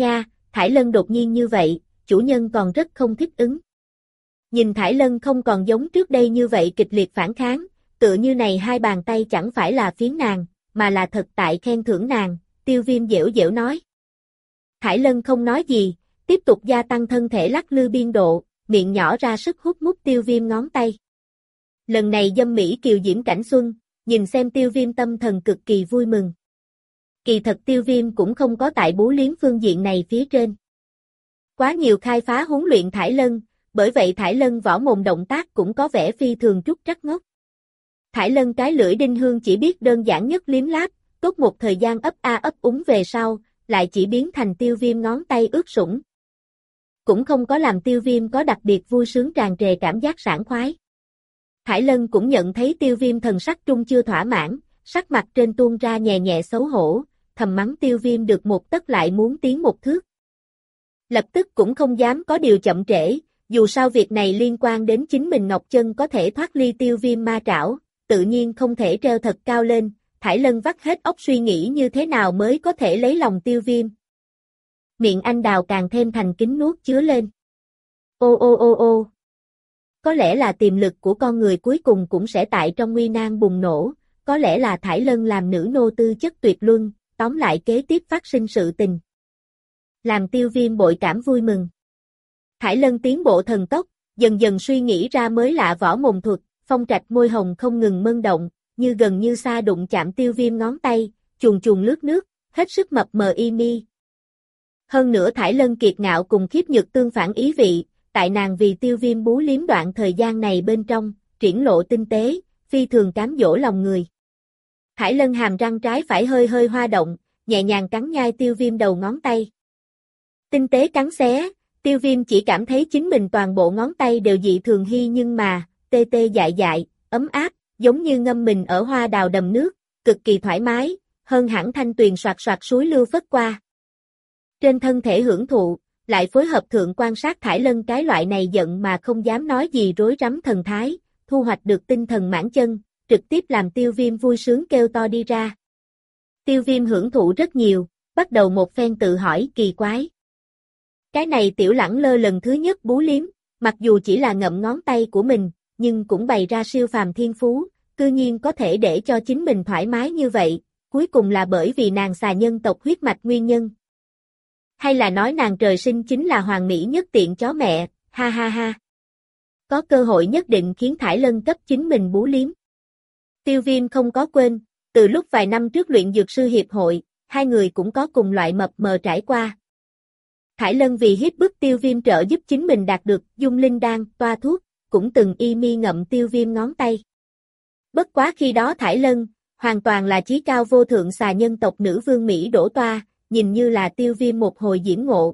Speaker 1: Thải Lân đột nhiên như vậy, chủ nhân còn rất không thích ứng. Nhìn Thải Lân không còn giống trước đây như vậy kịch liệt phản kháng, tựa như này hai bàn tay chẳng phải là phiến nàng, mà là thật tại khen thưởng nàng, Tiêu Viêm giễu giễu nói. Thải Lân không nói gì, tiếp tục gia tăng thân thể lắc lư biên độ, miệng nhỏ ra sức hút mút Tiêu Viêm ngón tay. Lần này dâm mỹ kiều diễm cảnh xuân, nhìn xem Tiêu Viêm tâm thần cực kỳ vui mừng. Kỳ thật Tiêu Viêm cũng không có tại bú liếm phương diện này phía trên. Quá nhiều khai phá huấn luyện Thải Lân, bởi vậy Thải Lân võ mồm động tác cũng có vẻ phi thường trúc trắc ngốc. Thải Lân cái lưỡi đinh hương chỉ biết đơn giản nhất liếm láp, tốt một thời gian ấp a ấp úng về sau, lại chỉ biến thành Tiêu Viêm ngón tay ướt sũng. Cũng không có làm Tiêu Viêm có đặc biệt vui sướng tràn trề cảm giác sảng khoái. Thải Lân cũng nhận thấy Tiêu Viêm thần sắc trung chưa thỏa mãn, sắc mặt trên tuôn ra nhẹ nhẹ xấu hổ, thầm mắng Tiêu Viêm được một tấc lại muốn tiến một thước. Lập tức cũng không dám có điều chậm trễ, dù sao việc này liên quan đến chính mình Ngọc Chân có thể thoát ly Tiêu Viêm ma trảo, tự nhiên không thể treo thật cao lên, Thải Lân vắt hết óc suy nghĩ như thế nào mới có thể lấy lòng Tiêu Viêm. Miệng anh đào càng thêm thành kính nuốt chứa lên. Ô ô ô ô. Có lẽ là tiềm lực của con người cuối cùng cũng sẽ tại trong nguy nan bùng nổ, có lẽ là Thải Lân làm nữ nô tư chất tuyệt luân, tóm lại kế tiếp phát sinh sự tình. Làm Tiêu Viêm bội cảm vui mừng. Thải Lân tiến bộ thần tốc, dần dần suy nghĩ ra mới lạ võ mồm thuật, phong trạch môi hồng không ngừng mơn động, như gần như xa đụng chạm Tiêu Viêm ngón tay, chuồn chuồn lướt nước, hết sức mập mờ y mi. Hơn nữa Thải Lân kiệt ngạo cùng khiếp nhược tương phản ý vị, tại nàng vì Tiêu Viêm bú liếm đoạn thời gian này bên trong, triển lộ tinh tế, phi thường cám dỗ lòng người. Thải Lân hàm răng trái phải hơi hơi hoa động, nhẹ nhàng cắn nhai Tiêu Viêm đầu ngón tay. Tinh tế cắn xé, Tiêu Viêm chỉ cảm thấy chính mình toàn bộ ngón tay đều dị thường hy nhưng mà, tê tê dại dại, ấm áp, giống như ngâm mình ở hoa đào đầm nước, cực kỳ thoải mái, hơn hẳn thanh tuyền soạt soạt suối lưu phất qua. Trên thân thể hưởng thụ, lại phối hợp thượng quan sát Thải Lân cái loại này giận mà không dám nói gì rối rắm thần thái, thu hoạch được tinh thần mãn chân, trực tiếp làm Tiêu Viêm vui sướng kêu to đi ra. Tiêu Viêm hưởng thụ rất nhiều, bắt đầu một phen tự hỏi kỳ quái. Cái này tiểu lẳng lơ lần thứ nhất bú liếm, mặc dù chỉ là ngậm ngón tay của mình, nhưng cũng bày ra siêu phàm thiên phú, cư nhiên có thể để cho chính mình thoải mái như vậy, cuối cùng là bởi vì nàng xà nhân tộc huyết mạch nguyên nhân. Hay là nói nàng trời sinh chính là hoàng mỹ nhất tiện chó mẹ, ha ha ha. Có cơ hội nhất định khiến Thải Lân cấp chính mình bú liếm. Tiêu Viêm không có quên, từ lúc vài năm trước luyện dược sư hiệp hội, hai người cũng có cùng loại mập mờ trải qua. Thải Lân vì hiếp bức Tiêu Viêm trợ giúp chính mình đạt được dung linh đan, toa thuốc, cũng từng y mi ngậm Tiêu Viêm ngón tay. Bất quá khi đó Thải Lân, hoàn toàn là chí cao vô thượng xà nhân tộc nữ vương Mỹ đổ toa, nhìn như là Tiêu Viêm một hồi diễm ngộ.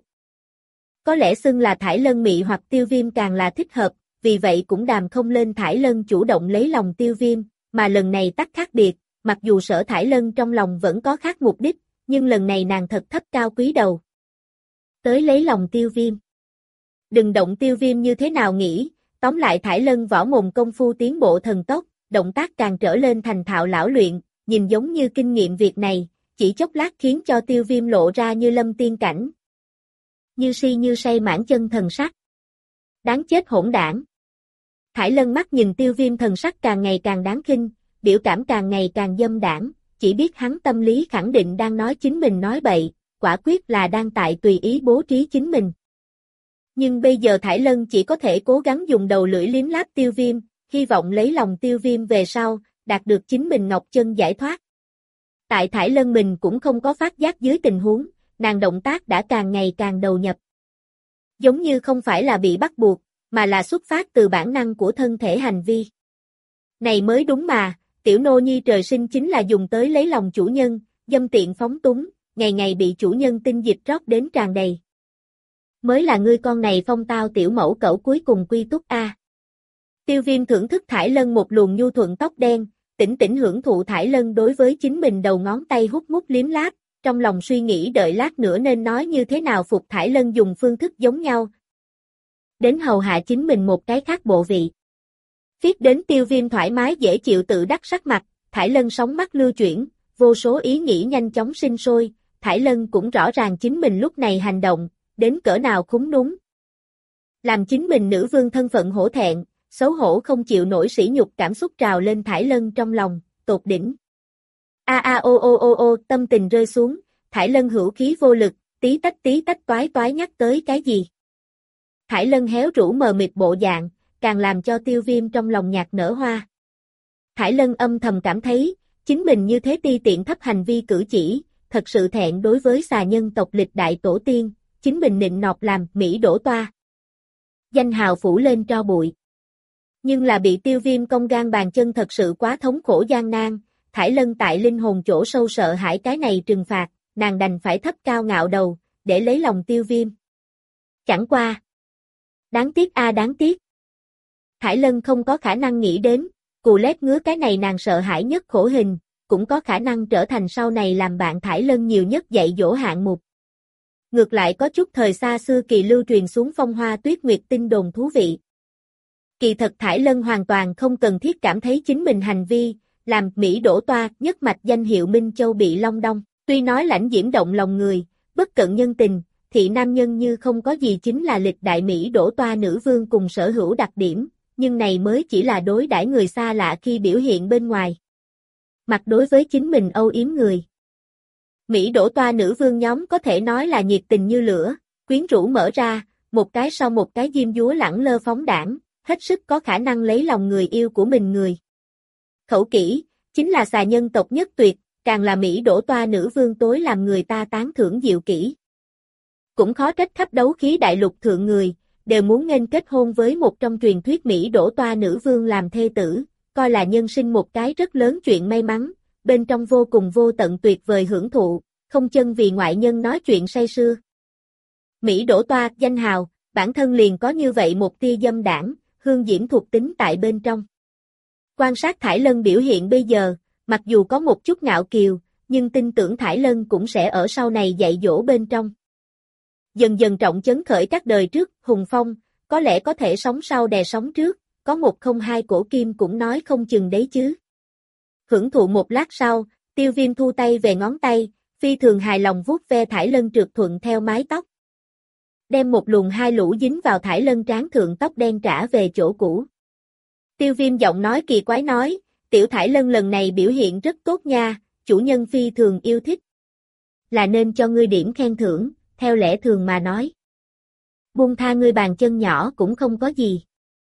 Speaker 1: Có lẽ xưng là Thải Lân mị hoặc Tiêu Viêm càng là thích hợp, vì vậy cũng đàm không lên Thải Lân chủ động lấy lòng Tiêu Viêm, mà lần này tắc khác biệt, mặc dù Sở Thải Lân trong lòng vẫn có khác mục đích, nhưng lần này nàng thật thấp cao quý đầu. Tới lấy lòng Tiêu Viêm. Đừng động Tiêu Viêm như thế nào nghĩ, tóm lại Thải Lân võ mồm công phu tiến bộ thần tốc, động tác càng trở lên thành thạo lão luyện, nhìn giống như kinh nghiệm việc này, chỉ chốc lát khiến cho Tiêu Viêm lộ ra như lâm tiên cảnh. Như si như say mãn chân thần sắc. Đáng chết hỗn đảng. Thải Lân mắt nhìn Tiêu Viêm thần sắc càng ngày càng đáng khinh, biểu cảm càng ngày càng dâm đảng, chỉ biết hắn tâm lý khẳng định đang nói chính mình nói bậy, quả quyết là đang tại tùy ý bố trí chính mình. Nhưng bây giờ Thải Lân chỉ có thể cố gắng dùng đầu lưỡi liếm láp Tiêu Viêm, hy vọng lấy lòng Tiêu Viêm về sau, đạt được chính mình Ngọc Chân giải thoát. Tại Thải Lân mình cũng không có phát giác dưới tình huống, nàng động tác đã càng ngày càng đầu nhập. Giống như không phải là bị bắt buộc, mà là xuất phát từ bản năng của thân thể hành vi. Này mới đúng mà, tiểu nô nhi trời sinh chính là dùng tới lấy lòng chủ nhân, dâm tiện phóng túng, ngày ngày bị chủ nhân tinh dịch rót đến tràn đầy. Mới là ngươi con này phong tao tiểu mẫu cẩu cuối cùng quy túc a. Tiêu Viêm thưởng thức Thải Lân một luồng nhu thuận tóc đen, tĩnh tĩnh hưởng thụ Thải Lân đối với chính mình đầu ngón tay hút mút liếm láp, trong lòng suy nghĩ đợi lát nữa nên nói như thế nào phục Thải Lân dùng phương thức giống nhau. Đến hầu hạ chính mình một cái khác bộ vị. Viết đến Tiêu Viêm thoải mái dễ chịu tự đắc sắc mặt, Thải Lân sóng mắt lưu chuyển, vô số ý nghĩ nhanh chóng sinh sôi, Thải Lân cũng rõ ràng chính mình lúc này hành động, đến cỡ nào khúng núm. Làm chính mình nữ vương thân phận hổ thẹn, xấu hổ không chịu nổi sỉ nhục cảm xúc trào lên Thải Lân trong lòng, tột đỉnh. A a ô ô ô ô, tâm tình rơi xuống, Thải Lân hữu khí vô lực, tí tách toái toái nhắc tới cái gì. Thải Lân héo rũ mờ mịt bộ dạng, càng làm cho Tiêu Viêm trong lòng nhạc nở hoa. Thải Lân âm thầm cảm thấy, chính mình như thế ti tiện thấp hành vi cử chỉ, thật sự thẹn đối với xà nhân tộc lịch đại tổ tiên, chính mình nịnh nọt làm Mỹ đổ toa. Danh hào phủ lên tro bụi. Nhưng là bị Tiêu Viêm công gan bàn chân thật sự quá thống khổ gian nan, Thải Lân tại linh hồn chỗ sâu sợ hãi cái này trừng phạt, nàng đành phải thấp cao ngạo đầu, để lấy lòng Tiêu Viêm. Chẳng qua. Đáng tiếc đáng tiếc. Thải Lân không có khả năng nghĩ đến, cù lét ngứa cái này nàng sợ hãi nhất khổ hình, cũng có khả năng trở thành sau này làm bạn Thải Lân nhiều nhất dạy dỗ hạng mục. Ngược lại có chút thời xa xưa kỳ lưu truyền xuống phong hoa tuyết nguyệt tin đồn thú vị. Kỳ thật Thải Lân hoàn toàn không cần thiết cảm thấy chính mình hành vi, làm Mỹ đổ toa nhất mạch danh hiệu Minh Châu bị long đong. Tuy nói lãnh diễm động lòng người, bất cận nhân tình, thị nam nhân như không có gì chính là lịch đại Mỹ đổ toa nữ vương cùng sở hữu đặc điểm, nhưng này mới chỉ là đối đãi người xa lạ khi biểu hiện bên ngoài. Mặt đối với chính mình âu yếm người. Mỹ đổ toa nữ vương nhóm có thể nói là nhiệt tình như lửa, quyến rũ mở ra, một cái sau một cái diêm dúa lẳng lơ phóng đảng, hết sức có khả năng lấy lòng người yêu của mình người. Khẩu kỹ, chính là xà nhân tộc nhất tuyệt, càng là Mỹ đổ toa nữ vương tối làm người ta tán thưởng diệu kỹ. Cũng khó trách khắp đấu khí đại lục thượng người, đều muốn nghênh kết hôn với một trong truyền thuyết Mỹ đổ toa nữ vương làm thê tử, coi là nhân sinh một cái rất lớn chuyện may mắn, bên trong vô cùng vô tận tuyệt vời hưởng thụ, không chân vì ngoại nhân nói chuyện say sưa. Mỹ đổ toa, danh hào, bản thân liền có như vậy một tia dâm đảng, hương diễm thuộc tính tại bên trong. Quan sát Thải Lân biểu hiện bây giờ, mặc dù có một chút ngạo kiều, nhưng tin tưởng Thải Lân cũng sẽ ở sau này dạy dỗ bên trong. Dần dần trọng chấn khởi các đời trước, hùng phong, có lẽ có thể sóng sau đè sóng trước, có một không hai cổ kim cũng nói không chừng đấy chứ. Hưởng thụ một lát sau, Tiêu Viêm thu tay về ngón tay, phi thường hài lòng vuốt ve Thải Lân trượt thuận theo mái tóc. Đem một luồng hai lũ dính vào Thải Lân trán thượng tóc đen trả về chỗ cũ. Tiêu Viêm giọng nói kỳ quái nói, tiểu Thải Lân lần này biểu hiện rất tốt nha, chủ nhân phi thường yêu thích. Là nên cho ngươi điểm khen thưởng, theo lẽ thường mà nói. Buông tha ngươi bàn chân nhỏ cũng không có gì.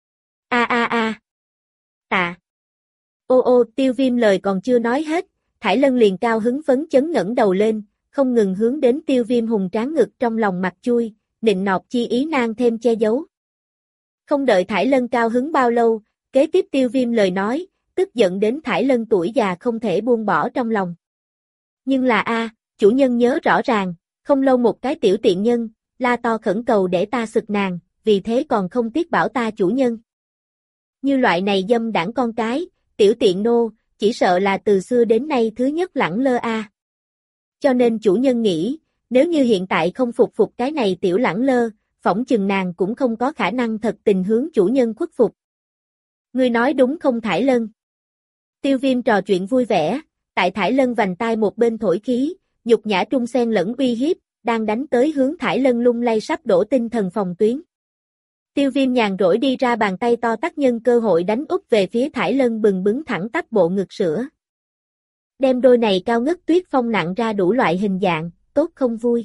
Speaker 1: Tạ. Ô Tiêu Viêm lời còn chưa nói hết, Thải Lân liền cao hứng phấn chấn ngẩng đầu lên, không ngừng hướng đến Tiêu Viêm hùng tráng ngực trong lòng mặt chui, nịnh nọt chi ý nan thêm che giấu. Không đợi Thải Lân cao hứng bao lâu, kế tiếp Tiêu Viêm lời nói, tức giận đến Thải Lân tuổi già không thể buông bỏ trong lòng. Nhưng là chủ nhân nhớ rõ ràng, không lâu một cái tiểu tiện nhân, la to khẩn cầu để ta sực nàng, vì thế còn không tiếc bảo ta chủ nhân. Như loại này dâm đảng con cái, tiểu tiện nô, chỉ sợ là từ xưa đến nay thứ nhất lẳng lơ Cho nên chủ nhân nghĩ, nếu như hiện tại không phục cái này tiểu lẳng lơ, phỏng chừng nàng cũng không có khả năng thật tình hướng chủ nhân khuất phục. Ngươi nói đúng không Thải Lân? Tiêu Viêm trò chuyện vui vẻ, tại Thải Lân vành tai một bên thổi khí, nhục nhã trung xen lẫn uy hiếp, đang đánh tới hướng Thải Lân lung lay sắp đổ tinh thần phòng tuyến. Tiêu Viêm nhàn rỗi đi ra bàn tay to tác nhân cơ hội đánh úp về phía Thải Lân bừng bứng thẳng tắp bộ ngực sữa. Đem đôi này cao ngất tuyết phong nặng ra đủ loại hình dạng, tốt không vui.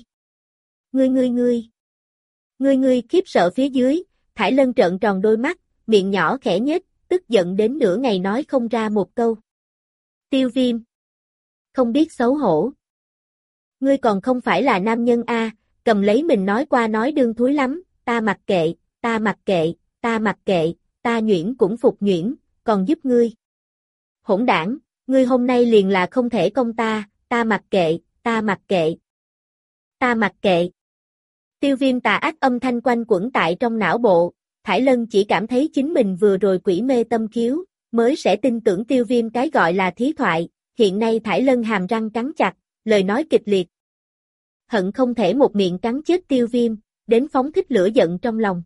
Speaker 1: Ngươi khiếp sợ phía dưới, Thải Lân trợn tròn đôi mắt, miệng nhỏ khẽ nhếch, tức giận đến nửa ngày nói không ra một câu. Tiêu Viêm. Không biết xấu hổ. Ngươi còn không phải là nam nhân cầm lấy mình nói qua nói đương thúi lắm, ta mặc kệ, ta nhuyễn cũng phục nhuyễn, còn giúp ngươi. Hỗn đảng, ngươi hôm nay liền là không thể công ta mặc kệ. Tiêu Viêm tà ác âm thanh quanh quẩn tại trong não bộ, Thải Lân chỉ cảm thấy chính mình vừa rồi quỷ mê tâm khiếu, mới sẽ tin tưởng Tiêu Viêm cái gọi là thí thoại, hiện nay Thải Lân hàm răng cắn chặt, lời nói kịch liệt. Hận không thể một miệng cắn chết Tiêu Viêm, đến phóng thích lửa giận trong lòng.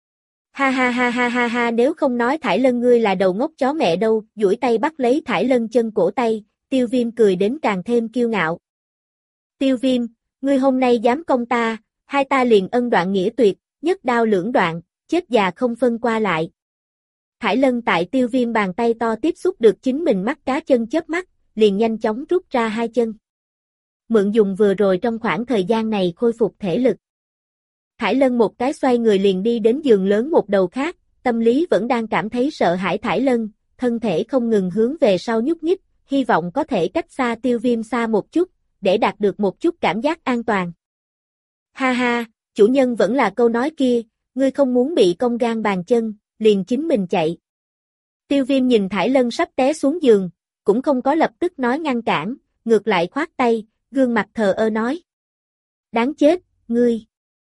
Speaker 1: Ha, nếu không nói Thải Lân ngươi là đầu ngốc chó mẹ đâu, duỗi tay bắt lấy Thải Lân chân cổ tay, Tiêu Viêm cười đến càng thêm kiêu ngạo. Tiêu Viêm, ngươi hôm nay dám công ta, hai ta liền ân đoạn nghĩa tuyệt, nhất đao lưỡng đoạn, chết già không phân qua lại. Thải Lân tại Tiêu Viêm bàn tay to tiếp xúc được chính mình mắt cá chân chớp mắt, liền nhanh chóng rút ra hai chân. Mượn dùng vừa rồi trong khoảng thời gian này khôi phục thể lực. Thải Lân một cái xoay người liền đi đến giường lớn một đầu khác, tâm lý vẫn đang cảm thấy sợ hãi Thải Lân, thân thể không ngừng hướng về sau nhúc nhích, hy vọng có thể cách xa Tiêu Viêm xa một chút, để đạt được một chút cảm giác an toàn. Ha ha, chủ nhân vẫn là câu nói kia, ngươi không muốn bị cong gan bàn chân, liền chính mình chạy. Tiêu Viêm nhìn Thải Lân sắp té xuống giường, cũng không có lập tức nói ngăn cản, ngược lại khoát tay, gương mặt thờ ơ nói. Đáng chết, ngươi.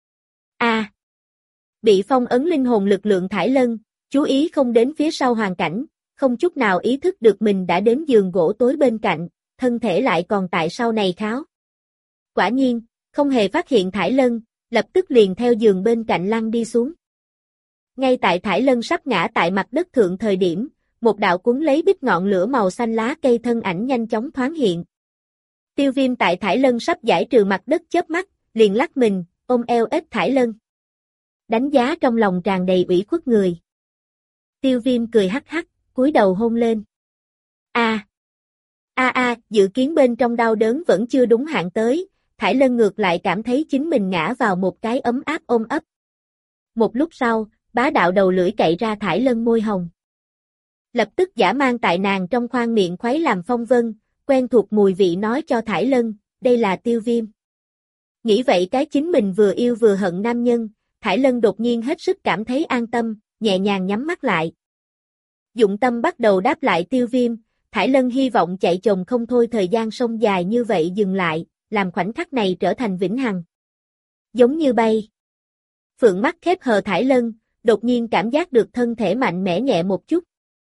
Speaker 1: Bị phong ấn linh hồn lực lượng Thải Lân, chú ý không đến phía sau hoàn cảnh, không chút nào ý thức được mình đã đến giường gỗ tối bên cạnh, thân thể lại còn tại sau này kháo. Quả nhiên, không hề phát hiện Thải Lân, lập tức liền theo giường bên cạnh lăn đi xuống. Ngay tại Thải Lân sắp ngã tại mặt đất thượng thời điểm, một đạo cuốn lấy bích ngọn lửa màu xanh lá cây thân ảnh nhanh chóng thoáng hiện. Tiêu Viêm tại Thải Lân sắp giải trừ mặt đất chớp mắt, liền lắc mình, ôm eo ếch Thải Lân. Đánh giá trong lòng tràn đầy ủy khuất người. Tiêu Viêm cười hắc hắc, cúi đầu hôn lên. Dự kiến bên trong đau đớn vẫn chưa đúng hạn tới, Thải Lân ngược lại cảm thấy chính mình ngã vào một cái ấm áp ôm ấp. Một lúc sau, bá đạo đầu lưỡi cậy ra Thải Lân môi hồng. Lập tức dã man tại nàng trong khoang miệng khuấy làm phong vân, quen thuộc mùi vị nói cho Thải Lân, đây là Tiêu Viêm. Nghĩ vậy cái chính mình vừa yêu vừa hận nam nhân, Thải Lân đột nhiên hết sức cảm thấy an tâm, nhẹ nhàng nhắm mắt lại. Dụng tâm bắt đầu đáp lại Tiêu Viêm, Thải Lân hy vọng chạy chồng không thôi thời gian sông dài như vậy dừng lại, làm khoảnh khắc này trở thành vĩnh hằng. Giống như bay. Phượng mắt khép hờ Thải Lân, đột nhiên cảm giác được thân thể mạnh mẽ nhẹ một chút.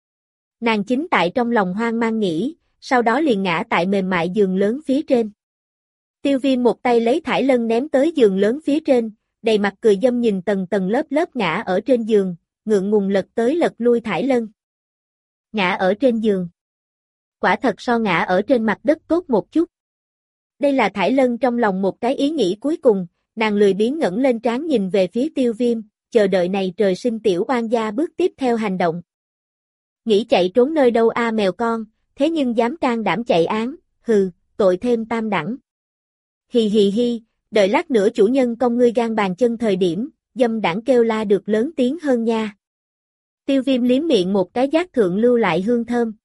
Speaker 1: Nàng chính tại trong lòng hoang mang nghĩ, sau đó liền ngã tại mềm mại giường lớn phía trên. Tiêu Viêm một tay lấy Thải Lân ném tới giường lớn phía trên, đầy mặt cười dâm nhìn tầng tầng lớp lớp ngã ở trên giường, ngượng ngùng lật tới lật lui Thải Lân. Ngã ở trên giường. Quả thật so ngã ở trên mặt đất tốt một chút. Đây là Thải Lân trong lòng một cái ý nghĩ cuối cùng, nàng lười biếng ngẩng lên trán nhìn về phía Tiêu Viêm, chờ đợi này trời sinh tiểu oan gia bước tiếp theo hành động. Nghĩ chạy trốn nơi đâu mèo con, thế nhưng dám can đảm chạy án, hừ, tội thêm tam đẳng. Hì hì hi, đợi lát nữa chủ nhân công ngươi gan bàn chân thời điểm, dâm đảng kêu la được lớn tiếng hơn nha. Tiêu Viêm liếm miệng một cái giác thượng lưu lại hương thơm.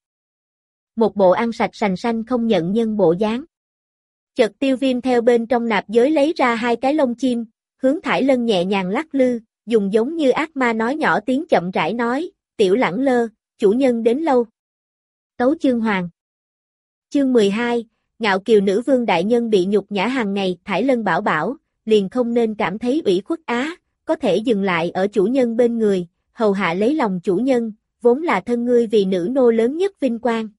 Speaker 1: Một bộ ăn sạch sành sanh không nhận nhân bộ dáng. Chợt Tiêu Viêm theo bên trong nạp giới lấy ra hai cái lông chim, hướng Thải Lân nhẹ nhàng lắc lư, dùng giống như ác ma nói nhỏ tiếng chậm rãi nói, tiểu lẳng lơ, chủ nhân đến lâu. Tấu chương hoàng. Chương 12, ngạo kiều nữ vương đại nhân bị nhục nhã hàng ngày, Thải Lân bảo bảo, liền không nên cảm thấy ủy khuất có thể dừng lại ở chủ nhân bên người, hầu hạ lấy lòng chủ nhân, vốn là thân ngươi vì nữ nô lớn nhất vinh quang.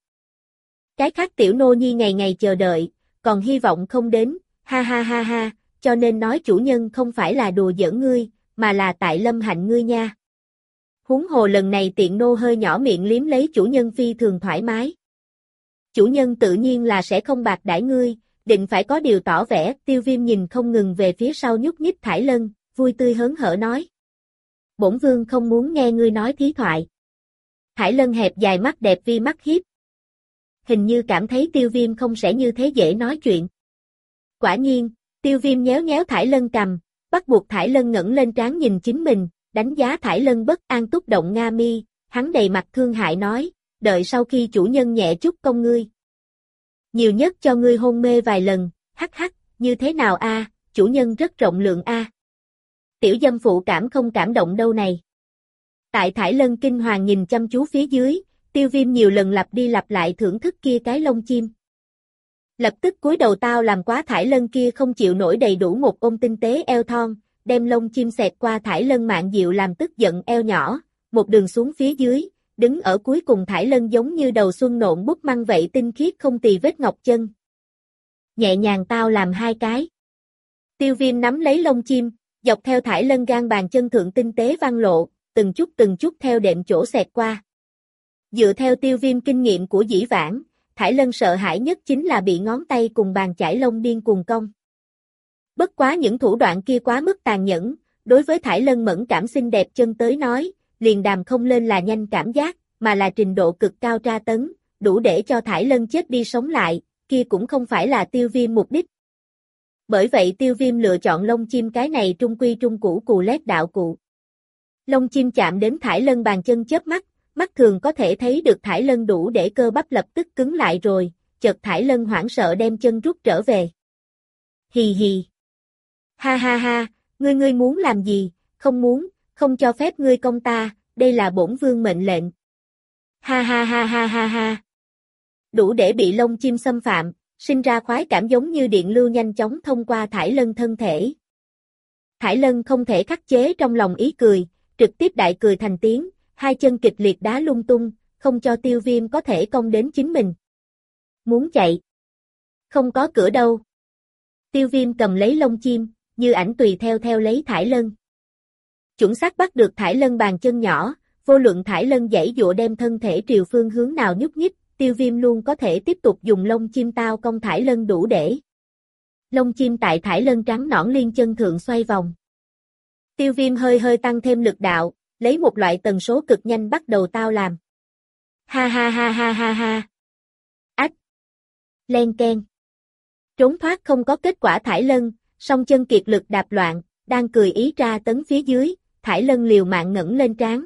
Speaker 1: Cái khác tiểu nô nhi ngày ngày chờ đợi, còn hy vọng không đến, ha ha ha ha, cho nên nói chủ nhân không phải là đùa giỡn ngươi, mà là tại lâm hạnh ngươi nha. Huống hồ lần này tiện nô hơi nhỏ miệng liếm lấy chủ nhân phi thường thoải mái. Chủ nhân tự nhiên là sẽ không bạc đãi ngươi, định phải có điều tỏ vẻ. Tiêu Viêm nhìn không ngừng về phía sau nhúc nhích Thải Lân, vui tươi hớn hở nói. Bổn vương không muốn nghe ngươi nói thí thoại. Thải Lân hẹp dài mắt đẹp vi mắt hiếp. Hình như cảm thấy Tiêu Viêm không sẽ như thế dễ nói chuyện. Quả nhiên, Tiêu Viêm nhéo nhéo Thải Lân cằm, bắt buộc Thải Lân ngẩng lên trán nhìn chính mình, đánh giá Thải Lân bất an túc động nga mi, hắn đầy mặt thương hại nói, đợi sau khi chủ nhân nhẹ chút công ngươi. Nhiều nhất cho ngươi hôn mê vài lần, hắc hắc, như thế nào chủ nhân rất rộng lượng Tiểu dâm phụ cảm không cảm động đâu này. Tại Thải Lân kinh hoàng nhìn chăm chú phía dưới, Tiêu Viêm nhiều lần lặp đi lặp lại thưởng thức kia cái lông chim. Lập tức cúi đầu tao làm quá Thải Lân kia không chịu nổi đầy đủ một ôm tinh tế eo thon, đem lông chim xẹt qua Thải Lân mạn diệu làm tức giận eo nhỏ, một đường xuống phía dưới, đứng ở cuối cùng Thải Lân giống như đầu xuân nộn bút măng vậy tinh khiết không tì vết ngọc chân. Nhẹ nhàng tao làm hai cái. Tiêu Viêm nắm lấy lông chim, dọc theo Thải Lân gan bàn chân thượng tinh tế văn lộ, từng chút theo đệm chỗ xẹt qua. Dựa theo Tiêu Viêm kinh nghiệm của dĩ vãng, Thải Lân sợ hãi nhất chính là bị ngón tay cùng bàn chải lông điên cuồng cong. Bất quá những thủ đoạn kia quá mức tàn nhẫn, đối với Thải Lân mẫn cảm xinh đẹp chân tới nói, liền đàm không lên là nhanh cảm giác, mà là trình độ cực cao tra tấn, đủ để cho Thải Lân chết đi sống lại, kia cũng không phải là Tiêu Viêm mục đích. Bởi vậy Tiêu Viêm lựa chọn lông chim cái này trung quy trung củ cù lét đạo cụ. Lông chim chạm đến Thải Lân bàn chân chớp mắt, mắt thường có thể thấy được Thải Lân đủ để cơ bắp lập tức cứng lại rồi, chợt Thải Lân hoảng sợ đem chân rút trở về. Hì hì. Ha ha ha, ngươi muốn làm gì, không muốn, không cho phép ngươi công ta, đây là bổn vương mệnh lệnh. Ha ha ha ha ha ha. Đủ để bị lông chim xâm phạm, sinh ra khoái cảm giống như điện lưu nhanh chóng thông qua Thải Lân thân thể. Thải Lân không thể khắc chế trong lòng ý cười, trực tiếp đại cười thành tiếng, hai chân kịch liệt đá lung tung, không cho Tiêu Viêm có thể công đến chính mình. Muốn chạy? Không có cửa đâu. Tiêu Viêm cầm lấy lông chim, như ảnh tùy theo lấy Thải Lân. Chuẩn xác bắt được Thải Lân bàn chân nhỏ, vô luận Thải Lân giãy dụa đem thân thể triều phương hướng nào nhúc nhích, Tiêu Viêm luôn có thể tiếp tục dùng lông chim tao công Thải Lân đủ để. Lông chim tại Thải Lân trắng nõn liên chân thượng xoay vòng. Tiêu Viêm hơi tăng thêm lực đạo, lấy một loại tần số cực nhanh bắt đầu tao làm. Ha ha ha ha ha ha. Ách. Len keng. Trốn thoát không có kết quả Thải Lân, song chân kiệt lực đạp loạn, đang cười ý tra tấn phía dưới, Thải Lân liều mạng ngẩng lên trán.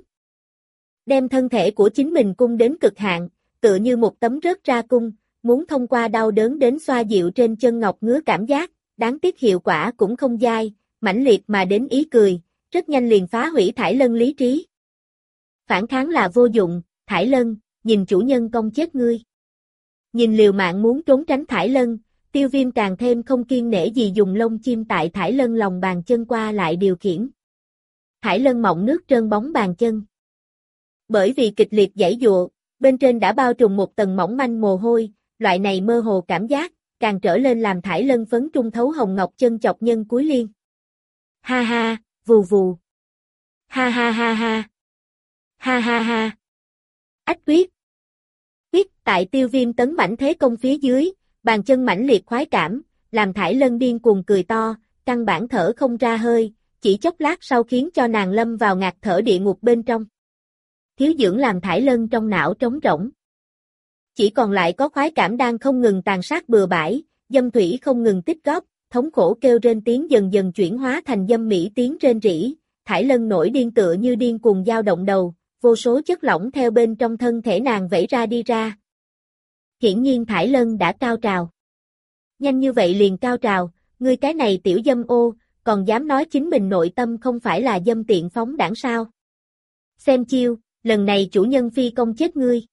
Speaker 1: Đem thân thể của chính mình cung đến cực hạn, tựa như một tấm rớt ra cung, muốn thông qua đau đớn đến xoa dịu trên chân ngọc ngứa cảm giác, đáng tiếc hiệu quả cũng không dai, mãnh liệt mà đến ý cười, rất nhanh liền phá hủy Thải Lân lý trí. Phản kháng là vô dụng, Thải Lân, nhìn chủ nhân công chết ngươi. Nhìn liều mạng muốn trốn tránh Thải Lân, Tiêu Viêm càng thêm không kiêng nể gì dùng lông chim tại Thải Lân lòng bàn chân qua lại điều khiển. Thải Lân mọng nước trơn bóng bàn chân. Bởi vì kịch liệt giãy giụa, bên trên đã bao trùm một tầng mỏng manh mồ hôi, loại này mơ hồ cảm giác, càng trở lên làm Thải Lân phấn trung thấu hồng ngọc chân chọc nhân cuối liên. Ha ha, vù vù. Ha ha ha ha. Ha ha ha. Ách quyết. Quyết tại Tiêu Viêm tấn mãnh thế công phía dưới, bàn chân mãnh liệt khoái cảm, làm Thải Lân điên cuồng cười to, căn bản thở không ra hơi, chỉ chốc lát sau khiến cho nàng lâm vào ngạt thở địa ngục bên trong. Thiếu dưỡng làm Thải Lân trong não trống rỗng. Chỉ còn lại có khoái cảm đang không ngừng tàn sát bừa bãi, dâm thủy không ngừng tích góp, thống khổ kêu rên tiếng dần dần chuyển hóa thành dâm mỹ tiếng rên rỉ, Thải Lân nổi điên tựa như điên cuồng dao động đầu, vô số chất lỏng theo bên trong thân thể nàng vẩy ra đi ra. Hiển nhiên Thải Lân đã cao trào. Nhanh như vậy liền cao trào, ngươi cái này tiểu dâm ô, còn dám nói chính mình nội tâm không phải là dâm tiện phóng đảng sao? Xem chiêu, lần này chủ nhân phi công chết ngươi.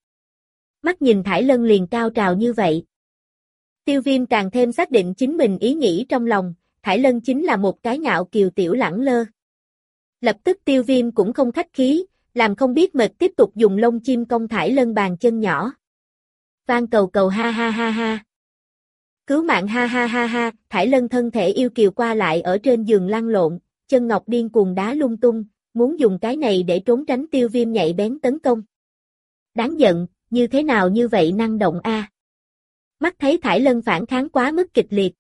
Speaker 1: Mắt nhìn Thải Lân liền cao trào như vậy. Tiêu Viêm càng thêm xác định chính mình ý nghĩ trong lòng, Thải Lân chính là một cái ngạo kiều tiểu lẳng lơ. Lập tức Tiêu Viêm cũng không khách khí, làm không biết mệt tiếp tục dùng lông chim công Thải Lân bàn chân nhỏ. Vang cầu cầu ha ha ha ha. Cứu mạng ha ha ha ha, Thải Lân thân thể yêu kiều qua lại ở trên giường lăn lộn, chân ngọc điên cuồng đá lung tung, muốn dùng cái này để trốn tránh Tiêu Viêm nhạy bén tấn công. Đáng giận, như thế nào như vậy năng động a? Mắt thấy Thải Lân phản kháng quá mức kịch liệt.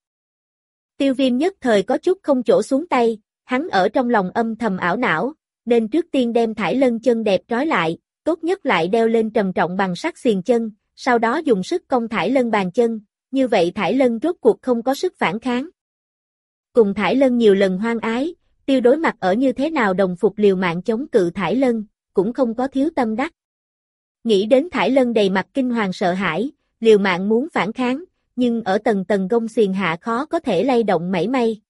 Speaker 1: Tiêu Viêm nhất thời có chút không chỗ xuống tay, hắn ở trong lòng âm thầm ảo não, nên trước tiên đem Thải Lân chân đẹp trói lại, tốt nhất lại đeo lên trầm trọng bằng sắt xiềng chân, sau đó dùng sức công Thải Lân bàn chân, như vậy Thải Lân rốt cuộc không có sức phản kháng. Cùng Thải Lân nhiều lần hoan ái, Tiêu đối mặt ở như thế nào đồng phục liều mạng chống cự Thải Lân, cũng không có thiếu tâm đắc. Nghĩ đến Thải Lân đầy mặt kinh hoàng sợ hãi, liều mạng muốn phản kháng, nhưng ở tầng tầng gông xiềng hạ khó có thể lay động mảy may.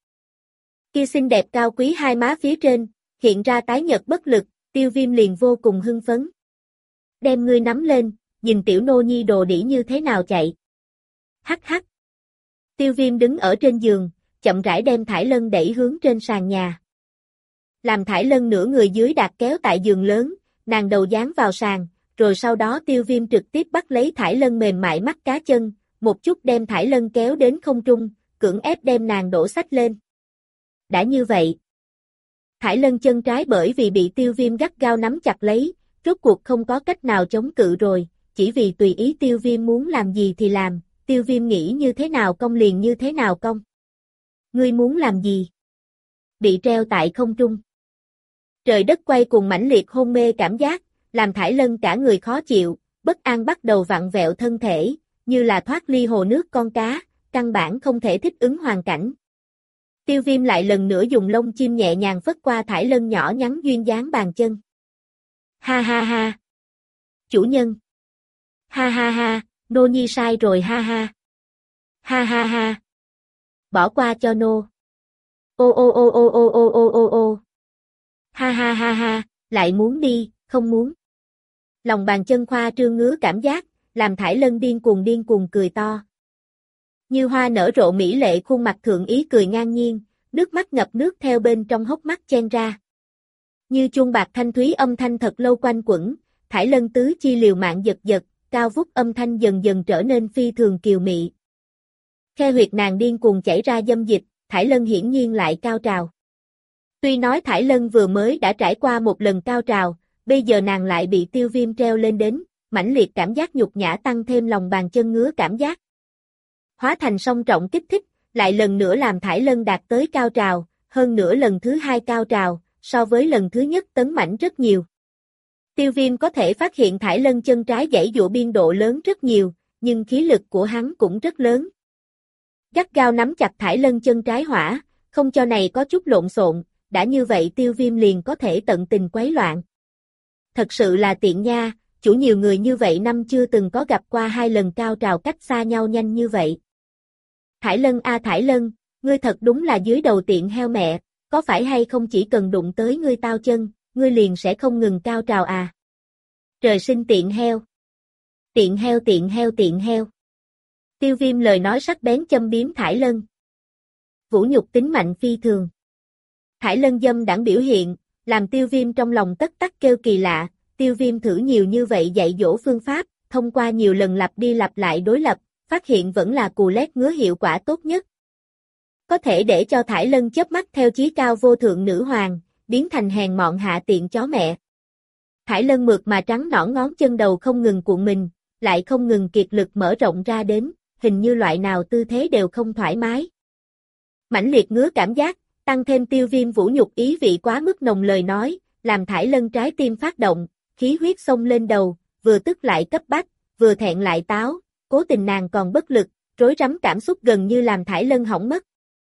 Speaker 1: Kia xinh đẹp cao quý hai má phía trên, hiện ra tái nhợt bất lực, Tiêu Viêm liền vô cùng hưng phấn. Đem ngươi nắm lên, nhìn tiểu nô nhi đồ đĩ như thế nào chạy. Hắc hắc. Tiêu Viêm đứng ở trên giường, chậm rãi đem Thải Lân đẩy hướng trên sàn nhà. Làm Thải Lân nửa người dưới đạt kéo tại giường lớn, nàng đầu dán vào sàn, rồi sau đó Tiêu Viêm trực tiếp bắt lấy Thải Lân mềm mại mắt cá chân, một chút đem Thải Lân kéo đến không trung, cưỡng ép đem nàng đổ xách lên. Đã như vậy, Thải Lân chân trái bởi vì bị Tiêu Viêm gắt gao nắm chặt lấy, rốt cuộc không có cách nào chống cự rồi, chỉ vì tùy ý Tiêu Viêm muốn làm gì thì làm, Tiêu Viêm nghĩ như thế nào cong liền như thế nào cong. Ngươi muốn làm gì? Bị treo tại không trung. Trời đất quay cuồng mãnh liệt hôn mê cảm giác, làm Thải Lân cả người khó chịu, bất an bắt đầu vặn vẹo thân thể, như là thoát ly hồ nước con cá, căn bản không thể thích ứng hoàn cảnh. Tiêu Viêm lại lần nữa dùng lông chim nhẹ nhàng phất qua Thải Lân nhỏ nhắn duyên dáng bàn chân. Ha ha ha. Chủ nhân. Ha ha ha, nô nhi sai rồi ha ha. Ha ha ha. Bỏ qua cho nô. Ô ô ô ô ô ô ô ô ô. Ha ha ha ha, lại muốn đi, không muốn. Lòng bàn chân khoa trương ngứa cảm giác, làm Thải Lân điên cuồng cười to. Như hoa nở rộ mỹ lệ khuôn mặt thượng ý cười ngang nhiên, nước mắt ngập nước theo bên trong hốc mắt chen ra. Như chuông bạc thanh thúy âm thanh thật lâu quanh quẩn, Thải Lân tứ chi liều mạng giật giật, cao vút âm thanh dần dần trở nên phi thường kiều mị. Khe huyệt nàng điên cuồng chảy ra dâm dịch, Thải Lân hiển nhiên lại cao trào. Tuy nói Thải Lân vừa mới đã trải qua một lần cao trào, bây giờ nàng lại bị Tiêu Viêm treo lên đến, mãnh liệt cảm giác nhục nhã tăng thêm lòng bàn chân ngứa cảm giác. Hóa thành song trọng kích thích, lại lần nữa làm Thải Lân đạt tới cao trào, hơn nữa lần thứ hai cao trào, so với lần thứ nhất tấn mãnh rất nhiều. Tiêu Viêm có thể phát hiện Thải Lân chân trái giãy giụa biên độ lớn rất nhiều, nhưng khí lực của hắn cũng rất lớn. Gắt gao nắm chặt Thải Lân chân trái hỏa, không cho này có chút lộn xộn, đã như vậy Tiêu Viêm liền có thể tận tình quấy loạn. Thật sự là tiện nha, chủ nhiều người như vậy năm chưa từng có gặp qua hai lần cao trào cách xa nhau nhanh như vậy. Thải Lân a Thải Lân, ngươi thật đúng là dưới đầu tiện heo mẹ, có phải hay không chỉ cần đụng tới ngươi tao chân, ngươi liền sẽ không ngừng cao trào à? Trời sinh tiện heo. Tiện heo tiện heo tiện heo. Tiêu Viêm lời nói sắc bén châm biếm Thải Lân. Vũ nhục tính mạnh phi thường. Thải Lân dâm đãng biểu hiện, làm Tiêu Viêm trong lòng tất tắc kêu kỳ lạ, Tiêu Viêm thử nhiều như vậy dạy dỗ phương pháp, thông qua nhiều lần lặp đi lặp lại đối lập, phát hiện vẫn là cù lét ngứa hiệu quả tốt nhất. Có thể để cho Thải Lân chớp mắt theo chí cao vô thượng nữ hoàng, biến thành hèn mọn hạ tiện chó mẹ. Thải Lân mượt mà trắng nõn ngón chân đầu không ngừng cuộn mình, lại không ngừng kiệt lực mở rộng ra đến, hình như loại nào tư thế đều không thoải mái. Mãnh liệt ngứa cảm giác, tăng thêm Tiêu Viêm vũ nhục ý vị quá mức nồng lời nói, làm Thải Lân trái tim phát động, khí huyết xông lên đầu, vừa tức lại cấp bách, vừa thẹn lại táo, cố tình nàng còn bất lực, rối rắm cảm xúc gần như làm Thải Lân hỏng mất.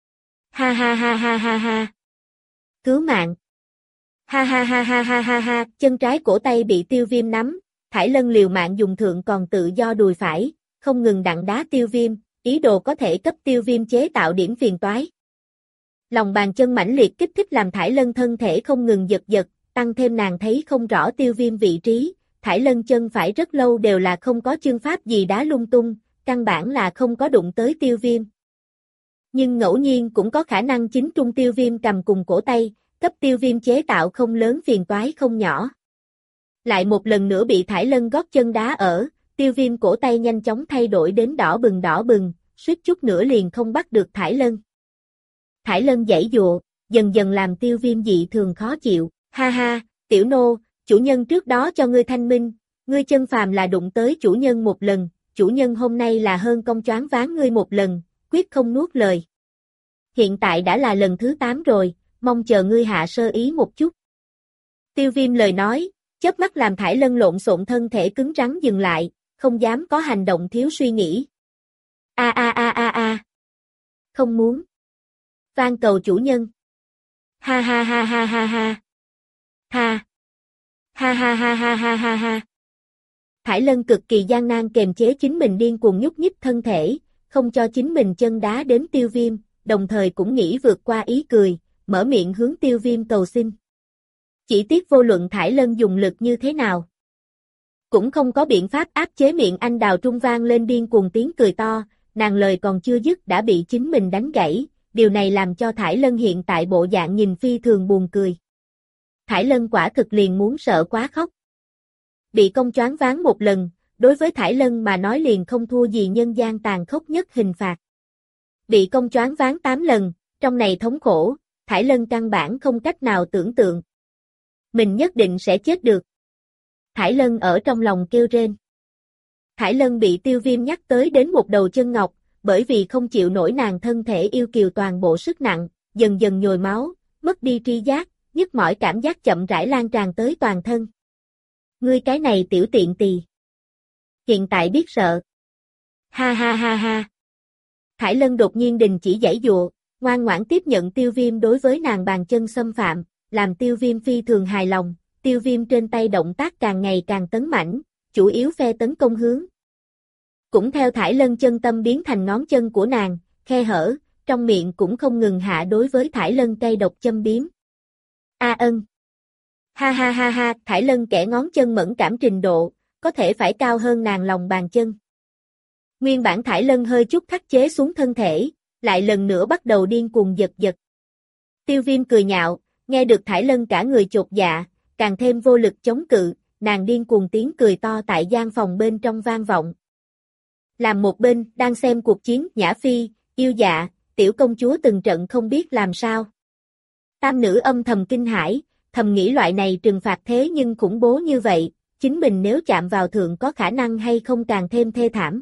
Speaker 1: Ha ha ha ha ha ha. Cứu mạng. Ha ha ha ha ha ha ha, chân trái cổ tay bị Tiêu Viêm nắm, Thải Lân liều mạng dùng thượng còn tự do đùi phải, không ngừng đặng đá Tiêu Viêm, ý đồ có thể cấp Tiêu Viêm chế tạo điểm phiền toái. Lòng bàn chân mãnh liệt kích thích làm Thải Lân thân thể không ngừng giật giật, tăng thêm nàng thấy không rõ Tiêu Viêm vị trí, Thải Lân chân phải rất lâu đều là không có chương pháp gì đá lung tung, căn bản là không có đụng tới Tiêu Viêm. Nhưng ngẫu nhiên cũng có khả năng chính trung Tiêu Viêm cầm cùng cổ tay, cấp Tiêu Viêm chế tạo không lớn phiền toái không nhỏ. Lại một lần nữa bị Thải Lân gót chân đá ở, Tiêu Viêm cổ tay nhanh chóng thay đổi đến đỏ bừng, suýt chút nữa liền không bắt được Thải Lân. Thải Lân giãy giụa, dần dần làm Tiêu Viêm dị thường khó chịu, ha ha, tiểu nô, chủ nhân trước đó cho ngươi thanh minh, ngươi chân phàm là đụng tới chủ nhân một lần, chủ nhân hôm nay là hơn công choáng váng ngươi một lần, quyết không nuốt lời. Hiện tại đã là lần thứ 8 rồi, mong chờ ngươi hạ sơ ý một chút. Tiêu Viêm lời nói, chớp mắt làm Thải Lân lộn xộn thân thể cứng rắn dừng lại, không dám có hành động thiếu suy nghĩ. A a a a a. Không muốn. Van cầu chủ nhân. Ha ha ha ha ha ha. Ha. Ha ha ha ha ha ha ha. Thải Lân cực kỳ gian nan kềm chế chính mình điên cuồng nhúc nhích thân thể, không cho chính mình chân đá đến Tiêu Viêm, đồng thời cũng nghĩ vượt qua ý cười, mở miệng hướng Tiêu Viêm cầu xin. Chỉ tiếc vô luận Thải Lân dùng lực như thế nào, cũng không có biện pháp áp chế miệng anh đào trung vang lên điên cuồng tiếng cười to, nàng lời còn chưa dứt đã bị chính mình đánh gãy, điều này làm cho Thải Lân hiện tại bộ dạng nhìn phi thường buồn cười. Thải Lân quả thực liền muốn sợ quá khóc. Bị công choáng váng một lần, đối với Thải Lân mà nói liền không thua gì nhân gian tàn khốc nhất hình phạt. Bị công choáng váng 8 lần, trong này thống khổ, Thải Lân căn bản không cách nào tưởng tượng. Mình nhất định sẽ chết được. Thải Lân ở trong lòng kêu rên. Thải Lân bị Tiêu Viêm nhắc tới đến một đầu chân ngọc, bởi vì không chịu nổi nàng thân thể yêu kiều toàn bộ sức nặng, dần dần nhồi máu, mất đi tri giác, nhức mỏi cảm giác chậm rãi lan tràn tới toàn thân. Ngươi cái này tiểu tiện tỳ. Hiện tại biết sợ. Ha ha ha ha. Thải Lân đột nhiên đình chỉ giãy giụa, ngoan ngoãn tiếp nhận Tiêu Viêm đối với nàng bàn chân xâm phạm, làm Tiêu Viêm phi thường hài lòng, Tiêu Viêm trên tay động tác càng ngày càng tấn mãnh, chủ yếu phe tấn công hướng. Cũng theo Thải Lân chân tâm biến thành ngón chân của nàng, khe hở, trong miệng cũng không ngừng hạ đối với Thải Lân cay độc châm biếm. A ân. Ha ha ha ha, Thải Lân kẻ ngón chân mẫn cảm trình độ, có thể phải cao hơn nàng lòng bàn chân. Nguyên bản Thải Lân hơi chút khắc chế xuống thân thể, lại lần nữa bắt đầu điên cuồng giật giật. Tiêu Viêm cười nhạo, nghe được Thải Lân cả người chột dạ, càng thêm vô lực chống cự, nàng điên cuồng tiếng cười to tại gian phòng bên trong vang vọng. Làm một bên, đang xem cuộc chiến, Nhã Phi, yêu dạ, tiểu công chúa từng trận không biết làm sao. Tam nữ âm thầm kinh hãi, thầm nghĩ loại này trừng phạt thế nhưng khủng bố như vậy, chính mình nếu chạm vào thượng có khả năng hay không càng thêm thê thảm.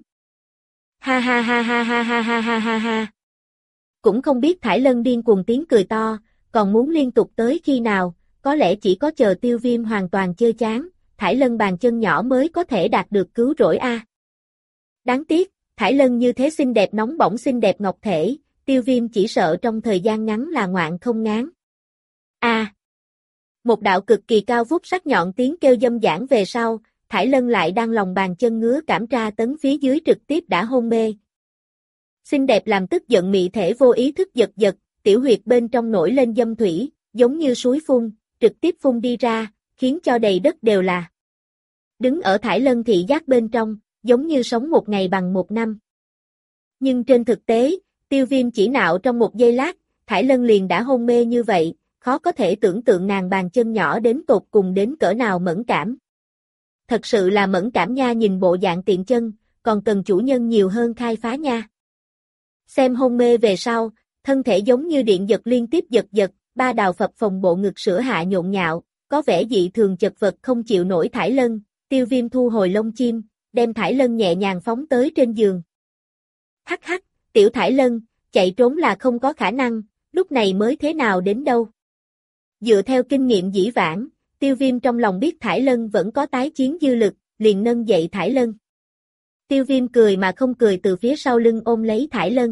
Speaker 1: Ha ha ha ha ha ha ha ha ha ha. Cũng không biết Thải Lân điên cuồng tiếng cười to, còn muốn liên tục tới khi nào, có lẽ chỉ có chờ Tiêu Viêm hoàn toàn chơi chán, Thải Lân bàn chân nhỏ mới có thể đạt được cứu rỗi a. Đáng tiếc, Thải Lân như thế xinh đẹp nóng bỏng xinh đẹp ngọc thể, Tiêu Viêm chỉ sợ trong thời gian ngắn là ngoạn không ngán. A. Một đạo cực kỳ cao vút sắc nhọn tiếng kêu dâm dãn về sau, Thải Lân lại đang lòng bàn chân ngứa cảm tra tấn phía dưới trực tiếp đã hôn mê. Xinh đẹp làm tức giận mị thể vô ý thức giật giật, tiểu huyệt bên trong nổi lên dâm thủy, giống như suối phun, trực tiếp phun đi ra, khiến cho đầy đất đều là. Đứng ở Thải Lân thị giác bên trong, giống như sống một ngày bằng một năm. Nhưng trên thực tế, Tiêu Viêm chỉ nạo trong một giây lát, Thải Lân liền đã hôn mê như vậy, khó có thể tưởng tượng nàng bàn chân nhỏ đến tột cùng đến cỡ nào mẫn cảm. Thật sự là mẫn cảm nha, nhìn bộ dạng tiện chân, còn cần chủ nhân nhiều hơn khai phá nha. Xem hôn mê về sau, thân thể giống như điện giật liên tiếp giật giật, ba đào phập phồng bộ ngực sữa hạ nhộn nhạo, có vẻ dị thường chật vật không chịu nổi Thải Lân, Tiêu Viêm thu hồi lông chim, đem Thải Lân nhẹ nhàng phóng tới trên giường. Hắc hắc, tiểu Thải Lân, chạy trốn là không có khả năng, lúc này mới thế nào đến đâu. Dựa theo kinh nghiệm dĩ vãng, Tiêu Viêm trong lòng biết Thải Lân vẫn có tái chiến dư lực, liền nâng dậy Thải Lân. Tiêu Viêm cười mà không cười từ phía sau lưng ôm lấy Thải Lân.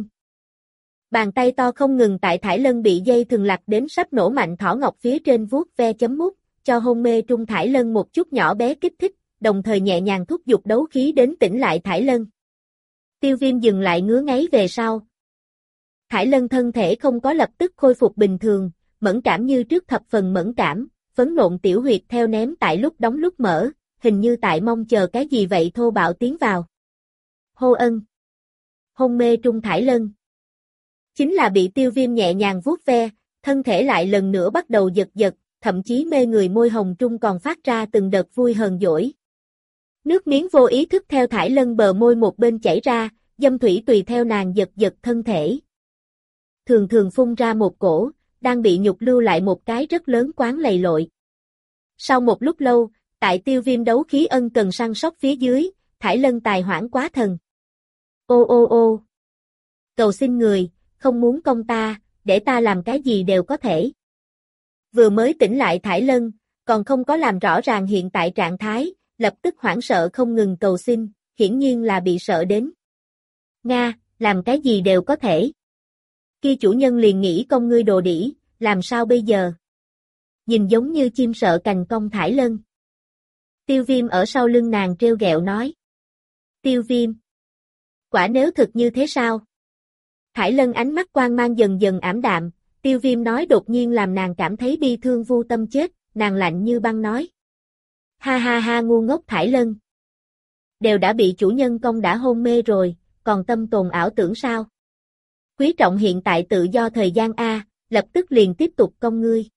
Speaker 1: Bàn tay to không ngừng tại Thải Lân bị dây thừng lặc đến sắp nổ mạnh thỏ ngọc phía trên vuốt ve chấm mút, cho hôn mê trung Thải Lân một chút nhỏ bé kích thích, đồng thời nhẹ nhàng thúc giục đấu khí đến tỉnh lại Thải Lân. Tiêu Viêm dừng lại ngứa ngáy về sau. Thải Lân thân thể không có lập tức khôi phục bình thường, mẫn cảm như trước thập phần mẫn cảm, phấn nộn tiểu huyệt theo ném tại lúc đóng lúc mở, hình như tại mong chờ cái gì vậy thô bạo tiến vào. Hô ân. Hôn mê trung Thải Lân. Chính là bị Tiêu Viêm nhẹ nhàng vuốt ve, thân thể lại lần nữa bắt đầu giật giật, thậm chí mê người môi hồng trung còn phát ra từng đợt vui hờn dỗi. Nước miếng vô ý thức theo Thải Lân bờ môi một bên chảy ra, dâm thủy tùy theo nàng giật giật thân thể. Thường thường phun ra một cổ, đang bị nhục lưu lại một cái rất lớn quán lầy lội. Sau một lúc lâu, tại Tiêu Viêm đấu khí ân cần săn sóc phía dưới, Thải Lân tài hoảng quá thần. Ô ô ô. Cầu xin người, không muốn công ta, để ta làm cái gì đều có thể. Vừa mới tỉnh lại Thải Lân, còn không có làm rõ ràng hiện tại trạng thái, lập tức hoảng sợ không ngừng cầu xin, hiển nhiên là bị sợ đến. Nga, làm cái gì đều có thể. Khi chủ nhân liền nghĩ công ngươi đồ đỉ, làm sao bây giờ? Nhìn giống như chim sợ cành cong Thải Lân. Tiêu Viêm ở sau lưng nàng trêu ghẹo nói. Tiêu Viêm. Quả nếu thực như thế sao? Thải Lân ánh mắt quang mang dần dần ảm đạm, Tiêu Viêm nói đột nhiên làm nàng cảm thấy bi thương vô tâm chết, nàng lạnh như băng nói. Ha ha ha ngu ngốc Thải Lân. Đều đã bị chủ nhân công đã hôn mê rồi, còn tâm tồn ảo tưởng sao? Quý trọng hiện tại tự do thời gian A, lập tức liền tiếp tục công ngươi.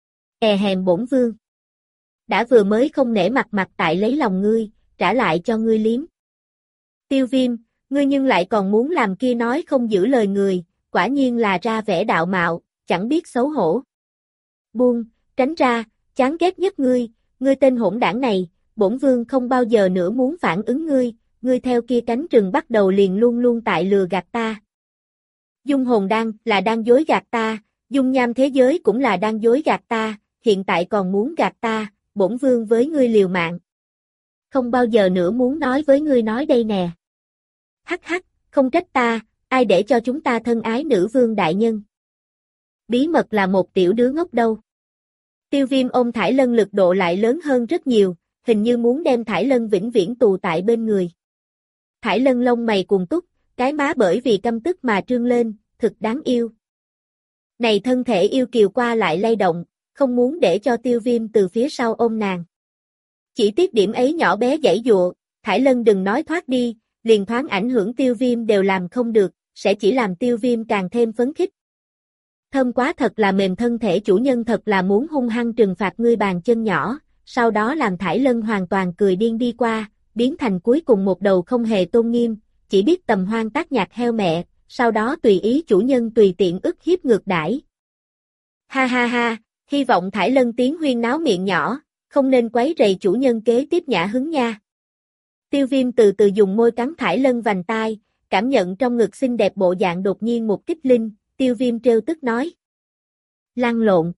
Speaker 1: Hèm bổn vương. Đã vừa mới không nể mặt tại lấy lòng ngươi, trả lại cho ngươi liếm. Tiêu Viêm, ngươi nhưng lại còn muốn làm kia nói không giữ lời người, quả nhiên là ra vẻ đạo mạo, chẳng biết xấu hổ. Buông, tránh ra, chán ghét nhất ngươi tên hỗn đảng này, bổn vương không bao giờ nữa muốn phản ứng ngươi, ngươi theo kia cánh rừng bắt đầu liền luôn luôn tại lừa gạt ta. Dung hồn đan là đang dối gạt ta, dung nham thế giới cũng là đang dối gạt ta, hiện tại còn muốn gạt ta, bổn vương với ngươi liều mạng. Không bao giờ nữa muốn nói với ngươi nói đây nè. Hắc hắc, không trách ta, ai để cho chúng ta thân ái nữ vương đại nhân. Bí mật là một tiểu đứa ngốc đâu. Tiêu Viêm ôm Thải Lân lực độ lại lớn hơn rất nhiều, hình như muốn đem Thải Lân vĩnh viễn tù tại bên người. Thải Lân lông mày cuồng túc, cái má bởi vì căm tức mà trương lên, thực đáng yêu. Này thân thể yêu kiều qua lại lay động, không muốn để cho Tiêu Viêm từ phía sau ôm nàng. Chỉ tiếc điểm ấy nhỏ bé giãy giụa, Thải Lân đừng nói thoát đi, liền thoáng ảnh hưởng Tiêu Viêm đều làm không được, sẽ chỉ làm Tiêu Viêm càng thêm phấn khích. Thơm quá thật là mềm, thân thể chủ nhân thật là muốn hung hăng trừng phạt ngươi bàn chân nhỏ, sau đó làm Thải Lân hoàn toàn cười điên đi qua, biến thành cuối cùng một đầu không hề tôn nghiêm, chỉ biết tầm hoang tác nhạc heo mẹ, sau đó tùy ý chủ nhân tùy tiện ức hiếp ngược đãi. Ha ha ha, hy vọng Thải Lân tiếng huyên náo miệng nhỏ, không nên quấy rầy chủ nhân kế tiếp nhã hứng nha. Tiêu Viêm từ từ dùng môi cắn Thải Lân vành tai, cảm nhận trong ngực xinh đẹp bộ dạng đột nhiên một kích linh, Tiêu Viêm trêu tức nói. Lăn lộn.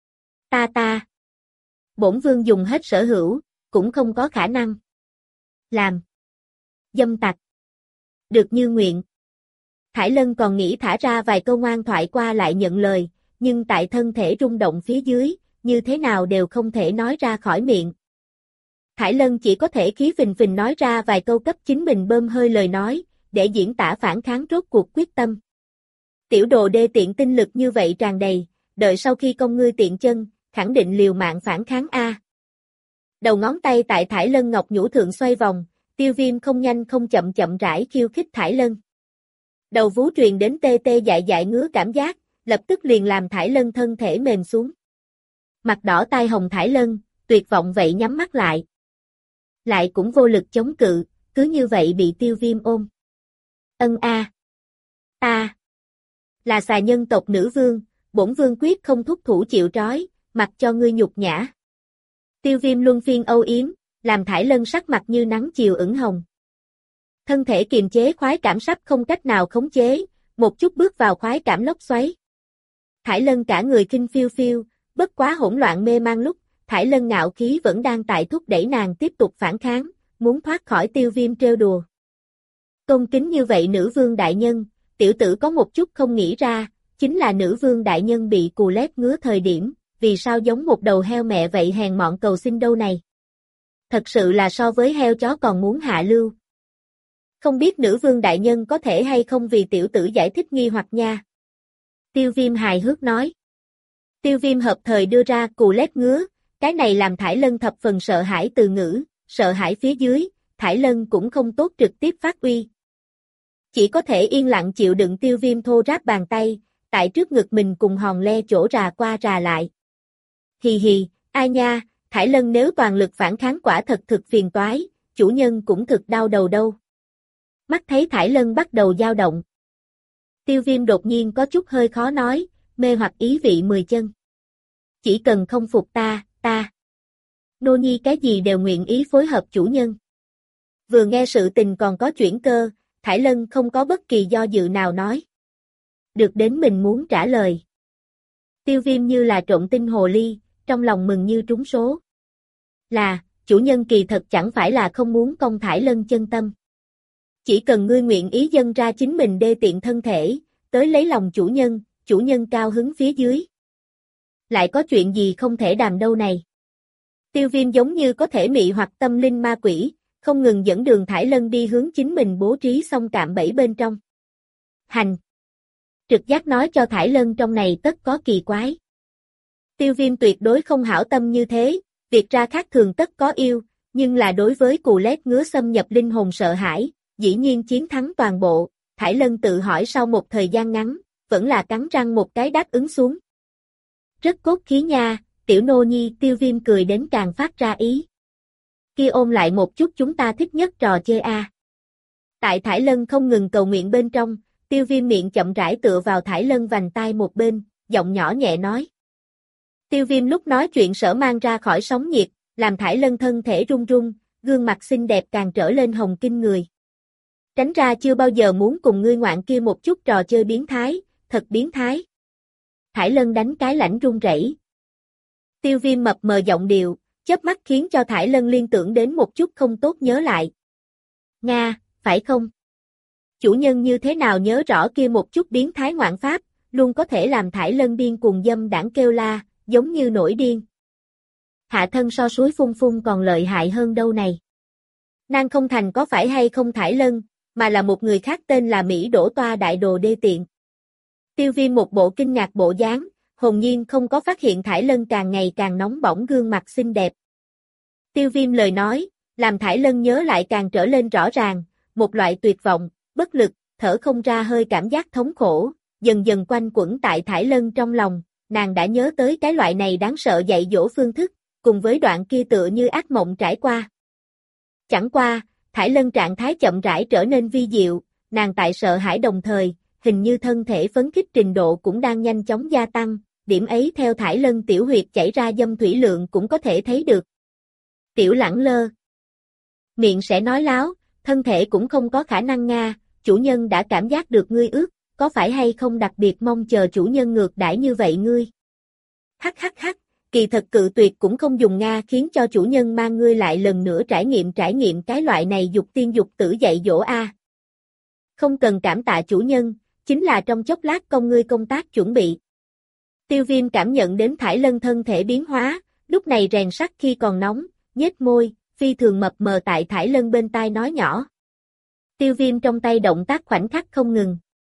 Speaker 1: Ta. Bổn vương dùng hết sở hữu, cũng không có khả năng. Làm. Dâm tặc. Được như nguyện. Thải Lân còn nghĩ thả ra vài câu ngoan thoại qua lại nhận lời, nhưng tại thân thể rung động phía dưới, như thế nào đều không thể nói ra khỏi miệng. Thải Lân chỉ có thể khí phình phình nói ra vài câu cấp chính mình bơm hơi lời nói, để diễn tả phản kháng rốt cuộc quyết tâm. Tiểu đồ đê tiện tinh lực như vậy tràn đầy, đợi sau khi công ngươi tiện chân, khẳng định liều mạng phản kháng A. Đầu ngón tay tại Thải Lân ngọc nhũ thượng xoay vòng, Tiêu Viêm không nhanh không chậm chậm rãi khiêu khích Thải Lân. Đầu vú truyền đến tê tê dại dại ngứa cảm giác, lập tức liền làm Thải Lân thân thể mềm xuống. Mặt đỏ tai hồng Thải Lân, tuyệt vọng vậy nhắm mắt lại. Lại cũng vô lực chống cự, cứ như vậy bị Tiêu Viêm ôm. Ân a. Ta. Là xà nhân tộc nữ vương, bổn vương quyết không thúc thủ chịu trói, mặc cho ngươi nhục nhã. Tiêu Viêm luân phiên âu yếm, làm Thải Lân sắc mặt như nắng chiều ửng hồng. Thân thể kiềm chế khoái cảm sắp không cách nào khống chế, một chút bước vào khoái cảm lốc xoáy. Thải Lân cả người kinh phiêu phiêu, bất quá hỗn loạn mê mang lúc, Thải Lân ngạo khí vẫn đang tại thúc đẩy nàng tiếp tục phản kháng, muốn thoát khỏi Tiêu Viêm trêu đùa. Tôn kính như vậy nữ vương đại nhân, tiểu tử có một chút không nghĩ ra, chính là nữ vương đại nhân bị cù lét ngứa thời điểm, vì sao giống một đầu heo mẹ vậy hèn mọn cầu xin đâu này. Thật sự là so với heo chó còn muốn hạ lưu. Không biết nữ vương đại nhân có thể hay không vì tiểu tử giải thích nghi hoặc nha. Tiêu Viêm hài hước nói. Tiêu Viêm hợp thời đưa ra cù lét ngứa, cái này làm Thải Lân thập phần sợ hãi từ ngữ, sợ hãi phía dưới, Thải Lân cũng không tốt trực tiếp phát uy. Chỉ có thể yên lặng chịu đựng Tiêu Viêm thô ráp bàn tay, tại trước ngực mình cùng hòn le chỗ rà qua rà lại. Hì hì, ai nha, Thải Lân nếu toàn lực phản kháng quả thật thực phiền toái, chủ nhân cũng thực đau đầu đâu. Mắt thấy Thải Lân bắt đầu dao động. Tiêu Viêm đột nhiên có chút hơi khó nói, mê hoặc ý vị 10 chân. Chỉ cần không phục ta. Nô nhi cái gì đều nguyện ý phối hợp chủ nhân. Vừa nghe sự tình còn có chuyển cơ, Thải Lân không có bất kỳ do dự nào nói. Được đến mình muốn trả lời. Tiêu Viêm như là trộn tinh hồ ly, trong lòng mừng như trúng số. Là, chủ nhân kỳ thật chẳng phải là không muốn công Thải Lân chân tâm. Chỉ cần ngươi nguyện ý dâng ra chính mình đê tiện thân thể, tới lấy lòng chủ nhân cao hứng phía dưới. Lại có chuyện gì không thể đàm đâu này. Tiêu Viêm giống như có thể mị hoặc tâm linh ma quỷ, không ngừng dẫn đường Thải Lân đi hướng chính mình bố trí xong cạm bẫy bên trong. Hành! Trực giác nói cho Thải Lân trong này tất có kỳ quái. Tiêu Viêm tuyệt đối không hảo tâm như thế, việc ra khác thường tất có yêu, nhưng là đối với cù lét ngứa xâm nhập linh hồn sợ hãi, dĩ nhiên chiến thắng toàn bộ, Thải Lân tự hỏi sau một thời gian ngắn, vẫn là cắn răng một cái đáp ứng xuống. Rất cốt khí nha, tiểu nô nhi. Tiêu Viêm cười đến càng phát ra ý. Kia ôm lại một chút chúng ta thích nhất trò chơi a. Tại Thải Lân không ngừng cầu nguyện bên trong, Tiêu Viêm miệng chậm rãi tựa vào Thải Lân vành tai một bên, giọng nhỏ nhẹ nói. Tiêu Viêm lúc nói chuyện sở mang ra khỏi sóng nhiệt, làm Thải Lân thân thể run run, gương mặt xinh đẹp càng trở lên hồng kinh người. Tránh ra, chưa bao giờ muốn cùng ngươi ngoạn kia một chút trò chơi biến thái, thật biến thái. Thải Lân đánh cái lãnh run rẩy. Tiêu Viêm mập mờ giọng điệu, chớp mắt khiến cho Thải Lân liên tưởng đến một chút không tốt nhớ lại. Nga, phải không? Chủ nhân như thế nào nhớ rõ kia một chút biến thái ngoạn pháp, luôn có thể làm Thải Lân điên cuồng dâm đảng kêu la, giống như nổi điên. Hạ thân so suối phun phun còn lợi hại hơn đâu này. Nàng không thành có phải hay không Thải Lân, mà là một người khác tên là Mỹ Đỗ Toa đại đồ đê tiện. Tiêu Viêm một bộ kinh ngạc bộ dáng, hồn nhiên không có phát hiện Thải Lân càng ngày càng nóng bỏng gương mặt xinh đẹp. Tiêu Viêm lời nói, làm Thải Lân nhớ lại càng trở lên rõ ràng, một loại tuyệt vọng, bất lực, thở không ra hơi cảm giác thống khổ, dần dần quanh quẩn tại Thải Lân trong lòng, nàng đã nhớ tới cái loại này đáng sợ dạy dỗ phương thức, cùng với đoạn kia tựa như ác mộng trải qua. Chẳng qua, Thải Lân trạng thái chậm rãi trở nên vi diệu, nàng tại sợ hãi đồng thời, hình như thân thể phấn khích trình độ cũng đang nhanh chóng gia tăng, điểm ấy theo Thải Lân tiểu huyệt chảy ra dâm thủy lượng cũng có thể thấy được. Tiểu Lẳng Lơ. Miệng sẽ nói láo, thân thể cũng không có khả năng nga, chủ nhân đã cảm giác được ngươi ước, có phải hay không đặc biệt mong chờ chủ nhân ngược đãi như vậy ngươi? Hắc hắc hắc, kỳ thật cự tuyệt cũng không dùng nga khiến cho chủ nhân mang ngươi lại lần nữa trải nghiệm cái loại này dục tiên dục tử dạy dỗ a. Không cần cảm tạ chủ nhân, chính là trong chốc lát công ngươi công tác chuẩn bị. Tiêu Viêm cảm nhận đến Thải Lân thân thể biến hóa, lúc này rèn sắt khi còn nóng, nhếch môi, phi thường mập mờ tại Thải Lân bên tai nói nhỏ. Tiêu Viêm trong tay động tác khoảnh khắc không ngừng.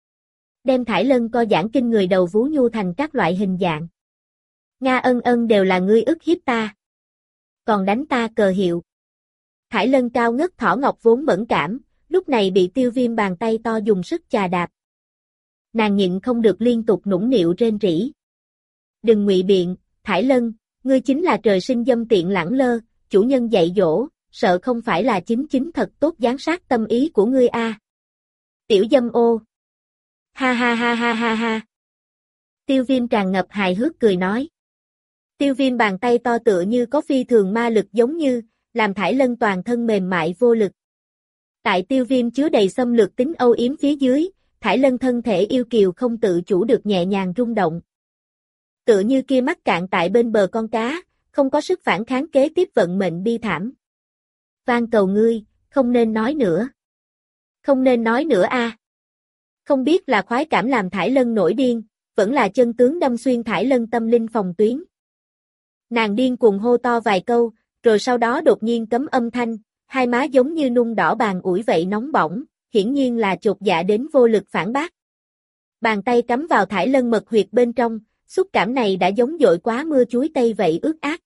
Speaker 1: Đem Thải Lân co giãn kinh người đầu vú nhu thành các loại hình dạng. Nga ân ân đều là ngươi ức hiếp ta. Còn đánh ta cờ hiệu. Thải Lân cao ngất thỏ ngọc vốn mẫn cảm, lúc này bị Tiêu Viêm bàn tay to dùng sức chà đạp. Nàng nhịn không được liên tục nũng nịu rên rỉ. Đừng ngụy biện, Thải Lân, ngươi chính là trời sinh dâm tiện Lẳng Lơ, chủ nhân dạy dỗ, sợ không phải là chính thật tốt giám sát tâm ý của ngươi a. Tiểu dâm ô. Ha ha ha ha ha ha. Tiêu Viêm tràn ngập hài hước cười nói. Tiêu Viêm bàn tay to tựa như có phi thường ma lực giống như, làm Thải Lân toàn thân mềm mại vô lực. Tại Tiêu Viêm chứa đầy xâm lược tính âu yếm phía dưới, Thải Lân thân thể yêu kiều không tự chủ được nhẹ nhàng rung động. Tựa như kia mắc cạn tại bên bờ con cá, không có sức phản kháng kế tiếp vận mệnh bi thảm. Van cầu ngươi, không nên nói nữa. Không nên nói nữa a. Không biết là khoái cảm làm Thải Lân nổi điên, vẫn là chân tướng đâm xuyên Thải Lân tâm linh phòng tuyến. Nàng điên cuồng hô to vài câu, rồi sau đó đột nhiên cấm âm thanh, hai má giống như nung đỏ bàn ủi vậy nóng bỏng, hiển nhiên là chột dạ đến vô lực phản bác. Bàn tay cắm vào Thải Lân mật huyệt bên trong, xúc cảm này đã giống dội quá mưa chuối tây vậy ướt át.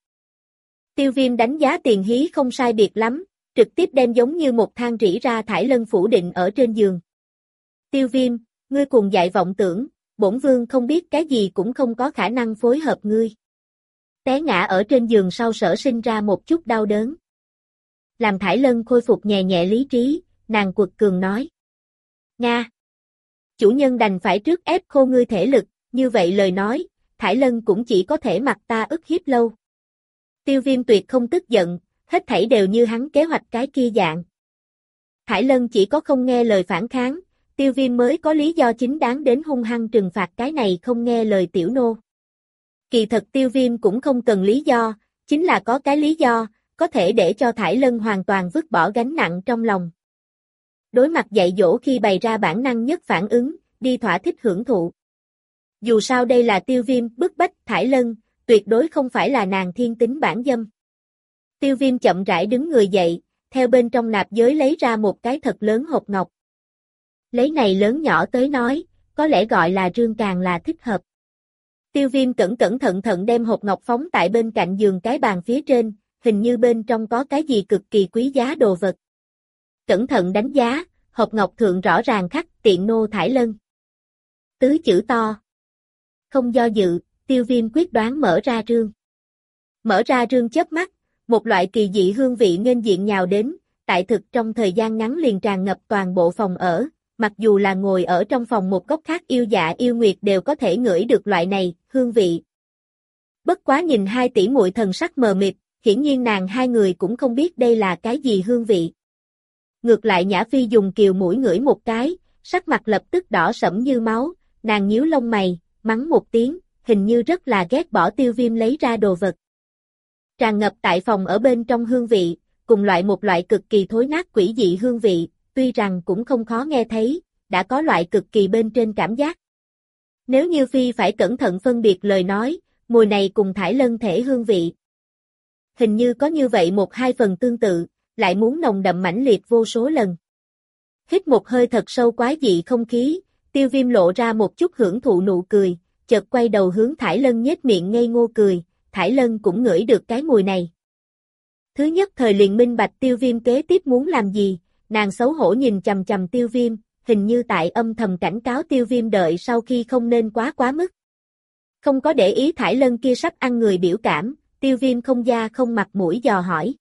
Speaker 1: Tiêu Viêm đánh giá tiền hí không sai biệt lắm, trực tiếp đem giống như một thang rỉ ra Thải Lân phủ định ở trên giường. Tiêu Viêm, ngươi cuồng dại vọng tưởng, bổn vương không biết cái gì cũng không có khả năng phối hợp ngươi. Té ngã ở trên giường sau sở sinh ra một chút đau đớn. Làm Thải Lân khôi phục nhẹ nhẹ lý trí, nàng quật cường nói. Nga. Chủ nhân đành phải trước ép khô ngươi thể lực, như vậy lời nói, Thải Lân cũng chỉ có thể mặc ta ức hiếp lâu. Tiêu Viêm tuyệt không tức giận, hết thảy đều như hắn kế hoạch cái kia dạng. Thải Lân chỉ có không nghe lời phản kháng, Tiêu Viêm mới có lý do chính đáng đến hung hăng trừng phạt cái này không nghe lời tiểu nô. Kỳ thật Tiêu Viêm cũng không cần lý do, chính là có cái lý do, có thể để cho Thải Lân hoàn toàn vứt bỏ gánh nặng trong lòng. Đối mặt dạy dỗ khi bày ra bản năng nhất phản ứng, đi thỏa thích hưởng thụ. Dù sao đây là Tiêu Viêm bức bách Thải Lân, tuyệt đối không phải là nàng thiên tính bản dâm. Tiêu Viêm chậm rãi đứng người dậy, theo bên trong nạp giới lấy ra một cái thật lớn hộp ngọc. Lấy này lớn nhỏ tới nói, có lẽ gọi là rương càng là thích hợp. Tiêu Viêm cẩn cẩn thận thận đem hộp ngọc phóng tại bên cạnh giường cái bàn phía trên, hình như bên trong có cái gì cực kỳ quý giá đồ vật. Cẩn thận đánh giá, hộp ngọc thượng rõ ràng khắc tiện nô Thải Lân. Tứ chữ to. Không do dự, Tiêu Viêm quyết đoán mở ra rương. Mở ra rương chớp mắt, một loại kỳ dị hương vị nghênh diện nhào đến, tại thực trong thời gian ngắn liền tràn ngập toàn bộ phòng ở, mặc dù là ngồi ở trong phòng một góc khác yêu dạ yêu nguyệt đều có thể ngửi được loại này, hương vị. Bất quá nhìn hai tỷ muội thần sắc mờ mịt, hiển nhiên nàng hai người cũng không biết đây là cái gì hương vị. Ngược lại Nhã Phi dùng kiều mũi ngửi một cái, sắc mặt lập tức đỏ sẫm như máu, nàng nhíu lông mày, mắng một tiếng, hình như rất là ghét bỏ Tiêu Viêm lấy ra đồ vật. Tràn ngập tại phòng ở bên trong hương vị, cùng một loại cực kỳ thối nát quỷ dị hương vị, tuy rằng cũng không khó nghe thấy, đã có loại cực kỳ bên trên cảm giác. Nếu như Phi phải cẩn thận phân biệt lời nói, mùi này cùng thải lân thể hương vị. Hình như có như vậy 1-2 phần tương tự, lại muốn nồng đậm mãnh liệt vô số lần. Hít một hơi thật sâu quái dị không khí, Tiêu Viêm lộ ra một chút hưởng thụ nụ cười, chợt quay đầu hướng thải lân nhếch miệng ngây ngô cười, thải lân cũng ngửi được cái mùi này. Thứ nhất thời liền minh bạch Tiêu Viêm kế tiếp muốn làm gì, nàng xấu hổ nhìn chằm chằm Tiêu Viêm, hình như tại âm thầm cảnh cáo Tiêu Viêm đợi sau khi không nên quá mức. Không có để ý thải lân kia sắp ăn người biểu cảm, Tiêu Viêm không da không mặt mũi dò hỏi.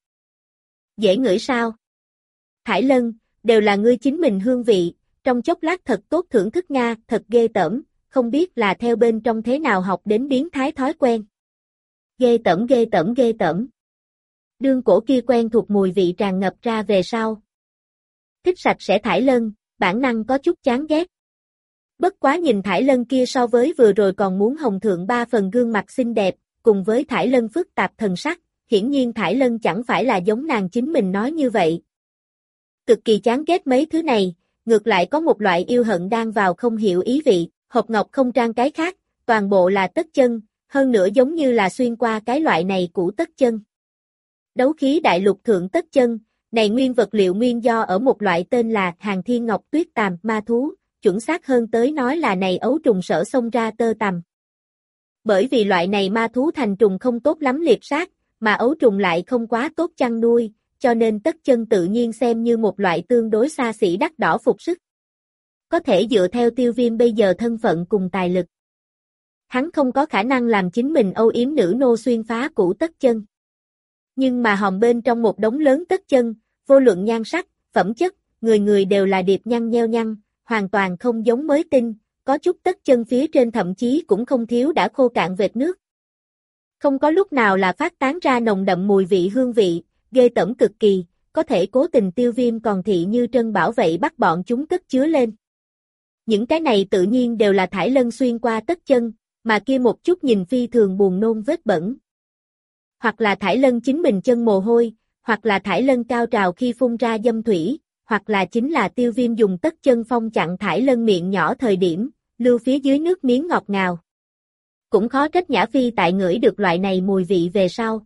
Speaker 1: Dễ ngửi sao? Thải lân, đều là ngươi chính mình hương vị, trong chốc lát thật tốt thưởng thức Nga, thật ghê tởm, không biết là theo bên trong thế nào học đến biến thái thói quen. Ghê tởm ghê tởm ghê tởm. Đương cổ kia quen thuộc mùi vị tràn ngập ra về sau. Thích sạch sẽ thải lân, bản năng có chút chán ghét. Bất quá nhìn thải lân kia so với vừa rồi còn muốn hồng thượng 3 phần gương mặt xinh đẹp, cùng với thải lân phức tạp thần sắc, hiển nhiên thải lân chẳng phải là giống nàng chính mình nói như vậy. Cực kỳ chán ghét mấy thứ này, ngược lại có một loại yêu hận đang vào không hiểu ý vị, hộp ngọc không trang cái khác, toàn bộ là tất chân, hơn nữa giống như là xuyên qua cái loại này cũ tất chân. Đấu khí đại lục thượng tất chân, này nguyên vật liệu nguyên do ở một loại tên là Hàng Thiên Ngọc Tuyết Tàm ma thú, chuẩn xác hơn tới nói là này ấu trùng sở xông ra tơ tằm. Bởi vì loại này ma thú thành trùng không tốt lắm liệp sát, mà ấu trùng lại không quá tốt chăn nuôi, cho nên tất chân tự nhiên xem như một loại tương đối xa xỉ đắt đỏ phục sức. Có thể dựa theo Tiêu Viêm bây giờ thân phận cùng tài lực. Hắn không có khả năng làm chính mình âu yếm nữ nô xuyên phá cũ tất chân. Nhưng mà hòm bên trong một đống lớn tất chân, vô luận nhan sắc, phẩm chất, người người đều là điệp nhăn nheo nhăn, hoàn toàn không giống mới tinh, có chút tất chân phía trên thậm chí cũng không thiếu đã khô cạn vệt nước. Không có lúc nào là phát tán ra nồng đậm mùi vị hương vị, ghê tởm cực kỳ, có thể cố tình Tiêu Viêm còn thị như trân bảo vậy bắt bọn chúng cất chứa lên. Những cái này tự nhiên đều là thải lân xuyên qua tất chân, mà kia một chút nhìn phi thường buồn nôn vết bẩn. Hoặc là thải lân chính mình chân mồ hôi, hoặc là thải lân cao trào khi phun ra dâm thủy, hoặc là chính là Tiêu Viêm dùng tất chân phong chặn thải lân miệng nhỏ thời điểm, lưu phía dưới nước miếng ngọt ngào. Cũng khó trách Nhã Phi tại ngửi được loại này mùi vị về sau.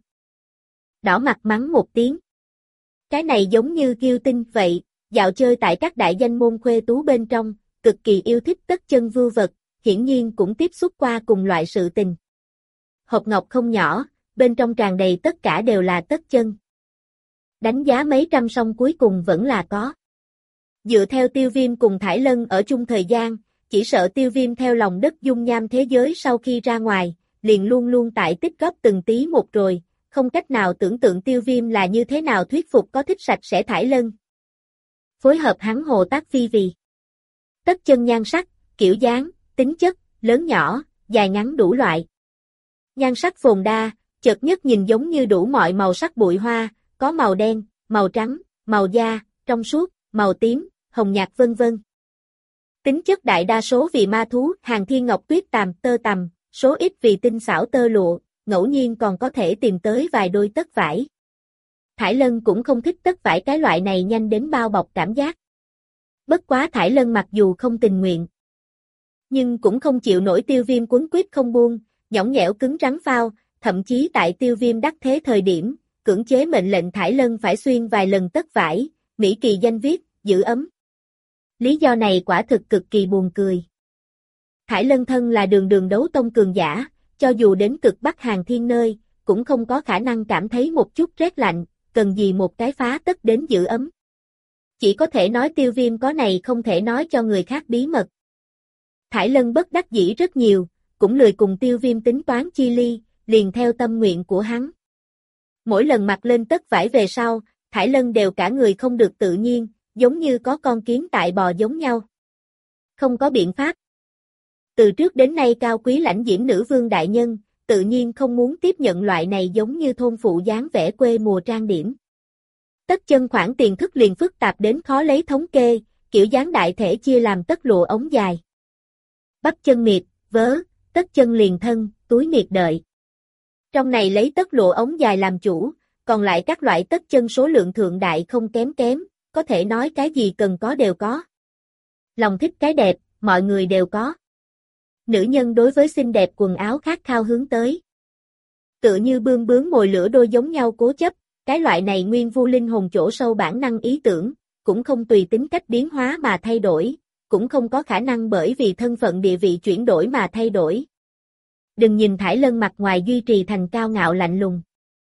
Speaker 1: Đỏ mặt mắng một tiếng. Cái này giống như kiêu tinh vậy, dạo chơi tại các đại danh môn khuê tú bên trong, cực kỳ yêu thích tất chân vưu vật, hiển nhiên cũng tiếp xúc qua cùng loại sự tình. Hộp ngọc không nhỏ, bên trong tràn đầy tất cả đều là tất chân. Đánh giá mấy trăm song cuối cùng vẫn là có. Dựa theo Tiêu Viêm cùng thải lân ở chung thời gian, chỉ sợ Tiêu Viêm theo lòng đất dung nham thế giới sau khi ra ngoài, liền luôn luôn tại tích góp từng tí một rồi, không cách nào tưởng tượng Tiêu Viêm là như thế nào thuyết phục có thích sạch sẽ thải lân. Phối hợp hắn hồ tác phi vì. Tất chân nhan sắc, kiểu dáng, tính chất, lớn nhỏ, dài ngắn đủ loại. Nhan sắc phồn đa, chợt nhất nhìn giống như đủ mọi màu sắc bụi hoa, có màu đen, màu trắng, màu da, trong suốt, màu tím, hồng nhạt vân vân. Tính chất đại đa số vì ma thú, Hàng Thiên Ngọc Tuyết Tàm tơ tằm, số ít vì tinh xảo tơ lụa, ngẫu nhiên còn có thể tìm tới vài đôi tất vải. Thải lân cũng không thích tất vải cái loại này nhanh đến bao bọc cảm giác. Bất quá thải lân mặc dù không tình nguyện, nhưng cũng không chịu nổi Tiêu Viêm quấn quýt không buông, nhõng nhẽo cứng rắn phao, thậm chí tại Tiêu Viêm đắc thế thời điểm, cưỡng chế mệnh lệnh thải lân phải xuyên vài lần tất vải, mỹ kỳ danh viết, giữ ấm. Lý do này quả thực cực kỳ buồn cười. Thải lân thân là đường đường đấu tông cường giả, cho dù đến cực Bắc Hàng Thiên nơi, cũng không có khả năng cảm thấy một chút rét lạnh, cần gì một cái phá tất đến giữ ấm. Chỉ có thể nói Tiêu Viêm có này không thể nói cho người khác bí mật. Thải lân bất đắc dĩ rất nhiều, cũng lười cùng Tiêu Viêm tính toán chi ly, liền theo tâm nguyện của hắn. Mỗi lần mặc lên tất vải về sau, thải lân đều cả người không được tự nhiên, giống như có con kiến tại bò giống nhau. Không có biện pháp. Từ trước đến nay cao quý lãnh diễm nữ vương đại nhân, tự nhiên không muốn tiếp nhận loại này giống như thôn phụ dáng vẻ quê mùa trang điểm. Tất chân khoản tiền thức liền phức tạp đến khó lấy thống kê, kiểu dáng đại thể chia làm tất lụa ống dài. Bắp chân miệt, vớ, tất chân liền thân, túi miệt đợi. Trong này lấy tất lụa ống dài làm chủ, còn lại các loại tất chân số lượng thượng đại không kém kém, có thể nói cái gì cần có đều có. Lòng thích cái đẹp, mọi người đều có. Nữ nhân đối với xinh đẹp quần áo khát khao hướng tới. Tựa như bươm bướm mồi lửa đôi giống nhau cố chấp, cái loại này nguyên vu linh hồn chỗ sâu bản năng ý tưởng, cũng không tùy tính cách biến hóa mà thay đổi, cũng không có khả năng bởi vì thân phận địa vị chuyển đổi mà thay đổi. Đừng nhìn Thải Lân mặt ngoài duy trì thành cao ngạo lạnh lùng.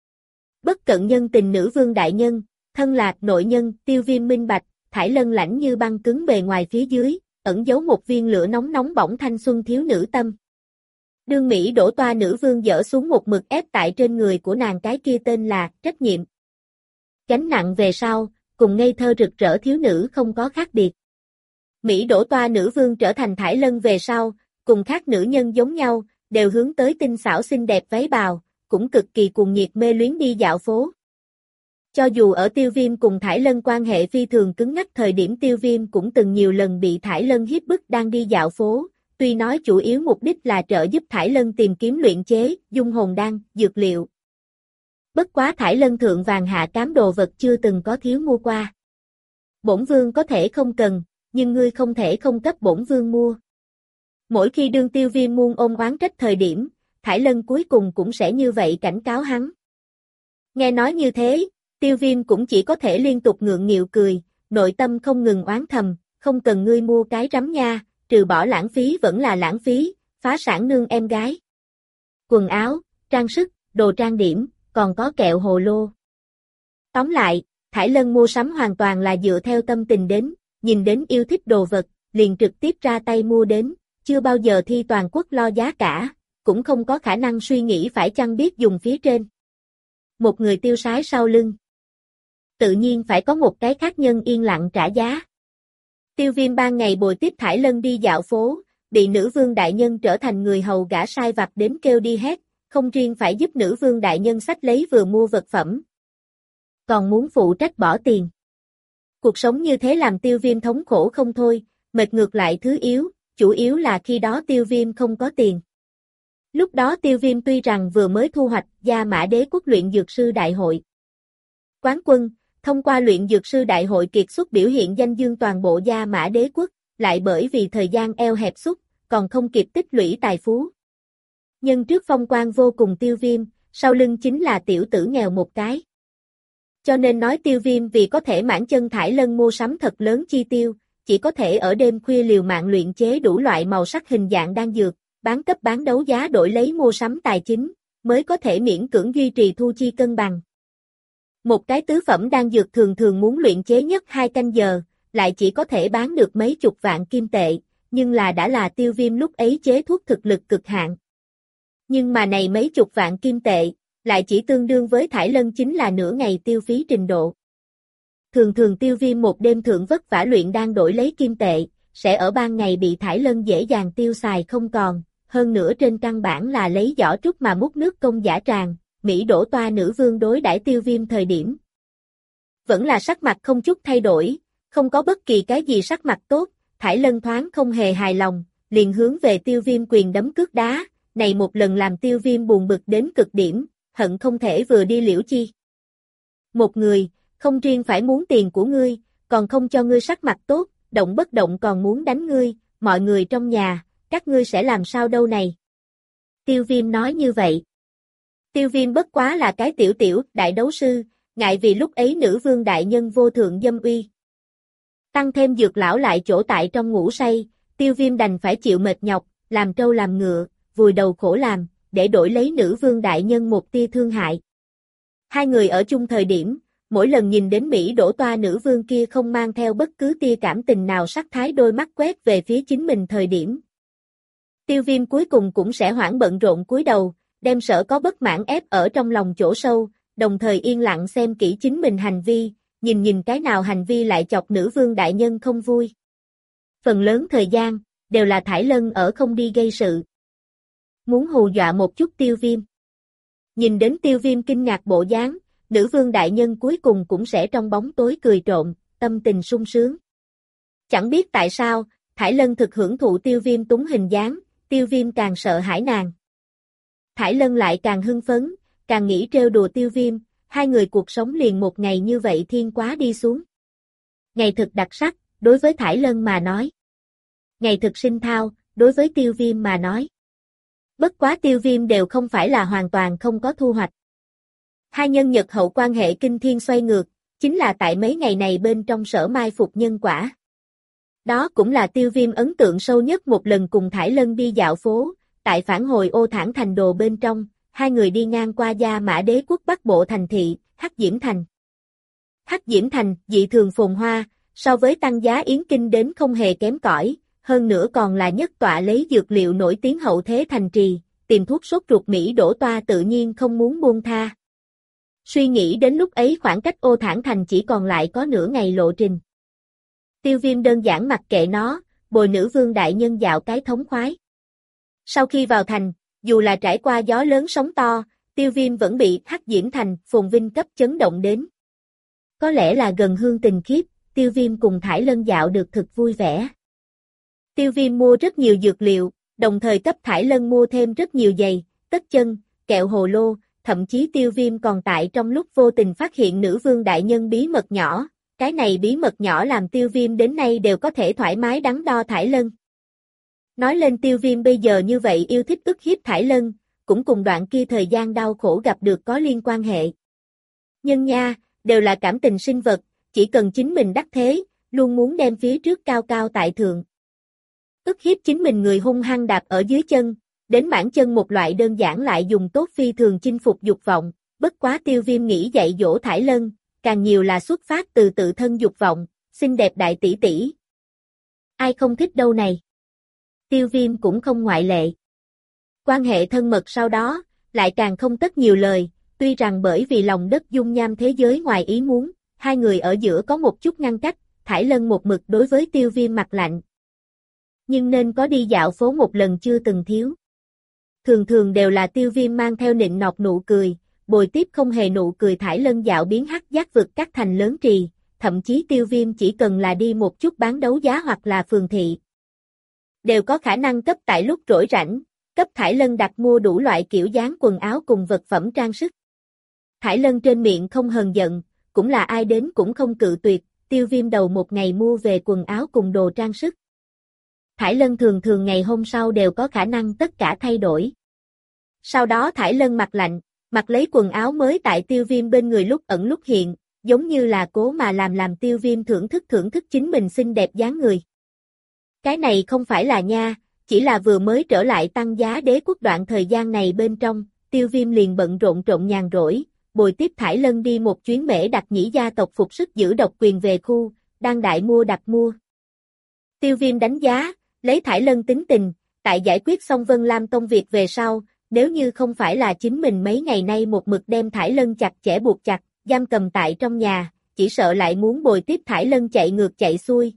Speaker 1: Bất cận nhân tình nữ vương đại nhân, thân là nội nhân, Tiêu Viêm minh bạch, Thải Lân lãnh như băng cứng bề ngoài phía dưới, ẩn giấu một viên lửa nóng nóng bỏng thanh xuân thiếu nữ tâm. Đương Mỹ đổ toa nữ vương dỡ xuống một mực ép tại trên người của nàng cái kia tên là trách nhiệm. Gánh nặng về sau, cùng ngây thơ rực rỡ thiếu nữ không có khác biệt. Mỹ đổ toa nữ vương trở thành Thải Lân về sau, cùng khác nữ nhân giống nhau, đều hướng tới tinh xảo xinh đẹp váy bào, cũng cực kỳ cuồng nhiệt mê luyến đi dạo phố. Cho dù ở Tiêu Viêm cùng Thải Lân quan hệ phi thường cứng ngắc thời điểm Tiêu Viêm cũng từng nhiều lần bị Thải Lân hiếp bức đang đi dạo phố, tuy nói chủ yếu mục đích là trợ giúp Thải Lân tìm kiếm luyện chế, dung hồn đan, dược liệu. Bất quá Thải Lân thượng vàng hạ cám đồ vật chưa từng có thiếu mua qua. Bổn vương có thể không cần, nhưng ngươi không thể không cấp bổn vương mua. Mỗi khi đương Tiêu Viêm muôn ôm oán trách thời điểm, Thải Lân cuối cùng cũng sẽ như vậy cảnh cáo hắn. Nghe nói như thế, Tiêu Viêm cũng chỉ có thể liên tục ngượng nghịu cười, nội tâm không ngừng oán thầm, không cần ngươi mua cái rắm nha, trừ bỏ lãng phí vẫn là lãng phí, phá sản nương em gái. Quần áo, trang sức, đồ trang điểm, còn có kẹo hồ lô. Tóm lại, Thải Lân mua sắm hoàn toàn là dựa theo tâm tình đến, nhìn đến yêu thích đồ vật, liền trực tiếp ra tay mua đến, chưa bao giờ thi toàn quốc lo giá cả, cũng không có khả năng suy nghĩ phải chăng biết dùng phía trên. Một người tiêu sái sau lưng. Tự nhiên phải có một cái khác nhân yên lặng trả giá. Tiêu Viêm ban ngày bồi tiếp Thải Lân đi dạo phố, bị nữ vương đại nhân trở thành người hầu gã sai vặt đến kêu đi hét, không riêng phải giúp nữ vương đại nhân xách lấy vừa mua vật phẩm, còn muốn phụ trách bỏ tiền. Cuộc sống như thế làm Tiêu Viêm thống khổ không thôi, mệt ngược lại thứ yếu, chủ yếu là khi đó Tiêu Viêm không có tiền. Lúc đó Tiêu Viêm tuy rằng vừa mới thu hoạch Gia Mã Đế quốc luyện dược sư đại hội quán quân, thông qua luyện dược sư đại hội kiệt xuất biểu hiện danh dương toàn bộ Gia Mã Đế quốc, lại bởi vì thời gian eo hẹp xúc, còn không kịp tích lũy tài phú. Nhưng trước phong quang vô cùng Tiêu Viêm, sau lưng chính là tiểu tử nghèo một cái. Cho nên nói Tiêu Viêm vì có thể mãn chân Thải Lân mua sắm thật lớn chi tiêu, chỉ có thể ở đêm khuya liều mạng luyện chế đủ loại màu sắc hình dạng đan dược, bán cấp bán đấu giá đổi lấy mua sắm tài chính, mới có thể miễn cưỡng duy trì thu chi cân bằng. Một cái tứ phẩm đan dược thường thường muốn luyện chế nhất 2 canh giờ, lại chỉ có thể bán được mấy chục vạn kim tệ, nhưng đã là Tiêu Viêm lúc ấy chế thuốc thực lực cực hạn. Nhưng mà này mấy chục vạn kim tệ, lại chỉ tương đương với Thải Lân chính là nửa ngày tiêu phí trình độ. Thường thường Tiêu Viêm một đêm thượng vất vả luyện đan đổi lấy kim tệ, sẽ ở ban ngày bị Thải Lân dễ dàng tiêu xài không còn, hơn nữa trên căn bản là lấy giỏ trúc mà múc nước công giả tràng, Mỹ đổ toa nữ vương đối đãi Tiêu Viêm thời điểm. Vẫn là sắc mặt không chút thay đổi, không có bất kỳ cái gì sắc mặt tốt, Thải Lân thoáng không hề hài lòng, liền hướng về Tiêu Viêm quyền đấm cước đá, này một lần làm Tiêu Viêm buồn bực đến cực điểm, hận không thể vừa đi liễu chi. Một người, không riêng phải muốn tiền của ngươi, còn không cho ngươi sắc mặt tốt, động bất động còn muốn đánh ngươi, mọi người trong nhà, các ngươi sẽ làm sao đâu này? Tiêu Viêm nói như vậy. Tiêu Viêm bất quá là cái tiểu đại đấu sư, ngại vì lúc ấy nữ vương đại nhân vô thượng dâm uy. Tăng thêm dược lão lại chỗ tại trong ngủ say, Tiêu Viêm đành phải chịu mệt nhọc, làm trâu làm ngựa, vùi đầu khổ làm, để đổi lấy nữ vương đại nhân một tia thương hại. Hai người ở chung thời điểm, mỗi lần nhìn đến Mỹ đổ toa nữ vương kia không mang theo bất cứ tia cảm tình nào sắc thái đôi mắt quét về phía chính mình thời điểm. Tiêu Viêm cuối cùng cũng sẽ hoảng bận rộn cúi đầu, đem sợ có bất mãn ép ở trong lòng chỗ sâu, đồng thời yên lặng xem kỹ chính mình hành vi, nhìn cái nào hành vi lại chọc nữ vương đại nhân không vui. Phần lớn thời gian, đều là Thải Lân ở không đi gây sự. Muốn hù dọa một chút Tiêu Viêm. Nhìn đến Tiêu Viêm kinh ngạc bộ dáng, nữ vương đại nhân cuối cùng cũng sẽ trong bóng tối cười trộm, tâm tình sung sướng. Chẳng biết tại sao, Thải Lân thực hưởng thụ Tiêu Viêm túng hình dáng, Tiêu Viêm càng sợ hãi nàng. Thải Lân lại càng hưng phấn, càng nghĩ trêu đùa Tiêu Viêm, hai người cuộc sống liền một ngày như vậy thiên quá đi xuống. Ngày thực đặc sắc, đối với Thải Lân mà nói. Ngày thực sinh thao, đối với Tiêu Viêm mà nói. Bất quá Tiêu Viêm đều không phải là hoàn toàn không có thu hoạch. Hai nhân Nhật hậu quan hệ kinh thiên xoay ngược, chính là tại mấy ngày này bên trong sở mai phục nhân quả. Đó cũng là Tiêu Viêm ấn tượng sâu nhất một lần cùng Thải Lân đi dạo phố, tại phản hồi Ô Thản Thành Đồ bên trong, hai người đi ngang qua Gia Mã Đế quốc Bắc Bộ thành thị, Hắc Diễm Thành. Hắc Diễm Thành dị thường phồn hoa, so với Tăng Giá Yến Kinh đến không hề kém cỏi, hơn nữa còn là nhất tọa lấy dược liệu nổi tiếng hậu thế thành trì, tìm thuốc sốt ruột Mỹ Đỗ Toa tự nhiên không muốn buông tha. Suy nghĩ đến lúc ấy khoảng cách Ô Thản Thành chỉ còn lại có nửa ngày lộ trình. Tiêu Viêm đơn giản mặc kệ nó, bồi nữ vương đại nhân dạo cái thống khoái. Sau khi vào thành, dù là trải qua gió lớn sóng to, Tiêu Viêm vẫn bị Hắc Diễm Thành phồn vinh cấp chấn động đến. Có lẽ là gần hương tình khiếp, Tiêu Viêm cùng Thải Lân dạo được thực vui vẻ. Tiêu Viêm mua rất nhiều dược liệu, đồng thời cấp Thải Lân mua thêm rất nhiều giày, tất chân, kẹo hồ lô, thậm chí Tiêu Viêm còn tại trong lúc vô tình phát hiện nữ vương đại nhân bí mật nhỏ, cái này bí mật nhỏ làm Tiêu Viêm đến nay đều có thể thoải mái đắn đo Thải Lân. Nói lên Tiêu Viêm bây giờ như vậy yêu thích ức hiếp Thải Lân, cũng cùng đoạn kia thời gian đau khổ gặp được có liên quan hệ. Nhân nha, đều là cảm tình sinh vật, chỉ cần chính mình đắc thế, luôn muốn đem phía trước cao cao tại thượng. Ức hiếp chính mình người hung hăng đạp ở dưới chân, đến mãn chân một loại đơn giản lại dùng tốt phi thường chinh phục dục vọng, bất quá Tiêu Viêm nghĩ dạy dỗ Thải Lân, càng nhiều là xuất phát từ tự thân dục vọng, xinh đẹp đại tỷ tỷ. Ai không thích đâu này? Tiêu Viêm cũng không ngoại lệ. Quan hệ thân mật sau đó, lại càng không tất nhiều lời, tuy rằng bởi vì lòng đất dung nham thế giới ngoài ý muốn, hai người ở giữa có một chút ngăn cách, Thải Lân một mực đối với Tiêu Viêm mặt lạnh. Nhưng nên có đi dạo phố một lần chưa từng thiếu. Thường thường đều là Tiêu Viêm mang theo nịnh nọt nụ cười, bồi tiếp không hề nụ cười Thải Lân dạo biến hắc giác vực các thành lớn trì, thậm chí Tiêu Viêm chỉ cần là đi một chút bán đấu giá hoặc là phường thị. Đều có khả năng cấp tại lúc rỗi rảnh, cấp Thải Lân đặt mua đủ loại kiểu dáng quần áo cùng vật phẩm trang sức. Thải Lân trên miệng không hờn giận, cũng là ai đến cũng không cự tuyệt, Tiêu Viêm đầu một ngày mua về quần áo cùng đồ trang sức. Thải Lân thường thường ngày hôm sau đều có khả năng tất cả thay đổi. Sau đó Thải Lân mặt lạnh, mặc lấy quần áo mới tại Tiêu Viêm bên người lúc ẩn lúc hiện, giống như là cố mà làm Tiêu Viêm thưởng thức chính mình xinh đẹp dáng người. Cái này không phải là nha, chỉ là vừa mới trở lại Tăng Giá Đế quốc đoạn thời gian này bên trong, Tiêu Viêm liền bận rộn nhàn rỗi, bồi tiếp Thải Lân đi một chuyến Mễ Đặc Nhĩ gia tộc phục sức giữ độc quyền về khu, đang đại mua đặt mua. Tiêu Viêm đánh giá, lấy Thải Lân tính tình, tại giải quyết xong Vân Lam Tông việc về sau, nếu như không phải là chính mình mấy ngày nay một mực đem Thải Lân chặt chẽ buộc chặt, giam cầm tại trong nhà, chỉ sợ lại muốn bồi tiếp Thải Lân chạy ngược chạy xuôi.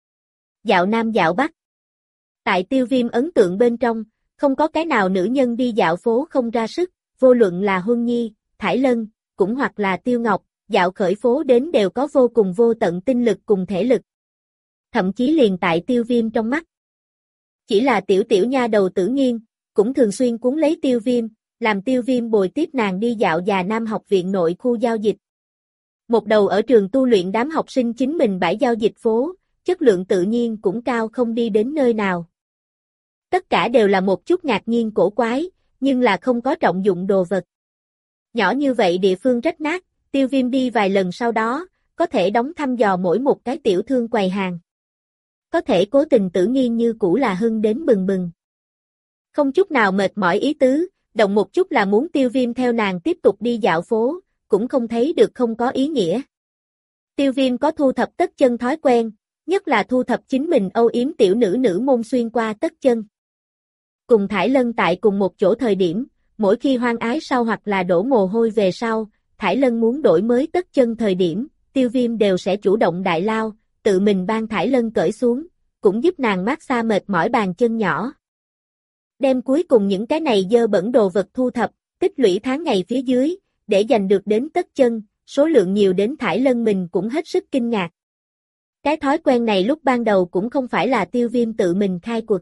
Speaker 1: Dạo Nam dạo Bắc. Tại Tiêu Viêm ấn tượng bên trong, không có cái nào nữ nhân đi dạo phố không ra sức, vô luận là Huân Nhi, Thải Lân, cũng hoặc là Tiêu Ngọc, dạo khởi phố đến đều có vô cùng vô tận tinh lực cùng thể lực. Thậm chí liền tại Tiêu Viêm trong mắt. Chỉ là tiểu nha đầu Tử Nghiên, cũng thường xuyên cuốn lấy Tiêu Viêm, làm Tiêu Viêm bồi tiếp nàng đi dạo Già Nam học viện nội khu giao dịch. Một đầu ở trường tu luyện đám học sinh chính mình bãi giao dịch phố, chất lượng tự nhiên cũng cao không đi đến nơi nào. Tất cả đều là một chút ngạc nhiên cổ quái, nhưng là không có trọng dụng đồ vật. Nhỏ như vậy địa phương rách nát, Tiêu Viêm đi vài lần sau đó, có thể đóng thăm dò mỗi một cái tiểu thương quầy hàng. Có thể cố tình Tử Nghiên như cũ là hưng đến bừng bừng. Không chút nào mệt mỏi ý tứ, động một chút là muốn Tiêu Viêm theo nàng tiếp tục đi dạo phố, cũng không thấy được không có ý nghĩa. Tiêu Viêm có thu thập tất chân thói quen, nhất là thu thập chính mình âu yếm tiểu nữ môn xuyên qua tất chân. Cùng Thải Lân tại cùng một chỗ thời điểm, mỗi khi hoang ái sau hoặc là đổ mồ hôi về sau, Thải Lân muốn đổi mới tất chân thời điểm, Tiêu Viêm đều sẽ chủ động đại lao, tự mình ban Thải Lân cởi xuống, cũng giúp nàng mát xa mệt mỏi bàn chân nhỏ. Đem cuối cùng những cái này dơ bẩn đồ vật thu thập, tích lũy tháng ngày phía dưới, để giành được đến tất chân, số lượng nhiều đến Thải Lân mình cũng hết sức kinh ngạc. Cái thói quen này lúc ban đầu cũng không phải là Tiêu Viêm tự mình khai quật,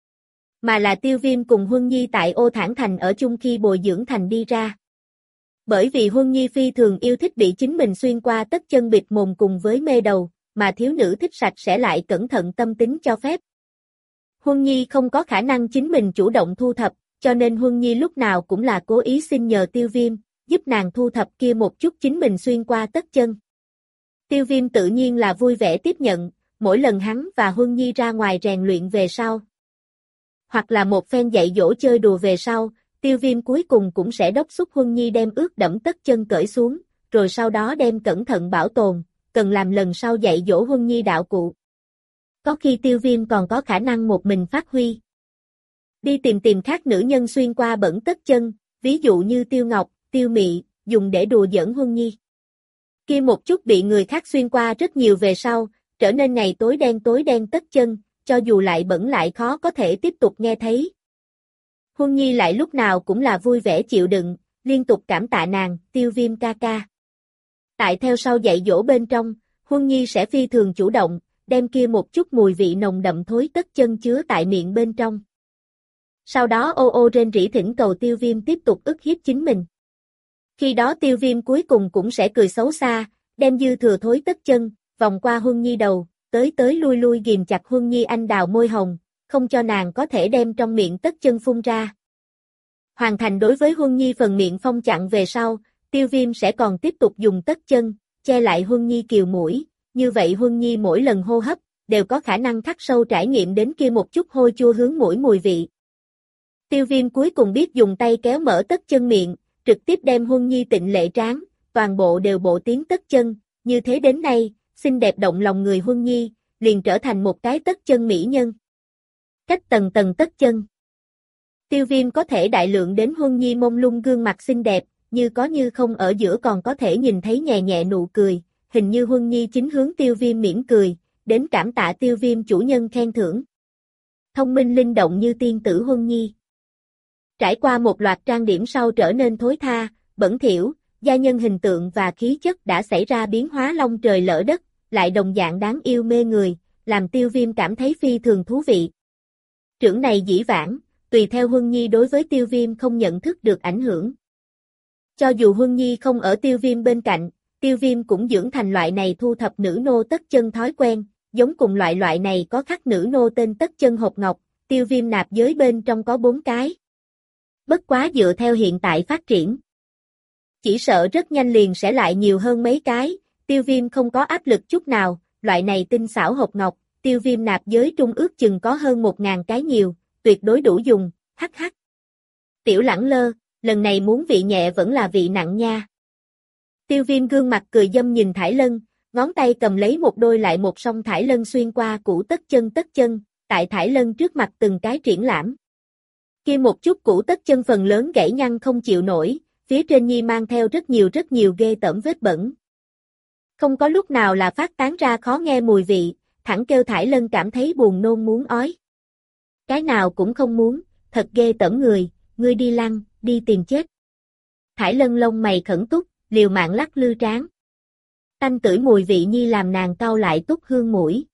Speaker 1: mà là Tiêu Viêm cùng Huân Nhi tại Ô Thản Thành ở chung khi bồi dưỡng thành đi ra. Bởi vì Huân Nhi phi thường yêu thích bị chính mình xuyên qua tất chân bịt mồm cùng với mê đầu, mà thiếu nữ thích sạch sẽ lại cẩn thận tâm tính cho phép. Huân Nhi không có khả năng chính mình chủ động thu thập, cho nên Huân Nhi lúc nào cũng là cố ý xin nhờ Tiêu Viêm, giúp nàng thu thập kia một chút chính mình xuyên qua tất chân. Tiêu Viêm tự nhiên là vui vẻ tiếp nhận, mỗi lần hắn và Huân Nhi ra ngoài rèn luyện về sau, hoặc là một phen dạy dỗ chơi đùa về sau, Tiêu Viêm cuối cùng cũng sẽ đốc thúc Huân Nhi đem ướt đẫm tất chân cởi xuống, rồi sau đó đem cẩn thận bảo tồn, cần làm lần sau dạy dỗ Huân Nhi đạo cụ. Có khi Tiêu Viêm còn có khả năng một mình phát huy. Đi tìm khác nữ nhân xuyên qua bẩn tất chân, ví dụ như Tiêu Ngọc, Tiêu Mị, dùng để đùa giỡn Huân Nhi. Kia một chút bị người khác xuyên qua rất nhiều về sau, trở nên ngày tối đen tất chân, cho dù lại bẩn lại khó có thể tiếp tục nghe thấy. Huân Nhi lại lúc nào cũng là vui vẻ chịu đựng, liên tục cảm tạ nàng, Tiêu Viêm ca ca. Tại theo sau dạy dỗ bên trong, Huân Nhi sẽ phi thường chủ động, đem kia một chút mùi vị nồng đậm thối tất chân chứa tại miệng bên trong. Sau đó ô ô rên rỉ thỉnh cầu Tiêu Viêm tiếp tục ức hiếp chính mình. Khi đó Tiêu Viêm cuối cùng cũng sẽ cười xấu xa, đem dư thừa thối tất chân, vòng qua Huân Nhi đầu, tới lui ghìm chặt Huân Nhi anh đào môi hồng, không cho nàng có thể đem trong miệng tất chân phun ra. Hoàn thành đối với Huân Nhi phần miệng phong chặn về sau, Tiêu Viêm sẽ còn tiếp tục dùng tất chân, che lại Huân Nhi kiều mũi, như vậy Huân Nhi mỗi lần hô hấp, đều có khả năng khắc sâu trải nghiệm đến kia một chút hôi chua hướng mũi mùi vị. Tiêu Viêm cuối cùng biết dùng tay kéo mở tất chân miệng, trực tiếp đem Huân Nhi tịnh lệ tráng, toàn bộ đều bộ tiến tất chân, như thế đến nay, xinh đẹp động lòng người Huân Nhi, liền trở thành một cái tất chân mỹ nhân. Cách tầng tất chân. Tiêu Viêm có thể đại lượng đến Huân Nhi mông lung gương mặt xinh đẹp, như có như không ở giữa còn có thể nhìn thấy nhẹ nhẹ nụ cười, hình như Huân Nhi chính hướng Tiêu Viêm mỉm cười, đến cảm tạ Tiêu Viêm chủ nhân khen thưởng. Thông minh linh động như tiên tử Huân Nhi. Trải qua một loạt trang điểm sau trở nên thối tha, bẩn thỉu, gia nhân hình tượng và khí chất đã xảy ra biến hóa long trời lỡ đất, lại đồng dạng đáng yêu mê người, làm Tiêu Viêm cảm thấy phi thường thú vị. Trưởng này dĩ vãng, tùy theo Huân Nhi đối với Tiêu Viêm không nhận thức được ảnh hưởng. Cho dù Huân Nhi không ở Tiêu Viêm bên cạnh, Tiêu Viêm cũng dưỡng thành loại này thu thập nữ nô tất chân thói quen, giống cùng loại này có khắc nữ nô tên tất chân hộp ngọc, Tiêu Viêm nạp giới bên trong có 4 cái. Bất quá dựa theo hiện tại phát triển, chỉ sợ rất nhanh liền sẽ lại nhiều hơn mấy cái, Tiêu Viêm không có áp lực chút nào, loại này tinh xảo hộp ngọc, Tiêu Viêm nạp giới trung ước chừng có hơn 1000 cái nhiều, tuyệt đối đủ dùng, hắc hắc. Tiểu Lẳng Lơ, lần này muốn vị nhẹ vẫn là vị nặng nha. Tiêu Viêm gương mặt cười dâm nhìn Thải Lân, ngón tay cầm lấy một đôi lại một song Thải Lân xuyên qua củ tất chân, tại Thải Lân trước mặt từng cái triển lãm. Kia một chút củ tất chân phần lớn gãy nhăn không chịu nổi, phía trên nhi mang theo rất nhiều ghê tởm vết bẩn. Không có lúc nào là phát tán ra khó nghe mùi vị, thẳng kêu Thải Lân cảm thấy buồn nôn muốn ói. Cái nào cũng không muốn, thật ghê tởm người, ngươi đi lăn, đi tìm chết. Thải Lân lông mày khẩn túc, liều mạng lắc lư trán. Tanh tưởi mùi vị nhi làm nàng cau lại túc hương mũi.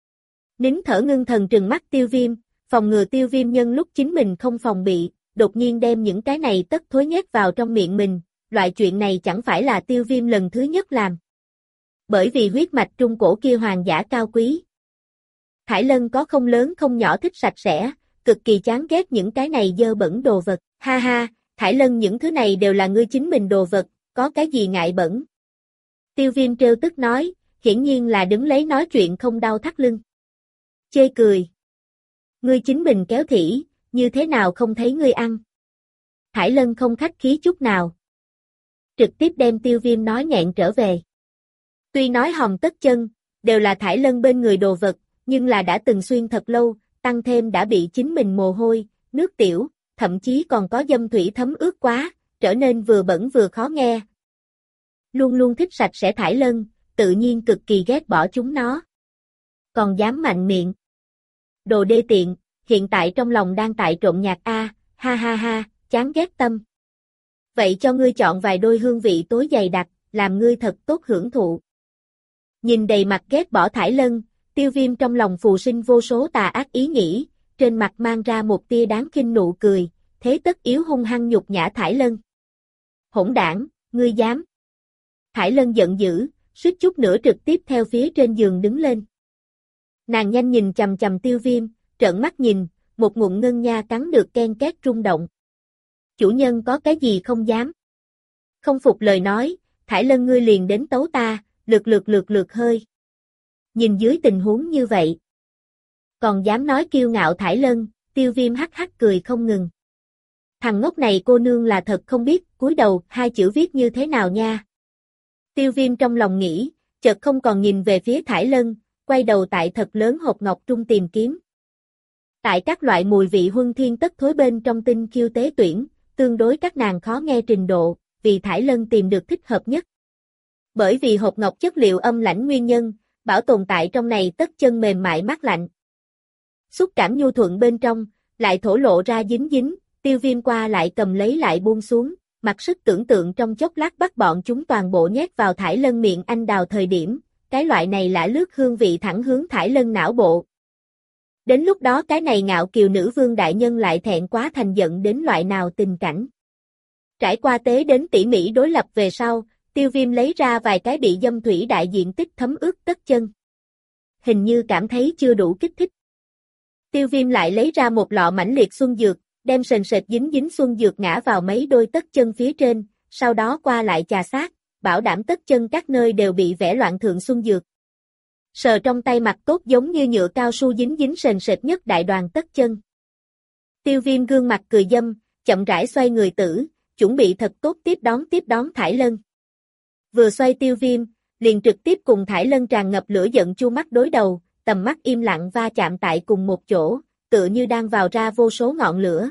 Speaker 1: Nín thở ngưng thần trừng mắt Tiêu Viêm, phòng ngừa Tiêu Viêm nhân lúc chính mình không phòng bị, đột nhiên đem những cái này tất thối nhét vào trong miệng mình, loại chuyện này chẳng phải là Tiêu Viêm lần thứ nhất làm. Bởi vì huyết mạch trung cổ kia hoàng giả cao quý. Thải Lân có không lớn không nhỏ thích sạch sẽ, cực kỳ chán ghét những cái này dơ bẩn đồ vật, ha ha, Thải Lân những thứ này đều là ngươi chính mình đồ vật, có cái gì ngại bẩn. Tiêu Viêm trêu tức nói, hiển nhiên là đứng lấy nói chuyện không đau thắt lưng. Chê cười. Ngươi chính mình kéo thỉ, như thế nào không thấy ngươi ăn. Thải Lân không khách khí chút nào. Trực tiếp đem Tiêu Viêm nói nghẹn trở về. Tuy nói hồng tất chân, đều là Thải Lân bên người đồ vật, nhưng là đã từng xuyên thật lâu, tăng thêm đã bị chính mình mồ hôi, nước tiểu, thậm chí còn có dâm thủy thấm ướt quá, trở nên vừa bẩn vừa khó nghe. Luôn luôn thích sạch sẽ Thải Lân, tự nhiên cực kỳ ghét bỏ chúng nó. Còn dám mạnh miệng. Đồ đê tiện, hiện tại trong lòng đang tại trộn nhạc a, ha ha ha, chán ghét tâm. Vậy cho ngươi chọn vài đôi hương vị tối dày đặc, làm ngươi thật tốt hưởng thụ. Nhìn đầy mặt ghét bỏ Thải Lân, Tiêu Viêm trong lòng phù sinh vô số tà ác ý nghĩ, trên mặt mang ra một tia đáng khinh nụ cười, thế tất yếu hung hăng nhục nhã Thải Lân. Hỗn đảng, ngươi dám. Thải Lân giận dữ, suýt chút nữa trực tiếp theo phía trên giường đứng lên. Nàng nhanh nhìn chằm chằm Tiêu Viêm, trợn mắt nhìn, một ngụm ngân nha cắn được ken két rung động. Chủ nhân có cái gì không dám? Không phục lời nói, Thải Lân ngươi liền đến tấu ta, lượt hơi. Nhìn dưới tình huống như vậy. Còn dám nói kiêu ngạo Thải Lân, Tiêu Viêm hắc hắc cười không ngừng. Thằng ngốc này cô nương là thật không biết, cúi đầu, hai chữ viết như thế nào nha. Tiêu Viêm trong lòng nghĩ, chợt không còn nhìn về phía Thải Lân, quay đầu tại thật lớn hộp ngọc trung tìm kiếm. Tại các loại mùi vị huân thiên tất thối bên trong tinh khiêu tế tuyển, tương đối các nàng khó nghe trình độ, vì Thải Lân tìm được thích hợp nhất. Bởi vì hộp ngọc chất liệu âm lãnh nguyên nhân, bảo tồn tại trong này tất chân mềm mại mát lạnh. Xúc cảm nhu thuận bên trong, lại thổ lộ ra dính dính, Tiêu Viêm qua lại cầm lấy lại buông xuống, mặc sức tưởng tượng trong chốc lát bắt bọn chúng toàn bộ nhét vào Thải Lân miệng anh đào thời điểm, cái loại này lả lướt hương vị thẳng hướng Thải Lân não bộ. Đến lúc đó cái này ngạo kiều nữ vương đại nhân lại thẹn quá thành giận đến loại nào tình cảnh. Trải qua tế đến tỉ mỉ đối lập về sau, Tiêu Viêm lấy ra vài cái bị dâm thủy đại diện tích thấm ướt tất chân. Hình như cảm thấy chưa đủ kích thích. Tiêu Viêm lại lấy ra một lọ mãnh liệt xuân dược, đem sền sệt dính dính xuân dược ngã vào mấy đôi tất chân phía trên, sau đó qua lại chà sát, bảo đảm tất chân các nơi đều bị vẽ loạn thượng xuân dược. Sờ trong tay mặt tốt giống như nhựa cao su dính dính sền sệt nhất đại đoàn tất chân. Tiêu Viêm gương mặt cười dâm, chậm rãi xoay người tử, chuẩn bị thật tốt tiếp đón Thải Lân. Vừa xoay Tiêu Viêm, liền trực tiếp cùng Thải Lân tràn ngập lửa giận chu mắt đối đầu, tầm mắt im lặng va chạm tại cùng một chỗ, tựa như đang vào ra vô số ngọn lửa.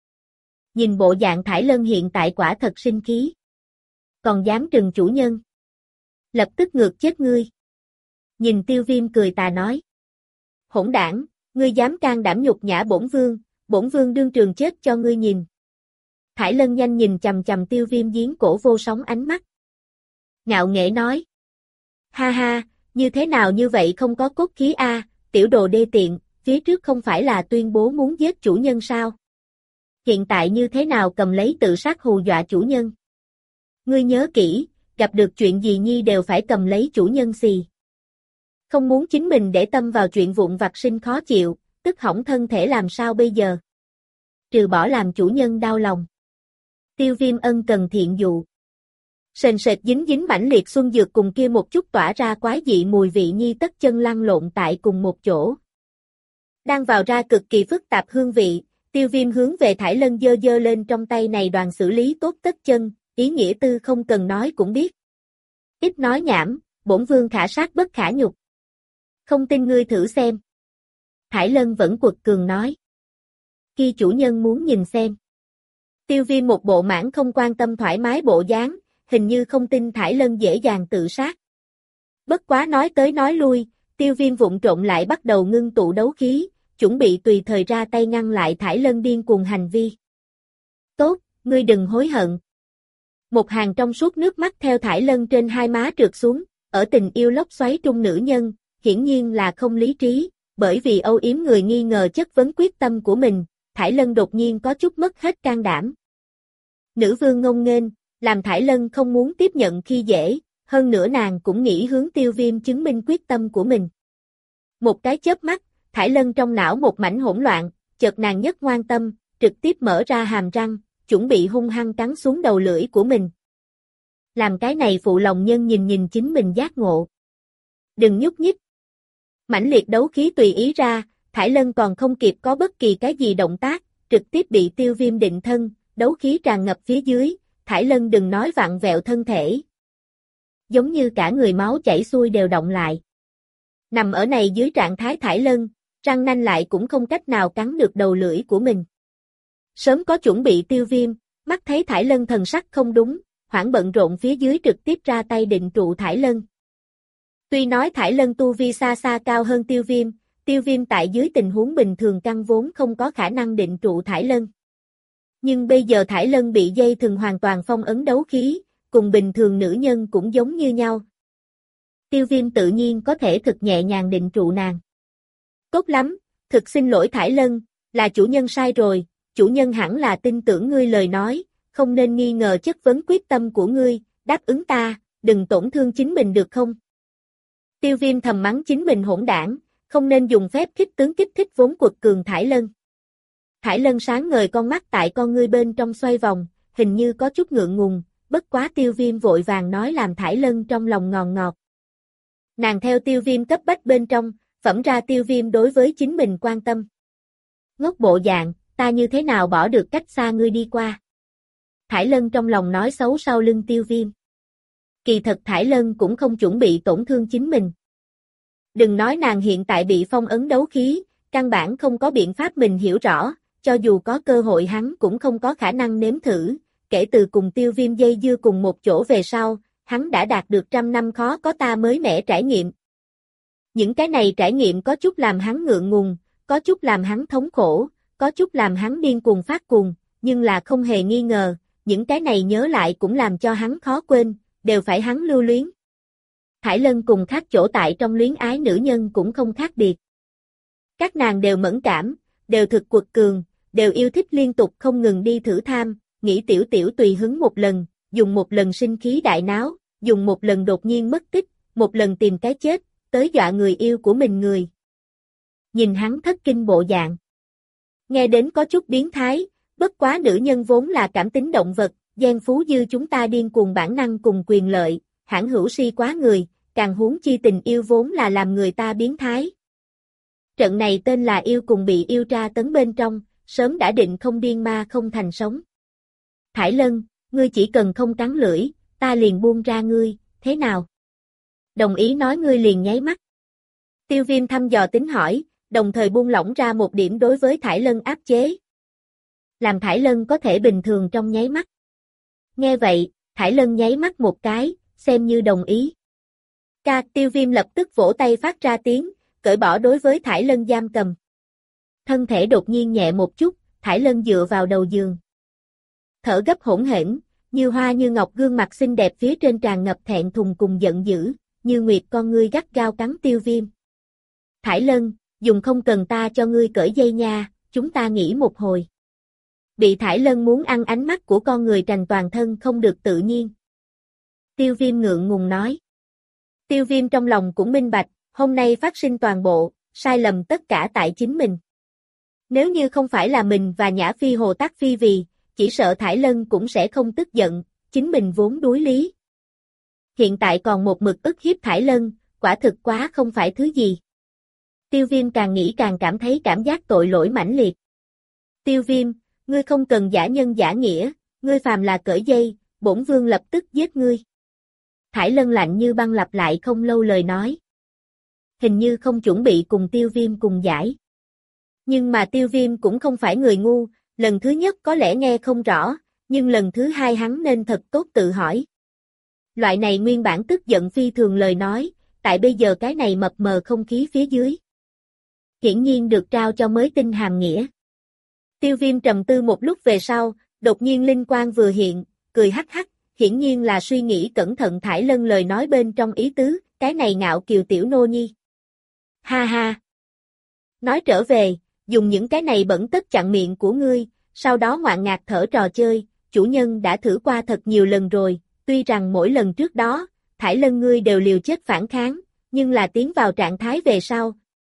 Speaker 1: Nhìn bộ dạng Thải Lân hiện tại quả thật sinh khí. Còn dám trừng chủ nhân. Lập tức ngược chết ngươi. Nhìn Tiêu Viêm cười tà nói. Hỗn đảng, ngươi dám can đảm nhục nhã bổn vương đương trường chết cho ngươi nhìn. Thải Lân nhanh nhìn chằm chằm Tiêu Viêm giếng cổ vô sóng ánh mắt. Ngạo nghễ nói. Ha ha, như thế nào như vậy không có cốt khí a, tiểu đồ đê tiện, phía trước không phải là tuyên bố muốn giết chủ nhân sao? Hiện tại như thế nào cầm lấy tự sát hù dọa chủ nhân? Ngươi nhớ kỹ, gặp được chuyện gì nhi đều phải cầm lấy chủ nhân xì. Không muốn chính mình để tâm vào chuyện vụn vặt sinh khó chịu, tức hỏng thân thể làm sao bây giờ? Trừ bỏ làm chủ nhân đau lòng. Tiêu Viêm ân cần thiện dụ. Sền sệt dính dính mãnh liệt xuân dược cùng kia một chút tỏa ra quái dị mùi vị nhi tất chân lăn lộn tại cùng một chỗ. Đang vào ra cực kỳ phức tạp hương vị, Tiêu Viêm hướng về Thải Lân giơ giơ lên trong tay này đoàn xử lý tốt tất chân, ý nghĩa tư không cần nói cũng biết. Ít nói nhảm, bổn vương khả sát bất khả nhục. Không tin ngươi thử xem. Thải Lân vẫn quật cường nói. Khi chủ nhân muốn nhìn xem. Tiêu Viêm một bộ mãn không quan tâm thoải mái bộ dáng, hình như không tin Thải Lân dễ dàng tự sát. Bất quá nói tới nói lui, Tiêu Viêm vụng trộn lại bắt đầu ngưng tụ đấu khí, chuẩn bị tùy thời ra tay ngăn lại Thải Lân điên cuồng hành vi. Tốt, ngươi đừng hối hận. Một hàng trong suốt nước mắt theo Thải Lân trên hai má trượt xuống, ở tình yêu lốc xoáy trung nữ nhân, hiển nhiên là không lý trí, bởi vì âu yếm người nghi ngờ chất vấn quyết tâm của mình, Thải Lân đột nhiên có chút mất hết can đảm. Nữ vương ngông nghênh, làm Thải Lân không muốn tiếp nhận khi dễ, hơn nữa nàng cũng nghĩ hướng Tiêu Viêm chứng minh quyết tâm của mình. Một cái chớp mắt, Thải Lân trong não một mảnh hỗn loạn, chợt nàng nhất ngoan tâm, trực tiếp mở ra hàm răng, chuẩn bị hung hăng cắn xuống đầu lưỡi của mình. Làm cái này phụ lòng nhân nhìn chính mình giác ngộ. Đừng nhúc nhích. Mãnh liệt đấu khí tùy ý ra, Thải Lân còn không kịp có bất kỳ cái gì động tác, trực tiếp bị Tiêu Viêm định thân, đấu khí tràn ngập phía dưới, Thải Lân đừng nói vặn vẹo thân thể. Giống như cả người máu chảy xuôi đều động lại. Nằm ở này dưới trạng thái Thải Lân, răng nanh lại cũng không cách nào cắn được đầu lưỡi của mình. Sớm có chuẩn bị Tiêu Viêm, mắt thấy Thải Lân thần sắc không đúng, hoảng bận rộn phía dưới trực tiếp ra tay định trụ Thải Lân. Tuy nói Thải Lân tu vi xa xa cao hơn Tiêu Viêm tại dưới tình huống bình thường căn vốn không có khả năng định trụ Thải Lân. Nhưng bây giờ Thải Lân bị dây thừng hoàn toàn phong ấn đấu khí, cùng bình thường nữ nhân cũng giống như nhau. Tiêu Viêm tự nhiên có thể thực nhẹ nhàng định trụ nàng. Tốt lắm, thực xin lỗi Thải Lân, là chủ nhân sai rồi, chủ nhân hẳn là tin tưởng ngươi lời nói, không nên nghi ngờ chất vấn quyết tâm của ngươi, đáp ứng ta, đừng tổn thương chính mình được không? Tiêu Viêm thầm mắng chính mình hỗn đảng, không nên dùng phép khích tướng kích thích vốn quật cường Thải Lân. Thải Lân sáng ngời con mắt tại con ngươi bên trong xoay vòng, hình như có chút ngượng ngùng, bất quá Tiêu Viêm vội vàng nói làm Thải Lân trong lòng ngòn ngọt. Nàng theo Tiêu Viêm cấp bách bên trong, phẩm ra Tiêu Viêm đối với chính mình quan tâm. Ngốc bộ dạng, ta như thế nào bỏ được cách xa ngươi đi qua. Thải Lân trong lòng nói xấu sau lưng Tiêu Viêm. Kỳ thật Thải Lân cũng không chuẩn bị tổn thương chính mình. Đừng nói nàng hiện tại bị phong ấn đấu khí, căn bản không có biện pháp mình hiểu rõ, cho dù có cơ hội hắn cũng không có khả năng nếm thử, kể từ cùng Tiêu Viêm dây dưa cùng một chỗ về sau, hắn đã đạt được 100 năm khó có ta mới mẻ trải nghiệm. Những cái này trải nghiệm có chút làm hắn ngượng ngùng, có chút làm hắn thống khổ, có chút làm hắn điên cuồng phát cuồng, nhưng là không hề nghi ngờ, những cái này nhớ lại cũng làm cho hắn khó quên, đều phải hắn lưu luyến. Thải Lân cùng khác chỗ tại trong luyến ái nữ nhân cũng không khác biệt. Các nàng đều mẫn cảm, đều thực quật cường, đều yêu thích liên tục không ngừng đi thử tham, nghĩ tiểu tiểu tùy hứng một lần, dùng một lần sinh khí đại náo, dùng một lần đột nhiên mất tích, một lần tìm cái chết, tới dọa người yêu của mình người. Nhìn hắn thất kinh bộ dạng. Nghe đến có chút biến thái, bất quá nữ nhân vốn là cảm tính động vật, gian phú dư chúng ta điên cuồng bản năng cùng quyền lợi, hãng hữu si quá người, càng huống chi tình yêu vốn là làm người ta biến thái. Trận này tên là yêu cùng bị yêu tra tấn bên trong, sớm đã định không điên ma không thành sống. Thải Lân, ngươi chỉ cần không cắn lưỡi, ta liền buông ra ngươi, thế nào? Đồng ý nói ngươi liền nháy mắt. Tiêu Viêm thăm dò tính hỏi, đồng thời buông lỏng ra một điểm đối với Thải Lân áp chế. Làm Thải Lân có thể bình thường trong nháy mắt. Nghe vậy, Thải Lân nháy mắt một cái, xem như đồng ý. Tiêu Viêm lập tức vỗ tay phát ra tiếng, cởi bỏ đối với Thải Lân giam cầm. Thân thể đột nhiên nhẹ một chút, Thải Lân dựa vào đầu giường. Thở gấp hỗn hển, như hoa như ngọc gương mặt xinh đẹp phía trên tràn ngập thẹn thùng cùng giận dữ, như nguyệt con ngươi gắt gao cắn Tiêu Viêm. Thải Lân, dùng không cần ta cho ngươi cởi dây nha, chúng ta nghỉ một hồi. Bị Thải Lân muốn ăn ánh mắt của con người trành toàn thân không được tự nhiên. Tiêu Viêm ngượng ngùng nói. Tiêu Viêm trong lòng cũng minh bạch, hôm nay phát sinh toàn bộ, sai lầm tất cả tại chính mình. Nếu như không phải là mình và Nhã Phi Hồ Tác Phi vì, chỉ sợ Thải Lân cũng sẽ không tức giận, chính mình vốn đuối lý. Hiện tại còn một mực ức hiếp Thải Lân, quả thực quá không phải thứ gì. Tiêu Viêm càng nghĩ càng cảm thấy cảm giác tội lỗi mãnh liệt. Tiêu Viêm, ngươi không cần giả nhân giả nghĩa, ngươi phàm là cởi dây, bổn vương lập tức giết ngươi. Thải Lân lạnh như băng lặp lại không lâu lời nói. Hình như không chuẩn bị cùng Tiêu Viêm cùng giải. Nhưng mà Tiêu Viêm cũng không phải người ngu, lần thứ nhất có lẽ nghe không rõ, nhưng lần thứ hai hắn nên thật tốt tự hỏi. Loại này nguyên bản tức giận phi thường lời nói, tại bây giờ cái này mập mờ không khí phía dưới. Hiển nhiên được trao cho mới tinh hàm nghĩa. Tiêu Viêm trầm tư một lúc về sau, đột nhiên linh quang vừa hiện, cười hắc hắc, hiển nhiên là suy nghĩ cẩn thận Thải Lân lời nói bên trong ý tứ, cái này ngạo kiều tiểu nô nhi. Ha ha. Nói trở về, dùng những cái này bẩn tất chặn miệng của ngươi, sau đó ngoạn ngạc thở trò chơi, chủ nhân đã thử qua thật nhiều lần rồi, tuy rằng mỗi lần trước đó, Thải Lân ngươi đều liều chết phản kháng, nhưng là tiến vào trạng thái về sau.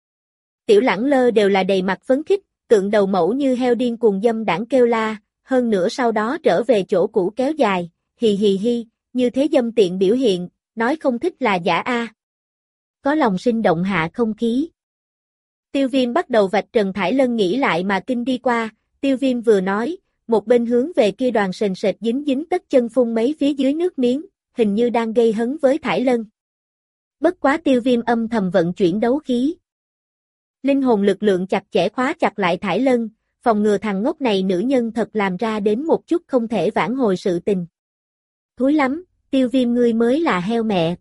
Speaker 1: Tiểu Lẳng Lơ đều là đầy mặt phấn khích, tượng đầu mẫu như heo điên cuồng dâm đảng kêu la, hơn nữa sau đó trở về chỗ cũ kéo dài, hì hì hi, như thế dâm tiện biểu hiện, nói không thích là giả a. Có lòng sinh động hạ không khí. Tiêu Viêm bắt đầu vạch trần Thải Lân nghĩ lại mà kinh đi qua, Tiêu Viêm vừa nói, một bên hướng về kia đoàn sền sệt dính dính tất chân phun mấy phía dưới nước miếng, hình như đang gây hấn với Thải Lân. Bất quá Tiêu Viêm âm thầm vận chuyển đấu khí. Linh hồn lực lượng chặt chẽ khóa chặt lại Thải Lân, phòng ngừa thằng ngốc này nữ nhân thật làm ra đến một chút không thể vãn hồi sự tình. Thúi lắm, Tiêu Viêm ngươi mới là heo mẹ,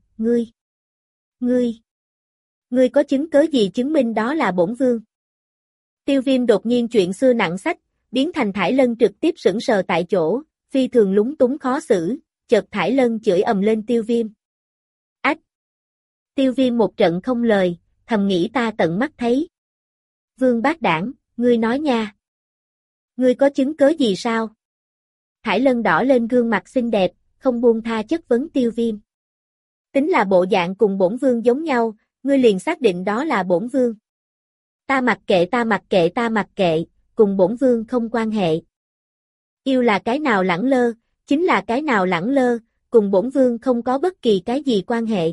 Speaker 1: Ngươi có chứng cớ gì chứng minh đó là bổn vương? Tiêu Viêm đột nhiên chuyện xưa nặng sách, biến thành Thải Lân trực tiếp sững sờ tại chỗ, phi thường lúng túng khó xử, chợt Thải Lân chửi ầm lên Tiêu Viêm. Ách! Tiêu Viêm một trận không lời, thầm nghĩ ta tận mắt thấy. Vương bác đảng, ngươi nói nha. Ngươi có chứng cớ gì sao? Thải Lân đỏ lên gương mặt xinh đẹp, không buông tha chất vấn Tiêu Viêm. Tính là bộ dạng cùng bổn vương giống nhau, ngươi liền xác định đó là bổn vương. Ta mặc kệ ta mặc kệ ta mặc kệ, cùng bổn vương không quan hệ. Yêu là cái nào lẳng lơ, chính là cái nào lẳng lơ, cùng bổn vương không có bất kỳ cái gì quan hệ.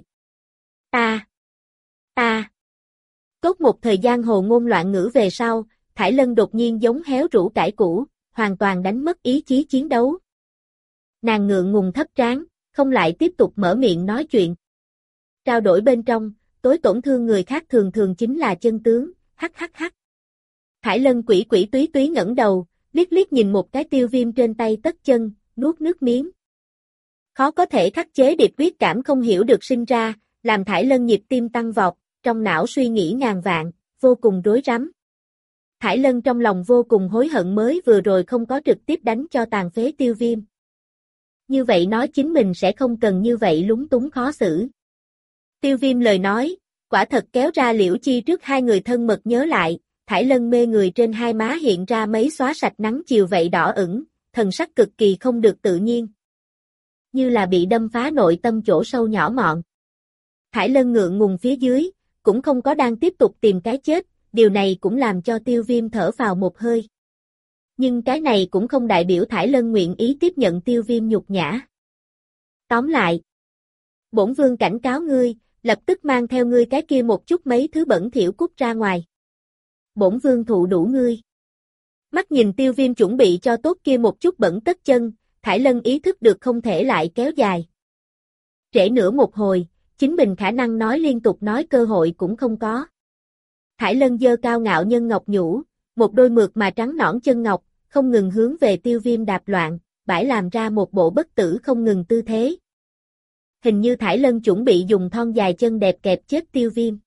Speaker 1: Ta. Cốt một thời gian hồ ngôn loạn ngữ về sau, Thải Lân đột nhiên giống héo rũ cải củ, hoàn toàn đánh mất ý chí chiến đấu. Nàng ngượng ngùng thấp trán, không lại tiếp tục mở miệng nói chuyện. Trao đổi bên trong, tối tổn thương người khác thường thường chính là chân tướng, hắc hắc hắc. Thải Lân quỷ quỷ túy túy ngẩng đầu, liếc liếc nhìn một cái Tiêu Viêm trên tay tất chân, nuốt nước miếng. Khó có thể khắc chế địch quyết cảm không hiểu được sinh ra, làm Thải Lân nhịp tim tăng vọt, trong não suy nghĩ ngàn vạn, vô cùng rối rắm. Thải Lân trong lòng vô cùng hối hận mới vừa rồi không có trực tiếp đánh cho tàn phế Tiêu Viêm. Như vậy nói chính mình sẽ không cần như vậy lúng túng khó xử. Tiêu Viêm lời nói, quả thật kéo ra Liễu Chi trước hai người thân mật nhớ lại, Thải Lân mê người trên hai má hiện ra mấy xóa sạch nắng chiều vậy đỏ ửng, thần sắc cực kỳ không được tự nhiên. Như là bị đâm phá nội tâm chỗ sâu nhỏ mọn. Thải Lân ngượng ngùng phía dưới, cũng không có đang tiếp tục tìm cái chết, điều này cũng làm cho Tiêu Viêm thở phào một hơi. Nhưng cái này cũng không đại biểu Thải Lân nguyện ý tiếp nhận Tiêu Viêm nhục nhã. Tóm lại, bổn vương cảnh cáo ngươi, lập tức mang theo ngươi cái kia một chút mấy thứ bẩn thỉu cút ra ngoài. Bổn vương thụ đủ ngươi. Mắt nhìn Tiêu Viêm chuẩn bị cho tốt kia một chút bẩn tất chân, Thải Lân ý thức được không thể lại kéo dài. Trễ nữa một hồi, chính mình khả năng nói liên tục nói cơ hội cũng không có. Thải Lân giơ cao ngạo nhân ngọc nhũ, một đôi mượt mà trắng nõn chân ngọc, không ngừng hướng về Tiêu Viêm đạp loạn, bãi làm ra một bộ bất tử không ngừng tư thế. Hình như Thải Lân chuẩn bị dùng thon dài chân đẹp kẹp chết Tiêu Viêm.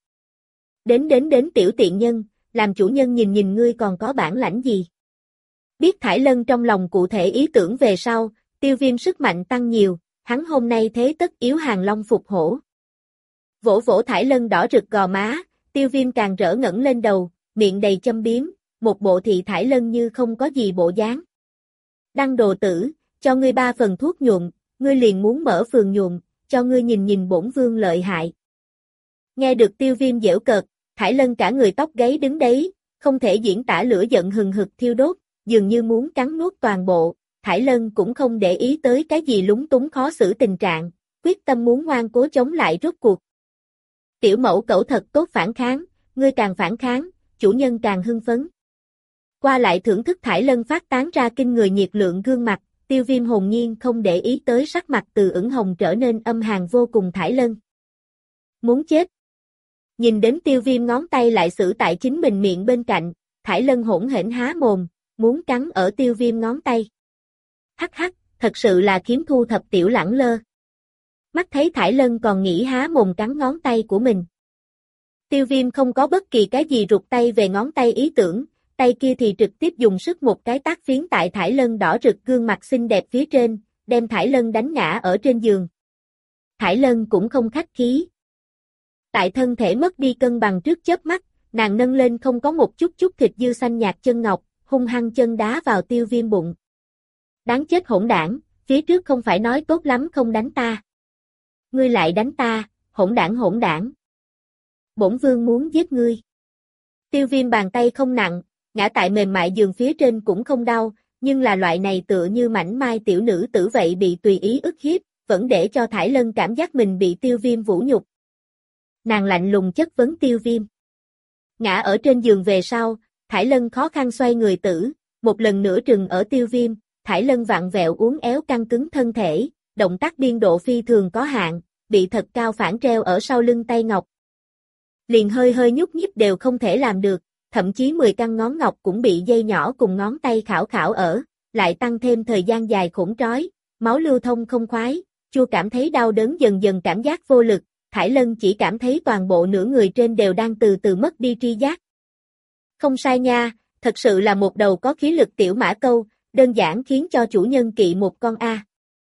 Speaker 1: Đến tiểu tiện nhân, làm chủ nhân nhìn nhìn ngươi còn có bản lãnh gì. Biết Thải Lân trong lòng cụ thể ý tưởng về sau, Tiêu Viêm sức mạnh tăng nhiều, hắn hôm nay thế tất yếu hàng long phục hổ. Vỗ vỗ Thải Lân đỏ rực gò má, Tiêu Viêm càng rỡ ngẩng lên đầu, miệng đầy châm biếm, một bộ thị Thải Lân như không có gì bộ dáng. Đăng đồ tử, cho ngươi 3 phần thuốc nhuộm, ngươi liền muốn mở phường nhuộm, cho ngươi nhìn nhìn bổn vương lợi hại. Nghe được Tiêu Viêm giễu cợt, Thải Lân cả người tóc gáy đứng đấy, không thể diễn tả lửa giận hừng hực thiêu đốt, dường như muốn cắn nuốt toàn bộ. Thải Lân cũng không để ý tới cái gì lúng túng khó xử tình trạng, quyết tâm muốn ngoan cố chống lại rốt cuộc. Tiểu mẫu cẩu thật tốt phản kháng, ngươi càng phản kháng, chủ nhân càng hưng phấn. Qua lại thưởng thức Thải Lân phát tán ra kinh người nhiệt lượng gương mặt, Tiêu Viêm hồn nhiên không để ý tới sắc mặt từ ửng hồng trở nên âm hàn vô cùng Thải Lân. Muốn chết. Nhìn đến Tiêu Viêm ngón tay lại xử tại chính mình miệng bên cạnh, Thải Lân hỗn hển há mồm, muốn cắn ở Tiêu Viêm ngón tay. Hắc hắc, thật sự là kiếm thu thập tiểu lẳng lơ. Mắt thấy Thải Lân còn nghĩ há mồm cắn ngón tay của mình. Tiêu Viêm không có bất kỳ cái gì rụt tay về ngón tay ý tưởng, tay kia thì trực tiếp dùng sức một cái tát phiến tại Thải Lân đỏ rực gương mặt xinh đẹp phía trên, đem Thải Lân đánh ngã ở trên giường. Thải Lân cũng không khách khí. Tại thân thể mất đi cân bằng trước chớp mắt, nàng nâng lên không có một chút thịt dư xanh nhạt chân ngọc, hung hăng chân đá vào Tiêu Viêm bụng. Đáng chết hỗn đảng, phía trước không phải nói tốt lắm không đánh ta. Ngươi lại đánh ta, hỗn đảng. Bổn vương muốn giết ngươi. Tiêu Viêm bàn tay không nặng, ngã tại mềm mại giường phía trên cũng không đau, nhưng là loại này tựa như mảnh mai tiểu nữ tử vậy bị tùy ý ức hiếp, vẫn để cho Thải Lân cảm giác mình bị Tiêu Viêm vũ nhục. Nàng lạnh lùng chất vấn Tiêu Viêm. Ngã ở trên giường về sau, Thải Lân khó khăn xoay người tử, một lần nữa trừng ở Tiêu Viêm, Thải Lân vặn vẹo uốn éo căng cứng thân thể, động tác biên độ phi thường có hạn, bị thật cao phản treo ở sau lưng tay ngọc. Liền hơi nhúc nhích đều không thể làm được, thậm chí 10 căn ngón ngọc cũng bị dây nhỏ cùng ngón tay khảo ở, lại tăng thêm thời gian dài khủng trói, máu lưu thông không khoái, Chua cảm thấy đau đớn dần dần cảm giác vô lực, Thải Lân chỉ cảm thấy toàn bộ nửa người trên đều đang từ từ mất đi tri giác. Không sai nha, thật sự là một đầu có khí lực tiểu mã câu, đơn giản khiến cho chủ nhân kỵ một con A.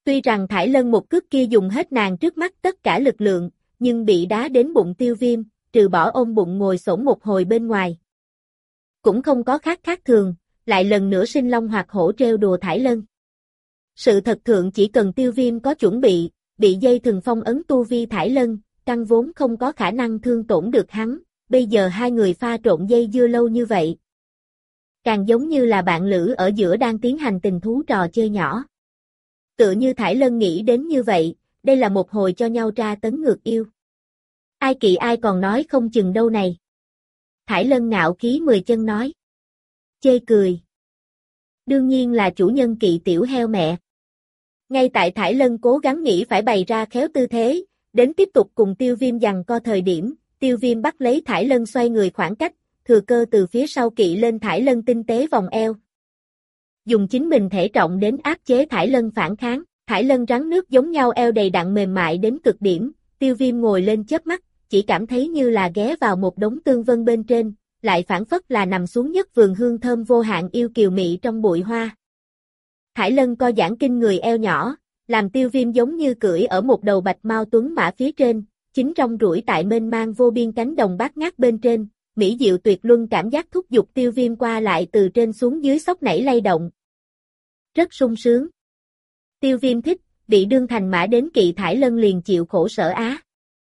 Speaker 1: Tuy rằng Thải Lân một cước kia dùng hết nàng trước mắt tất cả lực lượng, nhưng bị đá đến bụng Tiêu Viêm, trừ bỏ ôm bụng ngồi xổm một hồi bên ngoài. Cũng không có khác thường, lại lần nữa sinh long hoạt hổ trêu đùa Thải Lân. Sự thật thượng chỉ cần Tiêu Viêm có chuẩn bị dây thừng phong ấn tu vi Thải Lân, căn vốn không có khả năng thương tổn được hắn, bây giờ hai người pha trộn dây dưa lâu như vậy. Càng giống như là bạn lữ ở giữa đang tiến hành tình thú trò chơi nhỏ. Tựa như Thải Lân nghĩ đến như vậy, đây là một hồi cho nhau tra tấn ngược yêu. Ai kỵ ai còn nói không chừng đâu này. Thải Lân ngạo khí 10 chân nói. Chê cười. Đương nhiên là chủ nhân kỵ tiểu heo mẹ. Ngay tại Thải Lân cố gắng nghĩ phải bày ra khéo tư thế, đến tiếp tục cùng Tiêu Viêm giằng co thời điểm, Tiêu Viêm bắt lấy Thải Lân xoay người khoảng cách, thừa cơ từ phía sau kỵ lên Thải Lân tinh tế vòng eo. Dùng chính mình thể trọng đến áp chế Thải Lân phản kháng, Thải Lân rắn nước giống nhau eo đầy đặn mềm mại đến cực điểm, Tiêu Viêm ngồi lên chớp mắt, chỉ cảm thấy như là ghé vào một đống tương vân bên trên, lại phản phất là nằm xuống nhất vườn hương thơm vô hạn yêu kiều mị trong bụi hoa. Thải Lân co giãn kinh người eo nhỏ, làm Tiêu Viêm giống như cưỡi ở một đầu bạch mao tuấn mã phía trên, chính rong ruổi tại mênh mang vô biên cánh đồng bát ngát bên trên, mỹ diệu tuyệt luân cảm giác thúc giục Tiêu Viêm qua lại từ trên xuống dưới xốc nảy lay động. Rất sung sướng. Tiêu Viêm thích, bị đương thành mã đến kỵ Thải Lân liền chịu khổ sở á.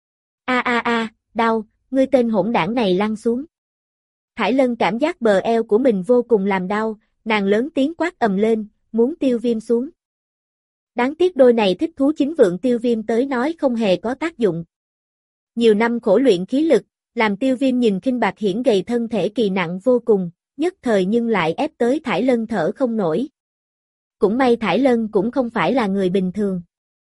Speaker 1: Đau, ngươi tên hỗn đảng này lăn xuống. Thải Lân cảm giác bờ eo của mình vô cùng làm đau, nàng lớn tiếng quát ầm lên, muốn Tiêu Viêm xuống. Đáng tiếc đôi này thích thú chính vượng Tiêu Viêm tới nói không hề có tác dụng. Nhiều năm khổ luyện khí lực, làm Tiêu Viêm nhìn khinh bạc hiển gầy thân thể kỳ nặng vô cùng, nhất thời nhưng lại ép tới Thải Lân thở không nổi. Cũng may Thải Lân cũng không phải là người bình thường.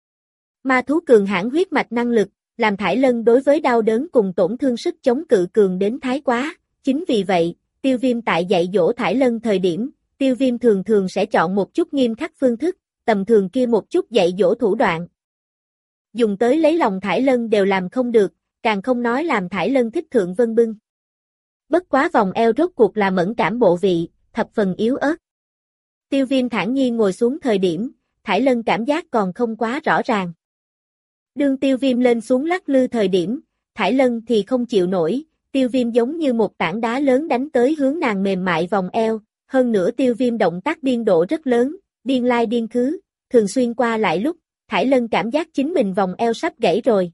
Speaker 1: Ma thú cường hãn huyết mạch năng lực, làm Thải Lân đối với đau đớn cùng tổn thương sức chống cự cường đến thái quá, chính vì vậy, Tiêu Viêm tại dạy dỗ Thải Lân thời điểm, Tiêu Viêm thường thường sẽ chọn một chút nghiêm khắc phương thức, tầm thường kia một chút dạy dỗ thủ đoạn. Dùng tới lấy lòng Thải Lân đều làm không được, càng không nói làm Thải Lân thích thượng vân bưng. Bất quá vòng eo rốt cuộc là mẫn cảm bộ vị, thập phần yếu ớt. Tiêu Viêm thản nhiên ngồi xuống thời điểm, Thải Lân cảm giác còn không quá rõ ràng. Đương Tiêu Viêm lên xuống lắc lư thời điểm, Thải Lân thì không chịu nổi, Tiêu Viêm giống như một tảng đá lớn đánh tới hướng nàng mềm mại vòng eo, hơn nữa Tiêu Viêm động tác biên độ rất lớn, điên lai điên khứ, thường xuyên qua lại lúc, Thải Lân cảm giác chính mình vòng eo sắp gãy rồi.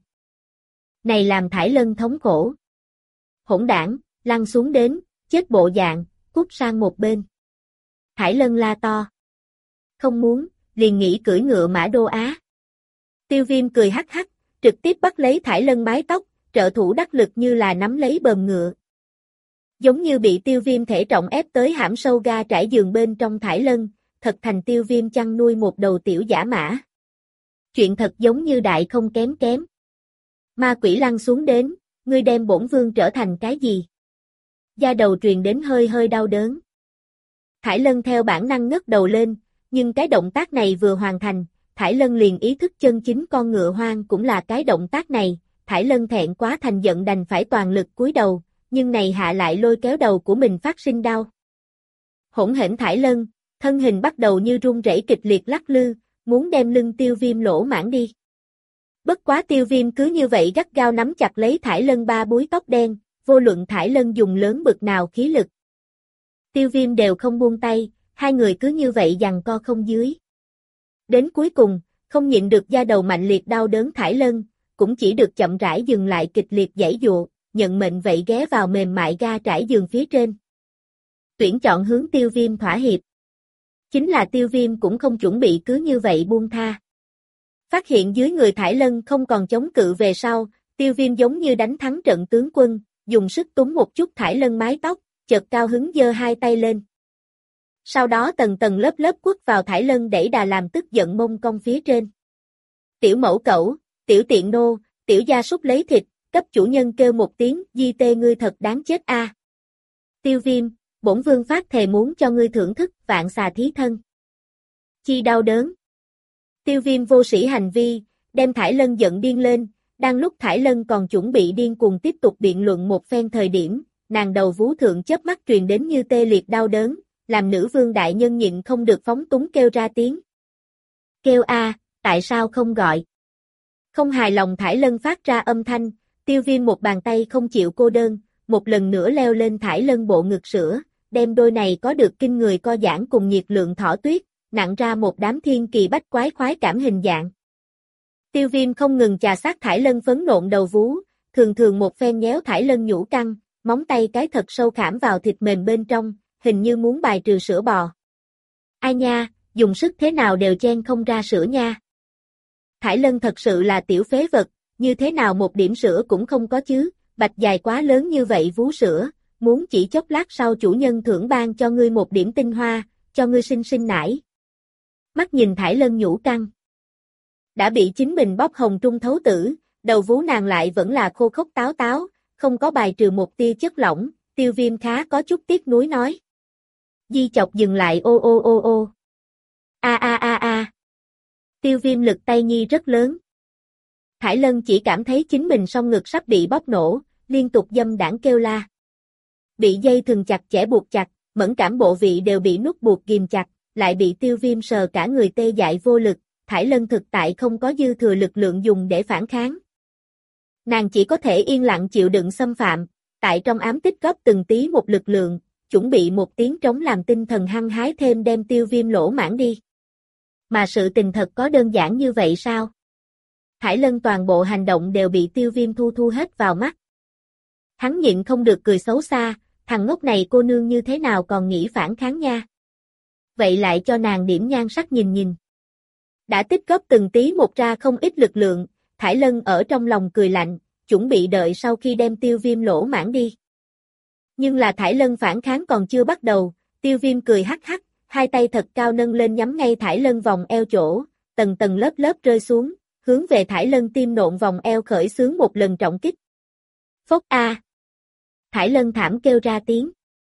Speaker 1: Này làm Thải Lân thống khổ. Hỗn đảng, lăn xuống đến, chết bộ dạng, cút sang một bên. Thải Lân la to. Không muốn, liền nghĩ cưỡi ngựa mã đô Á. Tiêu Viêm cười hắc hắc, trực tiếp bắt lấy Thải Lân mái tóc, trợ thủ đắc lực như là nắm lấy bờm ngựa. Giống như bị Tiêu Viêm thể trọng ép tới hãm sâu ga trải giường bên trong Thải Lân, thật thành Tiêu Viêm chăn nuôi một đầu tiểu giả mã. Chuyện thật giống như đại không kém kém. Ma quỷ lăn xuống đến, ngươi đem bổn vương trở thành cái gì? Da đầu truyền đến hơi hơi đau đớn. Thải Lân theo bản năng ngất đầu lên, nhưng cái động tác này vừa hoàn thành, Thải Lân liền ý thức chân chính con ngựa hoang cũng là cái động tác này, Thải Lân thẹn quá thành giận đành phải toàn lực cúi đầu, nhưng này hạ lại lôi kéo đầu của mình phát sinh đau. Hỗn hển Thải Lân, thân hình bắt đầu như run rẩy kịch liệt lắc lư, muốn đem lưng Tiêu Viêm lỗ mãng đi. Bất quá Tiêu Viêm cứ như vậy gắt gao nắm chặt lấy Thải Lân ba búi tóc đen, vô luận Thải Lân dùng lớn bực nào khí lực. Tiêu Viêm đều không buông tay, hai người cứ như vậy giằng co không dưới. Đến cuối cùng, không nhịn được da đầu mạnh liệt đau đớn Thải Lân, cũng chỉ được chậm rãi dừng lại kịch liệt giãy giụa, nhận mệnh vậy ghé vào mềm mại ga trải giường phía trên. Tuyển chọn hướng Tiêu Viêm thỏa hiệp. Chính là Tiêu Viêm cũng không chuẩn bị cứ như vậy buông tha. Phát hiện dưới người Thải Lân không còn chống cự về sau, Tiêu Viêm giống như đánh thắng trận tướng quân, dùng sức túm một chút Thải Lân mái tóc, chợt cao hứng giơ hai tay lên. Sau đó tầng tầng lớp lớp quất vào Thải Lân đẩy đà làm tức giận mông cong phía trên. Tiểu mẫu cẩu, tiểu tiện nô, tiểu gia súc lấy thịt, cấp chủ nhân kêu một tiếng, di tê ngươi thật đáng chết a. Tiêu Viêm, bổn vương phát thề muốn cho ngươi thưởng thức vạn xà thí thân. Chi đau đớn. Tiêu Viêm vô sĩ hành vi, đem Thải Lân giận điên lên, đang lúc Thải Lân còn chuẩn bị điên cuồng tiếp tục biện luận một phen thời điểm, nàng đầu vú thượng chớp mắt truyền đến như tê liệt đau đớn, làm nữ vương đại nhân nhịn không được phóng túng kêu ra tiếng. Kêu a, tại sao không gọi? Không hài lòng Thải Lân phát ra âm thanh, Tiêu Viêm một bàn tay không chịu cô đơn, một lần nữa leo lên Thải Lân bộ ngực sữa, đem đôi này có được kinh người co giãn cùng nhiệt lượng thỏ tuyết, nặng ra một đám thiên kỳ bách quái khoái cảm hình dạng. Tiêu Viêm không ngừng chà sát Thải Lân phấn nộn đầu vú, thường thường một phen nhéo Thải Lân nhũ căng, móng tay cái thật sâu khảm vào thịt mềm bên trong, hình như muốn bài trừ sữa bò. Ai nha, dùng sức thế nào đều chen không ra sữa nha. Thải Lân thật sự là tiểu phế vật, như thế nào một điểm sữa cũng không có chứ, bạch dài quá lớn như vậy vú sữa, muốn chỉ chốc lát sau chủ nhân thưởng ban cho ngươi một điểm tinh hoa, cho ngươi sinh nải. Mắt nhìn Thải Lân nhũ căng. Đã bị chính mình bóp hồng trung thấu tử, đầu vú nàng lại vẫn là khô khốc táo táo, không có bài trừ một tia chất lỏng, Tiêu Viêm khá có chút tiếc nuối nói. Di chọc dừng lại ô ô ô ô. A a a a. Tiêu Viêm lực tay nhi rất lớn. Thải Lân chỉ cảm thấy chính mình song ngực sắp bị bóp nổ, liên tục dâm đãng kêu la. Bị dây thừng chặt chẽ buộc chặt, mẫn cảm bộ vị đều bị nút buộc ghim chặt, lại bị Tiêu Viêm sờ cả người tê dại vô lực, Thải Lân thực tại không có dư thừa lực lượng dùng để phản kháng. Nàng chỉ có thể yên lặng chịu đựng xâm phạm, tại trong ám tích góp từng tí một lực lượng, chuẩn bị một tiếng trống làm tinh thần hăng hái thêm đem Tiêu Viêm lỗ mãn đi. Mà sự tình thật có đơn giản như vậy sao? Thải Lân toàn bộ hành động đều bị Tiêu Viêm thu hết vào mắt. Hắn nhịn không được cười xấu xa, thằng ngốc này cô nương như thế nào còn nghĩ phản kháng nha. Vậy lại cho nàng điểm nhan sắc nhìn. Đã tích góp từng tí một ra không ít lực lượng, Thải Lân ở trong lòng cười lạnh, chuẩn bị đợi sau khi đem Tiêu Viêm lỗ mãn đi. Nhưng là Thải Lân phản kháng còn chưa bắt đầu, Tiêu Viêm cười hắc hắc, hai tay thật cao nâng lên nhắm ngay Thải Lân vòng eo chỗ, tầng tầng lớp rơi xuống, hướng về Thải Lân tim nộn vòng eo khởi xướng một lần trọng kích. Phốc a. Thải Lân thảm kêu ra tiếng.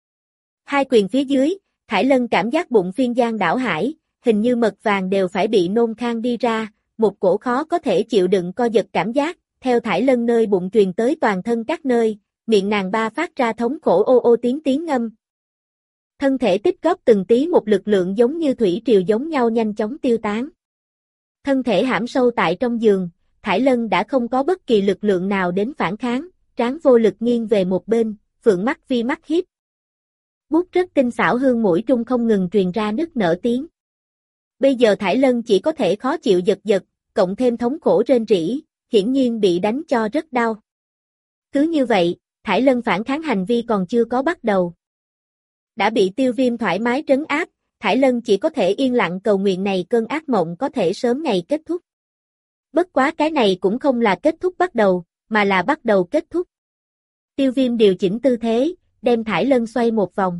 Speaker 1: Hai quyền phía dưới, Thải Lân cảm giác bụng phiên giang đảo hải, hình như mật vàng đều phải bị nôn khan đi ra, một cổ khó có thể chịu đựng co giật cảm giác, theo Thải Lân nơi bụng truyền tới toàn thân các nơi, miệng nàng ba phát ra thống khổ ô ô tiếng ngâm. Thân thể tích góp từng tí một lực lượng giống như thủy triều giống nhau nhanh chóng tiêu tán. Thân thể hãm sâu tại trong giường, Thải Lân đã không có bất kỳ lực lượng nào đến phản kháng, trán vô lực nghiêng về một bên, phượng mắt vi mắt hiếp. Bút rất tinh xảo hương mũi trung không ngừng truyền ra nức nở tiếng. Bây giờ Thải Lân chỉ có thể khó chịu giật, cộng thêm thống khổ rên rỉ, hiển nhiên bị đánh cho rất đau. Cứ như vậy, Thải Lân phản kháng hành vi còn chưa có bắt đầu. Đã bị Tiêu Viêm thoải mái trấn áp, Thải Lân chỉ có thể yên lặng cầu nguyện này cơn ác mộng có thể sớm ngày kết thúc. Bất quá cái này cũng không là kết thúc bắt đầu, mà là bắt đầu kết thúc. Tiêu Viêm điều chỉnh tư thế, đem Thải Lân xoay một vòng.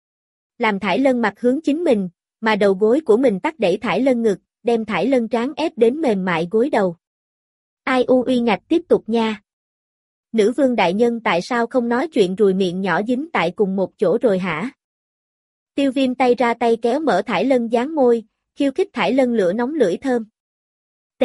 Speaker 1: Làm Thải Lân mặt hướng chính mình, mà đầu gối của mình tắc đẩy Thải Lân ngực, đem Thải Lân trán ép đến mềm mại gối đầu. Ai u uy ngạch tiếp tục nha. Nữ vương đại nhân tại sao không nói chuyện rùi miệng nhỏ dính tại cùng một chỗ rồi hả? Tiêu Viêm tay ra tay kéo mở Thải Lân dán môi, khiêu khích Thải Lân lửa nóng lưỡi thơm. T.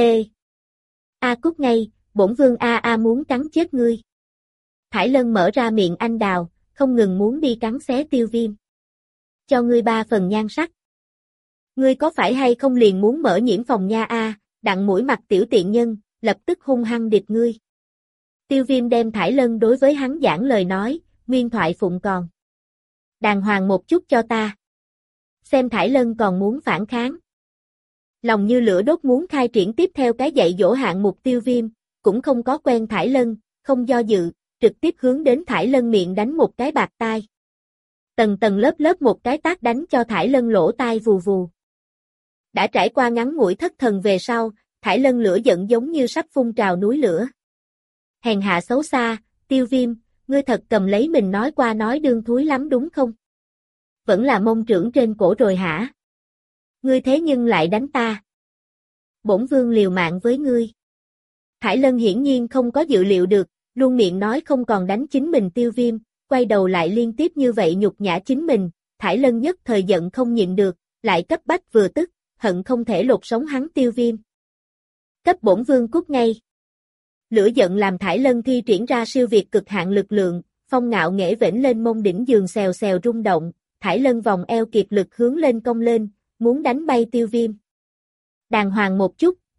Speaker 1: A cút ngay, bổn vương a muốn cắn chết ngươi. Thải Lân mở ra miệng anh đào, không ngừng muốn đi cắn xé Tiêu Viêm. Cho ngươi 3 phần nhan sắc. Ngươi có phải hay không liền muốn mở nhiễm phòng nha a, đặng mũi mặt tiểu tiện nhân, lập tức hung hăng địch ngươi. Tiêu Viêm đem Thải Lân đối với hắn giảng lời nói, nguyên thoại phụng còn. Đàng hoàng một chút cho ta. Xem Thải Lân còn muốn phản kháng. Lòng như lửa đốt muốn khai triển tiếp theo cái dạy dỗ hạng mục Tiêu Viêm, cũng không có quen Thải Lân, không do dự, trực tiếp hướng đến Thải Lân miệng đánh một cái bạc tai. Tầng tầng lớp một cái tát đánh cho Thải Lân lỗ tai vù vù. Đã trải qua ngắn ngủi thất thần về sau, Thải Lân lửa giận giống như sắp phun trào núi lửa. Hèn hạ xấu xa, Tiêu Viêm, ngươi thật cầm lấy mình nói qua nói đương thúi lắm đúng không? Vẫn là mông trưởng trên cổ rồi hả? Ngươi thế nhưng lại đánh ta. Bổn vương liều mạng với ngươi. Thải Lân hiển nhiên không có dự liệu được, luôn miệng nói không còn đánh chính mình Tiêu Viêm, quay đầu lại liên tiếp như vậy nhục nhã chính mình, Thải Lân nhất thời giận không nhịn được, lại cấp bách vừa tức, hận không thể lột sống hắn Tiêu Viêm. Cấp bổn vương cút ngay. Lửa giận làm Thải Lân thi triển ra siêu việt cực hạn lực lượng, phong ngạo nghễ vểnh lên mông đỉnh giường xèo xèo rung động, Thải Lân vòng eo kiệt lực hướng lên cong lên, muốn đánh bay Tiêu Viêm. Đàng hoàng một chút,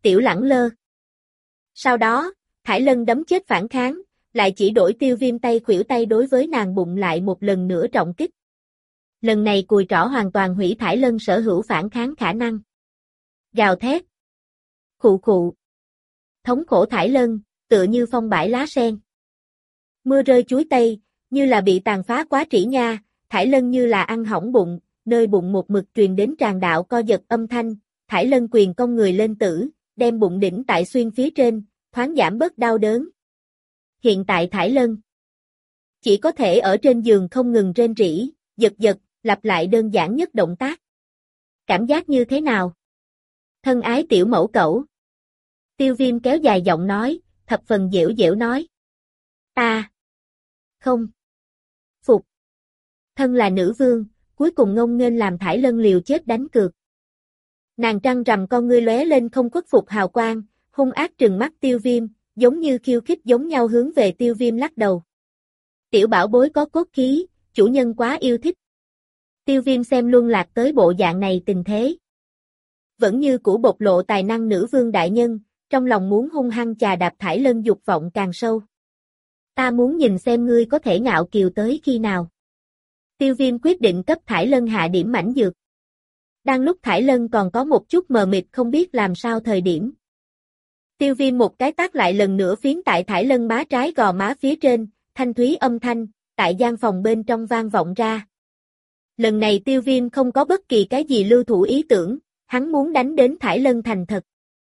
Speaker 1: Tiểu Lẳng Lơ. Sau đó, Thải Lân đấm chết phản kháng, lại chỉ đổi Tiêu Viêm tay khuỷu tay đối với nàng bụng lại một lần nữa trọng kích. Lần này cùi trỏ hoàn toàn hủy Thải Lân sở hữu phản kháng khả năng. Gào thét. Khụ khụ. Thống khổ Thải Lân, tựa như phong bãi lá sen. Mưa rơi chuối tây, như là bị tàn phá quá trĩ nha, Thải Lân như là ăn hỏng bụng, nơi bụng một mực truyền đến tràn đạo co giật âm thanh, Thải Lân quyền cong người lên tử, đem bụng đỉnh tại xuyên phía trên, thoáng giảm bớt đau đớn. Hiện tại Thải Lân chỉ có thể ở trên giường không ngừng rên rỉ, giật giật, lặp lại đơn giản nhất động tác. Cảm giác như thế nào? Thân ái tiểu mẫu cẩu. Tiêu Viêm kéo dài giọng nói, thập phần dẻo dẻo nói. Ta không phục. Thân là nữ vương, cuối cùng ngông nghênh làm Thải Lân liều chết đánh cược. Nàng trăng rằm con ngươi lóe lên không khuất phục hào quang, hung ác trừng mắt Tiêu Viêm, giống như khiêu khích giống nhau hướng về Tiêu Viêm lắc đầu. Tiểu bảo bối có cốt khí, chủ nhân quá yêu thích. Tiêu Viêm xem luân lạc tới bộ dạng này tình thế. Vẫn như cũ bộc lộ tài năng nữ vương đại nhân, trong lòng muốn hung hăng chà đạp Thải Lân dục vọng càng sâu. Ta muốn nhìn xem ngươi có thể ngạo kiều tới khi nào. Tiêu Viêm quyết định cấp Thải Lân hạ điểm mãnh dược. Đang lúc Thải Lân còn có một chút mờ mịt không biết làm sao thời điểm. Tiêu Viêm một cái tát lại lần nữa phiến tại Thải Lân má trái gò má phía trên, thanh thúy âm thanh, tại gian phòng bên trong vang vọng ra. Lần này Tiêu Viêm không có bất kỳ cái gì lưu thủ ý tưởng, hắn muốn đánh đến Thải Lân thành thật.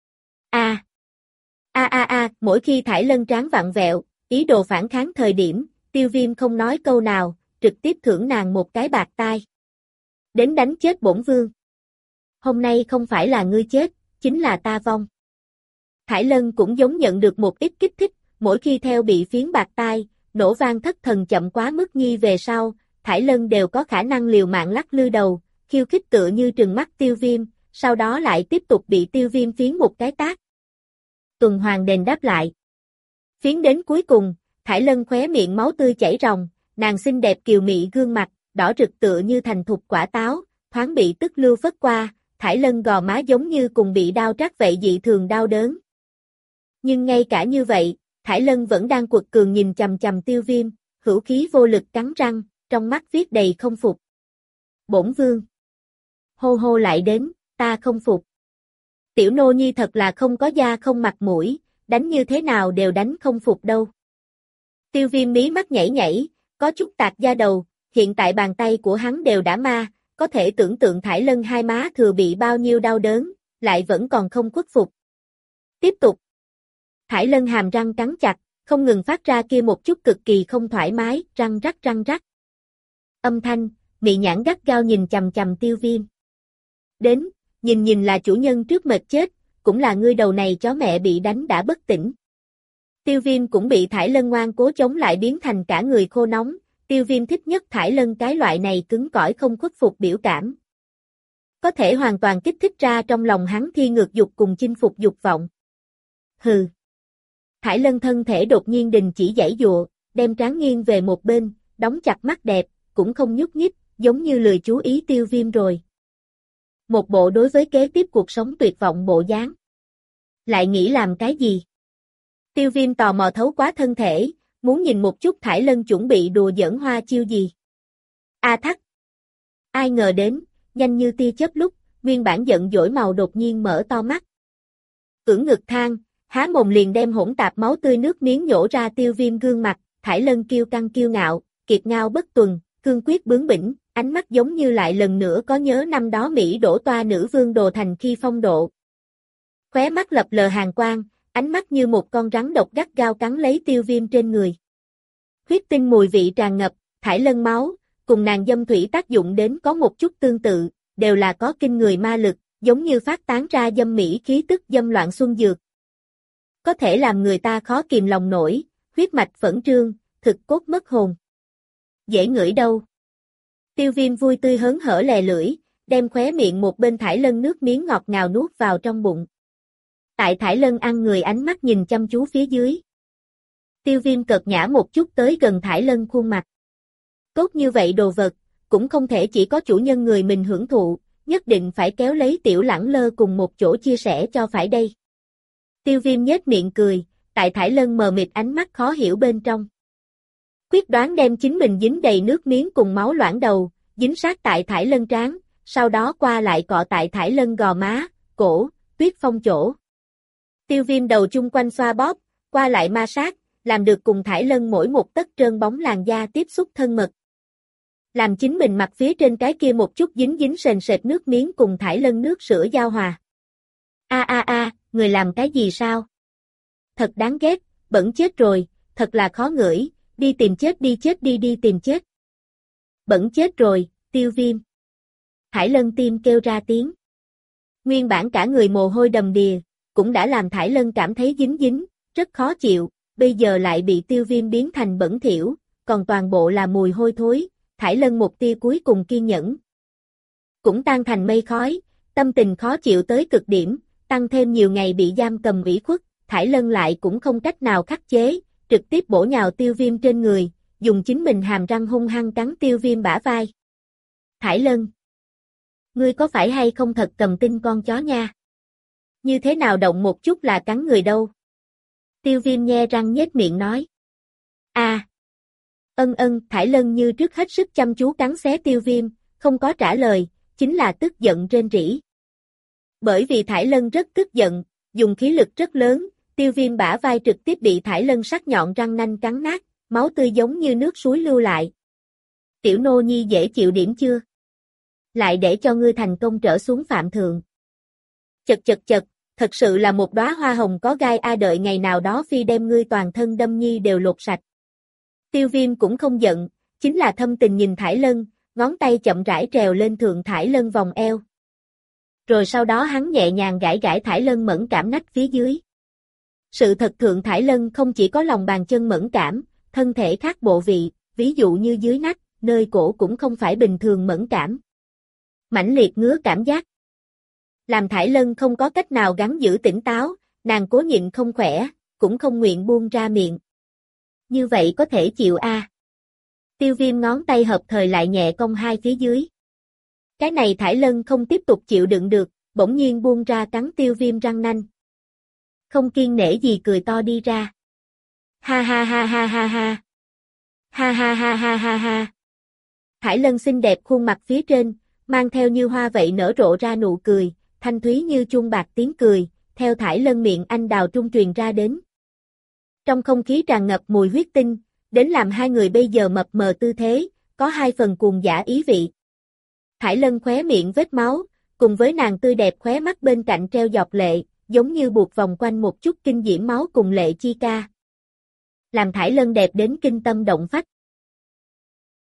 Speaker 1: Mỗi khi Thải Lân trán vặn vẹo, ý đồ phản kháng thời điểm, Tiêu Viêm không nói câu nào, trực tiếp thưởng nàng một cái bạt tai. Đến đánh chết bổn vương. Hôm nay không phải là ngươi chết, chính là ta vong. Thải Lân cũng giống nhận được một ít kích thích, mỗi khi theo bị phiến bạt tai, nổ vang thất thần chậm quá mức nhi về sau, Thải Lân đều có khả năng liều mạng lắc lư đầu, khiêu khích tựa như trừng mắt Tiêu Viêm, sau đó lại tiếp tục bị Tiêu Viêm phiến một cái tát. Tuần hoàn đền đáp lại. Phiến đến cuối cùng, Thải Lân khóe miệng máu tươi chảy ròng, nàng xinh đẹp kiều mị gương mặt, đỏ rực tựa như thành thục quả táo, thoáng bị tức lưu phất qua, Thải Lân gò má giống như cùng bị đao trát vậy dị thường đau đớn. Nhưng ngay cả như vậy, Thải Lân vẫn đang quật cường nhìn chằm chằm Tiêu Viêm, hữu khí vô lực cắn răng, trong mắt viết đầy không phục. Bổn vương. Hô hô lại đến, ta không phục. Tiểu nô nhi thật là không có da không mặt mũi, đánh như thế nào đều đánh không phục đâu. Tiêu Viêm mí mắt nhảy nhảy, có chút tạc da đầu, hiện tại bàn tay của hắn đều đã ma, có thể tưởng tượng Thải Lân hai má thừa bị bao nhiêu đau đớn, lại vẫn còn không khuất phục. Tiếp tục. Thải Lân hàm răng cắn chặt, không ngừng phát ra kia một chút cực kỳ không thoải mái, răng rắc răng rắc. Âm thanh, mị nhãn gắt gao nhìn chằm chằm Tiêu Viêm. Đến, nhìn là chủ nhân trước mệt chết, cũng là ngươi đầu này chó mẹ bị đánh đã bất tỉnh. Tiêu Viêm cũng bị Thải Lân ngoan cố chống lại biến thành cả người khô nóng, Tiêu Viêm thích nhất Thải Lân cái loại này cứng cỏi không khuất phục biểu cảm. Có thể hoàn toàn kích thích ra trong lòng hắn thi ngược dục cùng chinh phục dục vọng. Hừ. Thải Lân thân thể đột nhiên đình chỉ giãy giụa, đem trán nghiêng về một bên, đóng chặt mắt đẹp, cũng không nhúc nhích, giống như lười chú ý Tiêu Viêm rồi. Một bộ đối với kế tiếp cuộc sống tuyệt vọng bộ dáng. Lại nghĩ làm cái gì? Tiêu Viêm tò mò thấu quá thân thể, muốn nhìn một chút Thải Lân chuẩn bị đùa giỡn hoa chiêu gì. A thắc. Ai ngờ đến, nhanh như tia chớp lúc, nguyên bản giận dỗi màu đột nhiên mở to mắt. Ưỡn ngực than, há mồm liền đem hỗn tạp máu tươi nước miếng nhổ ra Tiêu Viêm gương mặt, Thải Lân kiêu căng kiêu ngạo, kiệt ngao bất tuần, cương quyết bướng bỉnh, ánh mắt giống như lại lần nữa có nhớ năm đó Mỹ đổ toa nữ vương Đồ Thành khi phong độ. Khóe mắt lập lờ hàn quang, ánh mắt như một con rắn độc gắt gao cắn lấy Tiêu Viêm trên người. Huyết tinh mùi vị tràn ngập, Thải Lân máu, cùng nàng dâm thủy tác dụng đến có một chút tương tự, đều là có kinh người ma lực, giống như phát tán ra dâm mỹ khí tức dâm loạn xuân dược. Có thể làm người ta khó kìm lòng nổi, huyết mạch phẫn trương, thực cốt mất hồn. Dễ ngửi đâu. Tiêu Viêm vui tươi hớn hở lè lưỡi, đem khóe miệng một bên Thải Lân nước miếng ngọt ngào nuốt vào trong bụng. Tại Thải Lân ăn người ánh mắt nhìn chăm chú phía dưới. Tiêu Viêm cợt nhã một chút tới gần Thải Lân khuôn mặt. Tốt như vậy đồ vật, cũng không thể chỉ có chủ nhân người mình hưởng thụ, nhất định phải kéo lấy Tiểu Lẳng Lơ cùng một chỗ chia sẻ cho phải đây. Tiêu Viêm nhếch miệng cười, tại Thải Lân mờ mịt ánh mắt khó hiểu bên trong. Quyết đoán đem chính mình dính đầy nước miếng cùng máu loãng đầu, dính sát tại Thải Lân trán, sau đó qua lại cọ tại Thải Lân gò má, cổ, Tuyết Phong chỗ. Tiêu Viêm đầu chung quanh xoa bóp, qua lại ma sát, làm được cùng Thải Lân mỗi một tấc trơn bóng làn da tiếp xúc thân mật. Làm chính mình mặc phía trên cái kia một chút dính dính sền sệt nước miếng cùng Thải Lân nước sữa giao hòa. Người làm cái gì sao? Thật đáng ghét, bẩn chết rồi, thật là khó ngửi, đi tìm chết đi đi tìm chết. Bẩn chết rồi, Tiêu Viêm. Thải Lân tim kêu ra tiếng. Nguyên bản cả người mồ hôi đầm đìa, cũng đã làm Thải Lân cảm thấy dính dính, rất khó chịu, bây giờ lại bị Tiêu Viêm biến thành bẩn thỉu, còn toàn bộ là mùi hôi thối, Thải Lân một tia cuối cùng kiên nhẫn. Cũng tan thành mây khói, tâm tình khó chịu tới cực điểm, tăng thêm nhiều ngày bị giam cầm ủy khuất, Thải Lân lại cũng không cách nào khắc chế, trực tiếp bổ nhào Tiêu Viêm trên người, dùng chính mình hàm răng hung hăng cắn Tiêu Viêm bả vai. Thải Lân, ngươi có phải hay không thật cầm tinh con chó nha? Như thế nào động một chút là cắn người đâu? Tiêu Viêm nhe răng nhếch miệng nói. Thải Lân như trước hết sức chăm chú cắn xé Tiêu Viêm, không có trả lời, chính là tức giận rên rỉ. Bởi vì Thải Lân rất tức giận, dùng khí lực rất lớn, Tiêu Viêm bả vai trực tiếp bị Thải Lân sắc nhọn răng nanh cắn nát, máu tươi giống như nước suối lưu lại. Tiểu nô nhi dễ chịu điểm chưa? Lại để cho ngươi thành công trở xuống phạm thượng. Chật, thật sự là một đóa hoa hồng có gai đợi ngày nào đó phi đem ngươi toàn thân đâm nhi đều lột sạch. Tiêu Viêm cũng không giận, chính là thâm tình nhìn Thải Lân, ngón tay chậm rãi trèo lên thượng Thải Lân vòng eo. Rồi sau đó hắn nhẹ nhàng gãi gãi Thải Lân mẫn cảm nách phía dưới. Sự thật thượng Thải Lân không chỉ có lòng bàn chân mẫn cảm, thân thể khác bộ vị, ví dụ như dưới nách, nơi cổ cũng không phải bình thường mẫn cảm. Mãnh liệt ngứa cảm giác. Làm Thải Lân không có cách nào gắng giữ tỉnh táo, nàng cố nhịn không khỏe, cũng không nguyện buông ra miệng. Như vậy có thể chịu Tiêu Viêm ngón tay hợp thời lại nhẹ cong hai phía dưới. Cái này Thải Lân không tiếp tục chịu đựng được, bỗng nhiên buông ra cắn Tiêu Viêm răng nanh. Không kiêng nể gì cười to đi ra. Ha ha ha ha ha ha. Ha ha ha ha ha ha. Thải Lân xinh đẹp khuôn mặt phía trên, mang theo như hoa vậy nở rộ ra nụ cười, thanh thúy như chuông bạc tiếng cười, theo Thải Lân miệng anh đào trung truyền ra đến. Trong không khí tràn ngập mùi huyết tinh, đến làm hai người bây giờ mập mờ tư thế, có hai phần cuồng dã ý vị. Thải Lân khóe miệng vết máu, cùng với nàng tươi đẹp khóe mắt bên cạnh treo giọt lệ, giống như buộc vòng quanh một chút kinh diễm máu cùng lệ chi ca. Làm Thải Lân đẹp đến kinh tâm động phách.